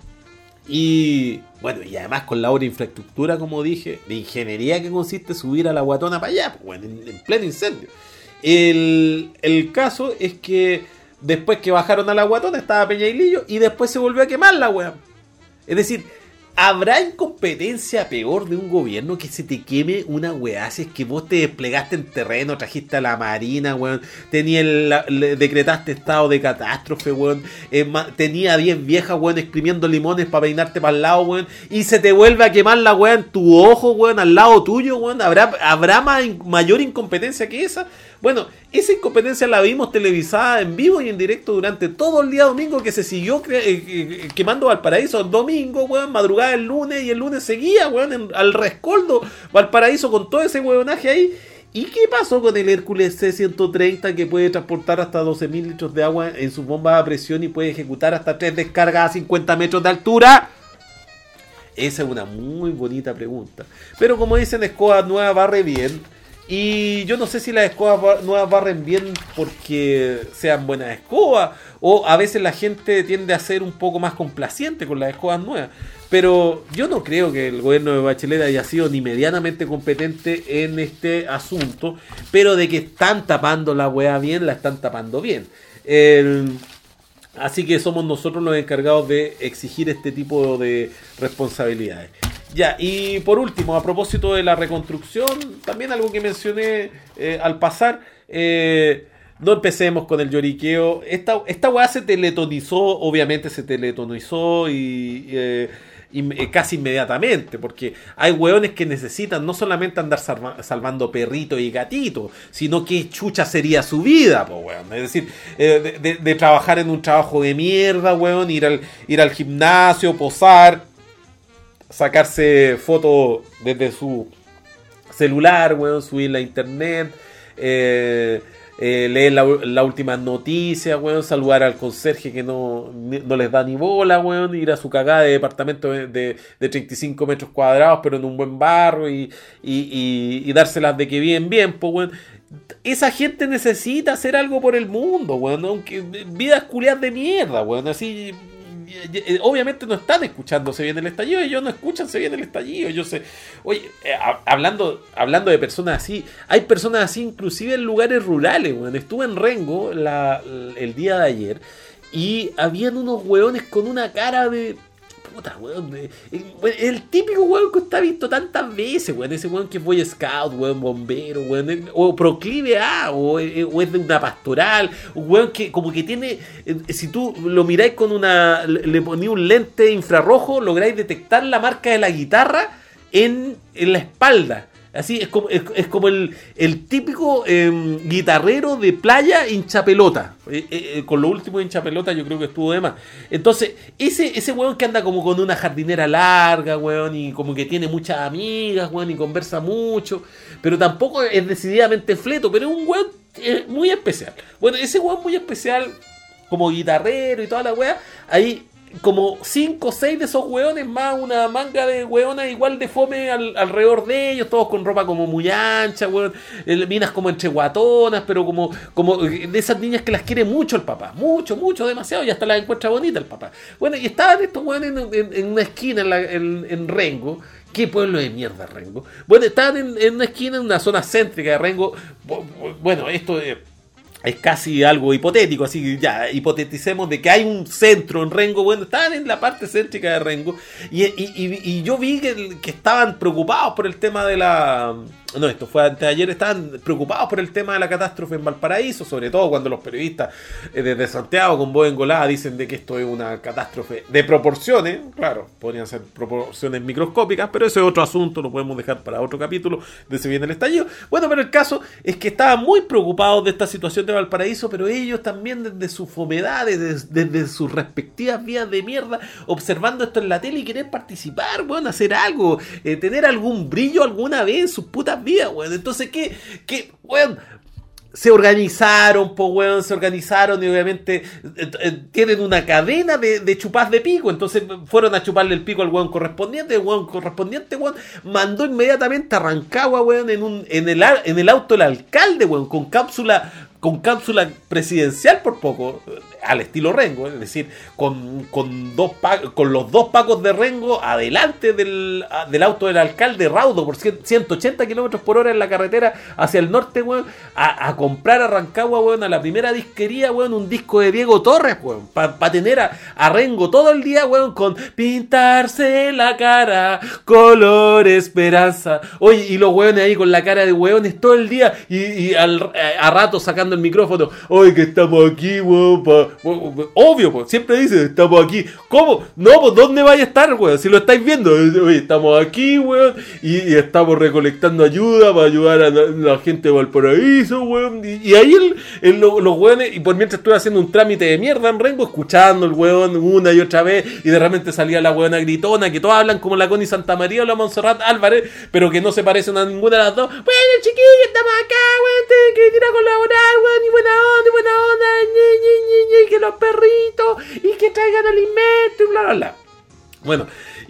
Y bueno, y además con la obra de infraestructura, como dije, de ingeniería que consiste subir a la guatona para allá, pues, weón, en, en pleno incendio. El, el caso es que después que bajaron a la guatona estaba Peña y Lillo y después se volvió a quemar la weá. Es decir, ¿habrá incompetencia peor de un gobierno que se te queme una weá? Si es que vos te desplegaste en terreno, trajiste a la marina, weón, tenía el, la, le, decretaste estado de catástrofe, weón, eh, ma, tenía diez viejas, weón, exprimiendo limones para peinarte para el lado, weón, y se te vuelve a quemar la weá en tu ojo, weón, al lado tuyo, weón. ¿Habrá, habrá ma, mayor incompetencia que esa? Bueno, esa incompetencia la vimos televisada en vivo y en directo durante todo el día domingo, que se siguió cre- eh, quemando Valparaíso el domingo, weón, madrugada el lunes, y el lunes seguía, weón, en, al rescoldo Valparaíso con todo ese weonaje ahí. ¿Y qué pasó con el Hércules C ciento treinta, que puede transportar hasta doce mil litros de agua en sus bombas a presión y puede ejecutar hasta tres descargas a cincuenta metros de altura? Esa es una muy bonita pregunta. Pero como dicen, escoba nueva barre bien. Y yo no sé si las escobas nuevas barren bien porque sean buenas escobas, o a veces la gente tiende a ser un poco más complaciente con las escobas nuevas. Pero yo no creo que el gobierno de Bachelet haya sido ni medianamente competente en este asunto, pero de que están tapando la weá bien, la están tapando bien. El... Así que somos nosotros los encargados de exigir este tipo de responsabilidades. Ya, y por último, a propósito de la reconstrucción, también algo que mencioné eh, al pasar, eh, no empecemos con el lloriqueo. Esta, esta weá se teletonizó, obviamente se teletonizó y... Eh, Y, eh, casi inmediatamente, porque hay hueones que necesitan no solamente andar salva, salvando perritos y gatitos, sino que chucha sería su vida, po, weón. Es decir, eh, de, de, de trabajar en un trabajo de mierda, weón, ir al, ir al gimnasio, posar, sacarse fotos desde su celular, weón, subirla a internet, eh, Eh, leer la, la última noticia, weón, saludar al conserje que no, no les da ni bola, weón, ir a su cagada de departamento de, de, de treinta y cinco metros cuadrados, pero en un buen barrio, y, y, y, y dárselas de que bien, bien, pues, weón. Esa gente necesita hacer algo por el mundo, weón, aunque vidas culiadas de mierda, weón, así... Obviamente no están escuchando Se Viene el Estallido, ellos no escuchan Se Viene el Estallido. Yo sé, oye, eh, hablando, hablando de personas así, hay personas así inclusive en lugares rurales, weón. Estuve en Rengo la, el día de ayer y habían unos weones con una cara de... Puta, weón, el, el típico weón que usted ha visto tantas veces, weón. Ese weón que es Boy Scout, weón, bombero, weón, o proclive a, o, o es de una pastoral, un weón que como que tiene, si tú lo miráis con una, le ponéis un lente infrarrojo, lográis detectar la marca de la guitarra en, en la espalda. Así es como, es, es como el, el típico eh, guitarrero de playa hinchapelota. Eh, eh, con lo último hinchapelota yo creo que estuvo de más. Entonces, ese, ese weón que anda como con una jardinera larga, weón, y como que tiene muchas amigas, weón, y conversa mucho, pero tampoco es decididamente fleto, pero es un weón eh, muy especial. Bueno, ese weón muy especial, como guitarrero y toda la weá, ahí... como cinco o seis de esos hueones, más una manga de hueonas igual de fome al, alrededor de ellos, todos con ropa como muy ancha, hueón, minas como entre guatonas, pero como, como de esas niñas que las quiere mucho el papá, mucho, mucho, demasiado, y hasta las encuentra bonita el papá. Bueno, y estaban estos hueones en, en, en una esquina en, la, en, en Rengo. ¿Qué pueblo de mierda, Rengo? Bueno, estaban en, en una esquina, en una zona céntrica de Rengo. Bueno, esto es... es casi algo hipotético, así que ya, hipoteticemos de que hay un centro en Rengo. Bueno, estaban en la parte céntrica de Rengo, y, y, y, y yo vi que, que estaban preocupados por el tema de la no, esto fue antes de ayer, estaban preocupados por el tema de la catástrofe en Valparaíso, sobre todo cuando los periodistas eh, desde Santiago con voz engolada dicen de que esto es una catástrofe de proporciones, claro, podrían ser proporciones microscópicas, pero ese es otro asunto, lo podemos dejar para otro capítulo de Se Viene el Estallido. Bueno, pero el caso es que estaban muy preocupados de esta situación de Valparaíso, pero ellos también desde su fomedad, desde, desde sus respectivas vías de mierda, observando esto en la tele y querer participar, bueno, hacer algo, eh, tener algún brillo alguna vez en sus putas vidas, weón. Entonces, ¿qué? ¿Qué? Weón, se organizaron, po, weón, se organizaron y obviamente eh, eh, tienen una cadena de, de chupas de pico, entonces fueron a chuparle el pico al weón correspondiente, el weón correspondiente, weón, mandó inmediatamente a Rancagua, weón, en, un, en, el, en el auto del alcalde, weón, con cápsula... con cápsula presidencial por poco, al estilo Rengo, es decir, con, con, dos pa- con los dos pacos de Rengo adelante del, del auto del alcalde raudo por ciento ochenta kilómetros por hora en la carretera hacia el norte, weón, a, a comprar a Rancagua, weón, a la primera disquería, weón, un disco de Diego Torres, weón, para pa tener a, a Rengo todo el día, weón, con pintarse la cara, color esperanza. Oye, y los weones ahí con la cara de weones todo el día y, y al, a, a rato sacando el micrófono, oye, que estamos aquí, weón, pa... obvio, pues, siempre dice, estamos aquí. ¿Cómo? No, pues, ¿dónde vaya a estar, weón? Si lo estáis viendo, oye, estamos aquí, weón, y, y estamos recolectando ayuda para ayudar a la, la gente de Valparaíso, weón, y, y ahí el, el, los, los weones, y por mientras estuve haciendo un trámite de mierda en Rengo, escuchando el weón una y otra vez, y de repente salía la weona gritona, que todos hablan como la Connie Santamaría o la Montserrat Álvarez, pero que no se parecen a ninguna de las dos. Bueno, chiquillos, estamos acá, weón, tienen que ir a colaborar, weón, y buena onda, y buena onda, ñe, ñe, ñe, ñe, que los perritos, y que traigan alimento, y bla, bla, bla. Bueno,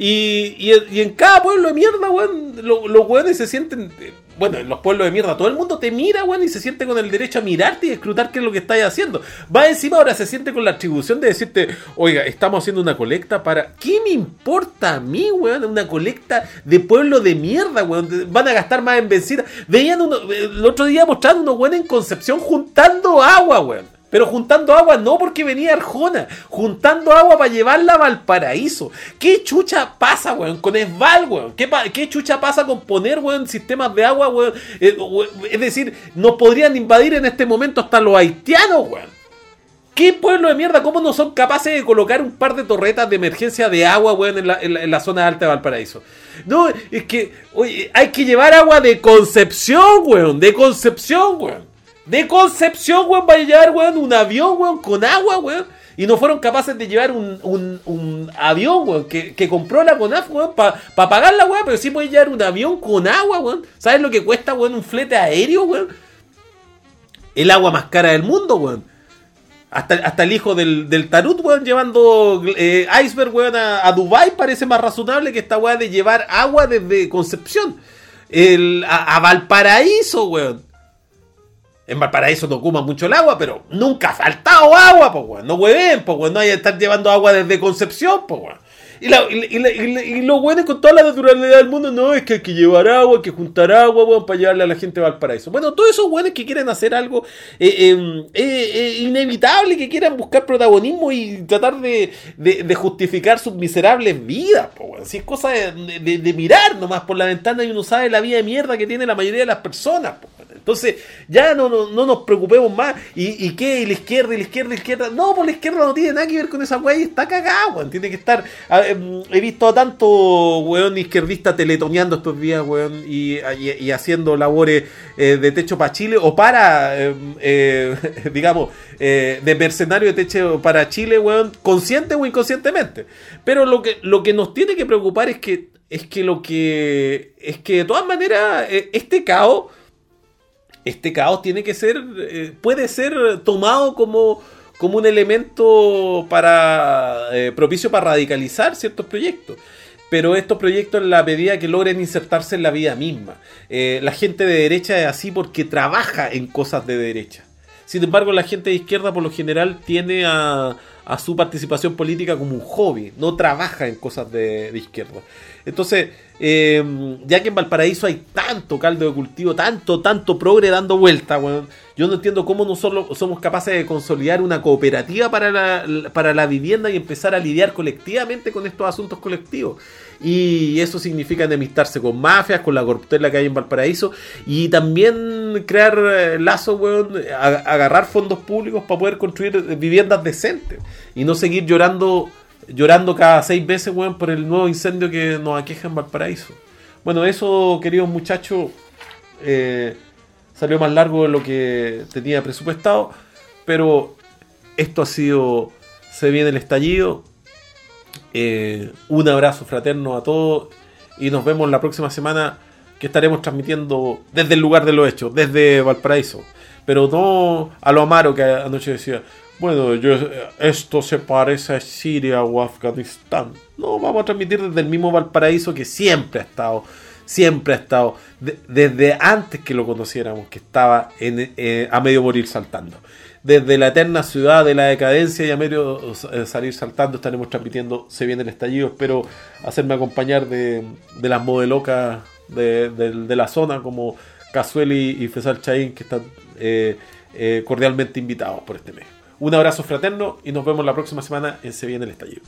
y, y, y en cada pueblo de mierda, weón, los, los weones se sienten... Bueno, en los pueblos de mierda todo el mundo te mira, weón, y se siente con el derecho a mirarte y a escrutar qué es lo que estás haciendo. Va encima ahora se siente con la atribución de decirte, oiga, estamos haciendo una colecta para... ¿Qué me importa a mí, weón? Una colecta de pueblo de mierda, weón. Van a gastar más en benzina. Veían uno, el otro día mostrando unos weones en Concepción juntando agua, weón. Pero juntando agua no porque venía Arjona, juntando agua para llevarla a Valparaíso. ¿Qué chucha pasa, weón, con Esval, weón? ¿Qué, pa- ¿Qué chucha pasa con poner, weón, sistemas de agua, weón? Eh, weón? Es decir, nos podrían invadir en este momento hasta los haitianos, weón. ¿Qué pueblo de mierda? ¿Cómo no son capaces de colocar un par de torretas de emergencia de agua, weón, en la, en la, en la zona alta de Valparaíso? No, es que, oye, hay que llevar agua de Concepción, weón, de Concepción, weón. De Concepción, weón, va a llevar, weón, un avión, weón, con agua, weón. Y no fueron capaces de llevar un, un, un avión, weón, que, que compró la CONAF, weón, para pa pagarla, weón. Pero sí puede llevar un avión con agua, weón. ¿Sabes lo que cuesta, weón, un flete aéreo, weón? El agua más cara del mundo, weón. Hasta, hasta el hijo del, del Tarut, weón, llevando eh, iceberg, weón, a, a Dubái parece más razonable que esta weón de llevar agua desde Concepción el, a, a Valparaíso, weón. En Valparaíso no ocupan mucho el agua, pero nunca ha faltado agua, pues, weón. No hueven, pues, weón. No hay que estar llevando agua desde Concepción, pues, weón. Y, la, y, y, y, y los weones con toda la naturalidad del mundo, no, es que hay que llevar agua, hay que juntar agua, weón, para llevarle a la gente de Valparaíso. Bueno, todos esos weones que quieren hacer algo eh, eh, eh, eh, inevitable, que quieran buscar protagonismo y tratar de, de, de justificar sus miserables vidas, pues, weón. Si es cosa de, de, de mirar nomás por la ventana y uno sabe la vida de mierda que tiene la mayoría de las personas, pues. Entonces, ya no, no, no nos preocupemos más. ¿Y, y qué? ¿Y la izquierda? ¿Y la izquierda? ¿Y la izquierda? No, pues la izquierda no tiene nada que ver con esa weá y está cagada, weón. Tiene que estar... A, eh, he visto a tanto weón izquierdista teletoneando estos días, weón, y, y, y haciendo labores eh, de techo para Chile o para, eh, eh, digamos, eh, de mercenario de techo para Chile, weón, consciente o inconscientemente. Pero lo que, lo que nos tiene que preocupar es que, es que lo que... Es que de todas maneras, eh, este caos... Este caos tiene que ser, eh, puede ser tomado como, como un elemento para eh, propicio para radicalizar ciertos proyectos. Pero estos proyectos, en la medida que logren insertarse en la vida misma. Eh, la gente de derecha es así porque trabaja en cosas de derecha. Sin embargo, la gente de izquierda por lo general tiene a, a su participación política como un hobby. No trabaja en cosas de, de izquierda. Entonces, Eh, ya que en Valparaíso hay tanto caldo de cultivo, tanto, tanto progre dando vuelta, bueno, yo no entiendo cómo nosotros somos capaces de consolidar una cooperativa para la, para la vivienda y empezar a lidiar colectivamente con estos asuntos colectivos. Y eso significa enemistarse con mafias, con la corruptela que hay en Valparaíso, y también crear lazos, bueno, agarrar fondos públicos para poder construir viviendas decentes y no seguir llorando llorando cada seis meses, weón, por el nuevo incendio que nos aqueja en Valparaíso. Bueno, eso, queridos muchachos, eh, salió más largo de lo que tenía presupuestado, pero esto ha sido Se Viene el Estallido. Eh, un abrazo fraterno a todos y nos vemos la próxima semana, que estaremos transmitiendo desde el lugar de los hechos, desde Valparaíso, pero no a lo Amaro, que anoche decía: bueno, yo, esto se parece a Siria o Afganistán. No, vamos a transmitir desde el mismo Valparaíso, que siempre ha estado, siempre ha estado, de, desde antes que lo conociéramos, que estaba en, eh, a medio morir saltando. Desde la eterna ciudad de la decadencia y a medio eh, salir saltando estaremos transmitiendo Se Viene el Estallido. Espero hacerme acompañar de, de las modelocas de, de, de la zona, como Casueli y Fesal Chaín, que están eh, eh, cordialmente invitados por este mes. Un abrazo fraterno y nos vemos la próxima semana en Se Viene el Estallido.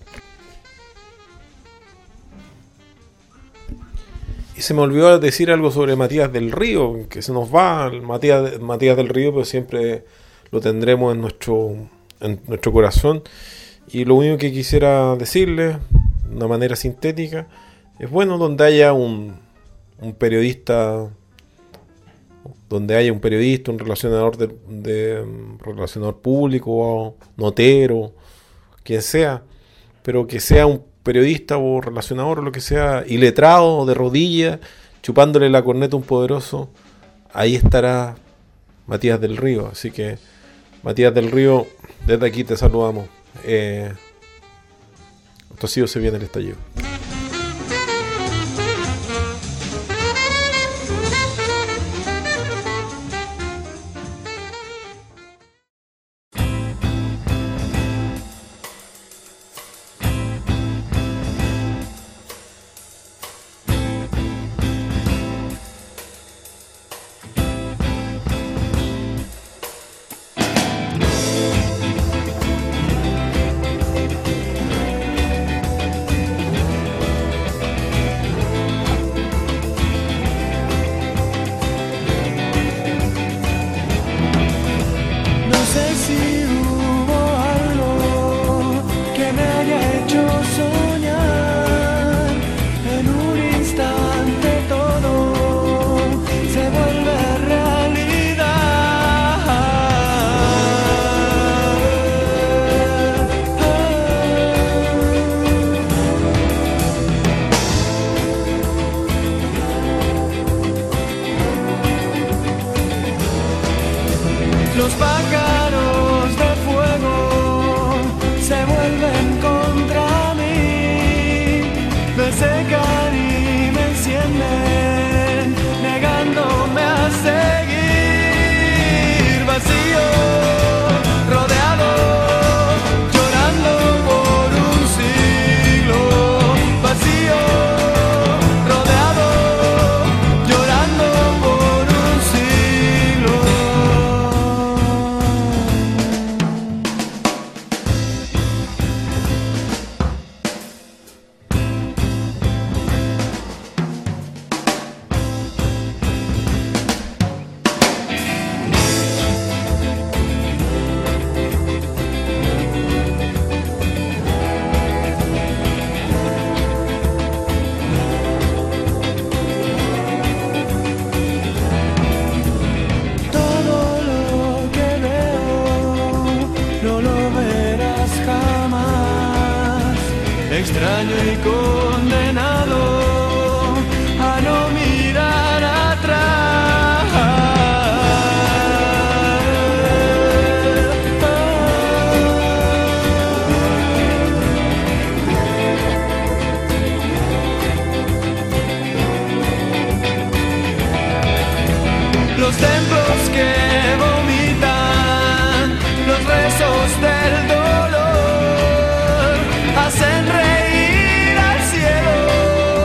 Y se me olvidó decir algo sobre Matías del Río, que se nos va Matías, Matías del Río, pero siempre lo tendremos en nuestro, en nuestro corazón. Y lo único que quisiera decirle, de una manera sintética, es bueno donde haya un, un periodista... donde haya un periodista, un relacionador de, de um, relacionador público, notero, quien sea, pero que sea un periodista o relacionador o lo que sea, iletrado o de rodillas, chupándole la corneta a un poderoso, ahí estará Matías del Río. Así que, Matías del Río, desde aquí te saludamos. Eh, esto ha sido Se Viene el Estallido. Los pájaros de fuego se vuelven contra mí, me secan y me encienden, negándome a seguir. Vacío, rodeado, llorando por un siglo. Vacío, rodeado, llorando por un siglo. Extraño y condenado a no mirar atrás. Los templos que vomitan, los rezos del dolor hacen reír al cielo.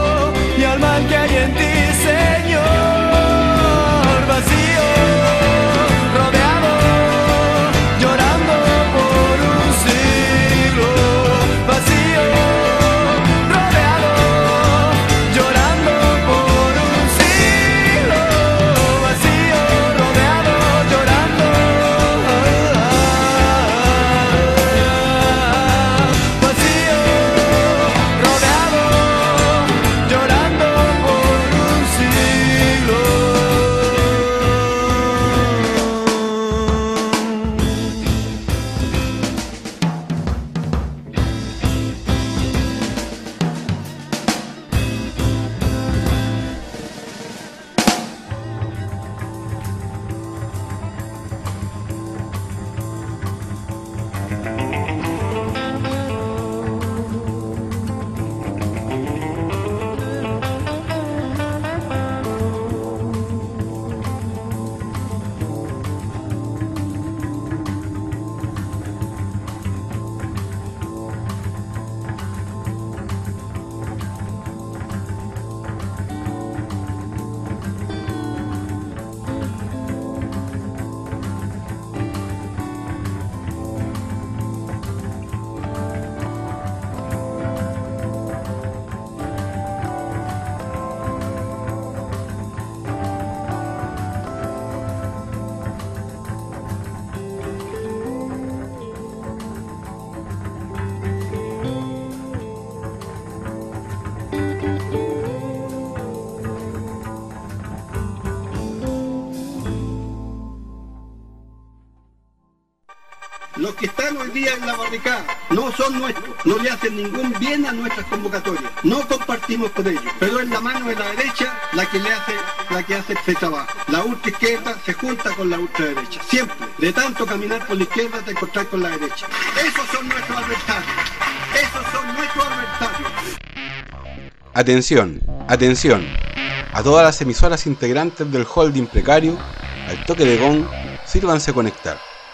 Los que están hoy día en la barricada no son nuestros, no le hacen ningún bien a nuestras convocatorias. No compartimos con ellos, pero es la mano de la derecha la que le hace, la que hace este trabajo. La ultraizquierda se junta con la ultraderecha. Siempre, de tanto caminar por la izquierda te encontrás con la derecha. Esos son nuestros adversarios. Esos son nuestros adversarios. Atención, atención. A todas las emisoras integrantes del holding precario, al toque de gong, sírvanse conectar.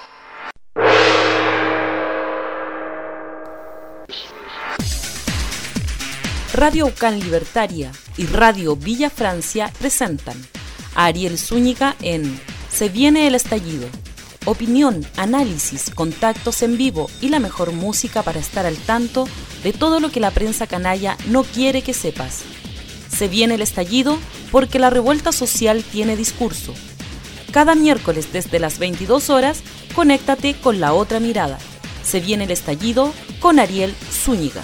Radio Ucán Libertaria y Radio Villa Francia presentan a Ariel Zúñiga en Se viene el estallido. Opinión, análisis, contactos en vivo y la mejor música para estar al tanto de todo lo que la prensa canalla no quiere que sepas. Se viene el estallido porque la revuelta social tiene discurso. Cada miércoles desde las veintidós horas, conéctate con La Otra Mirada. Se viene el estallido con Ariel Zúñiga.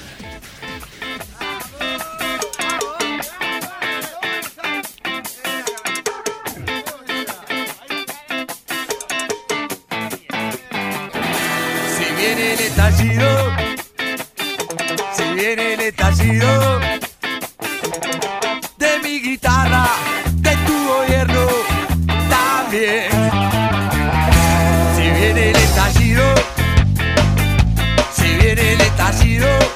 Se viene el estallido, se viene el estallido de mi guitarra, de tu gobierno también. Se viene el estallido, se viene el estallido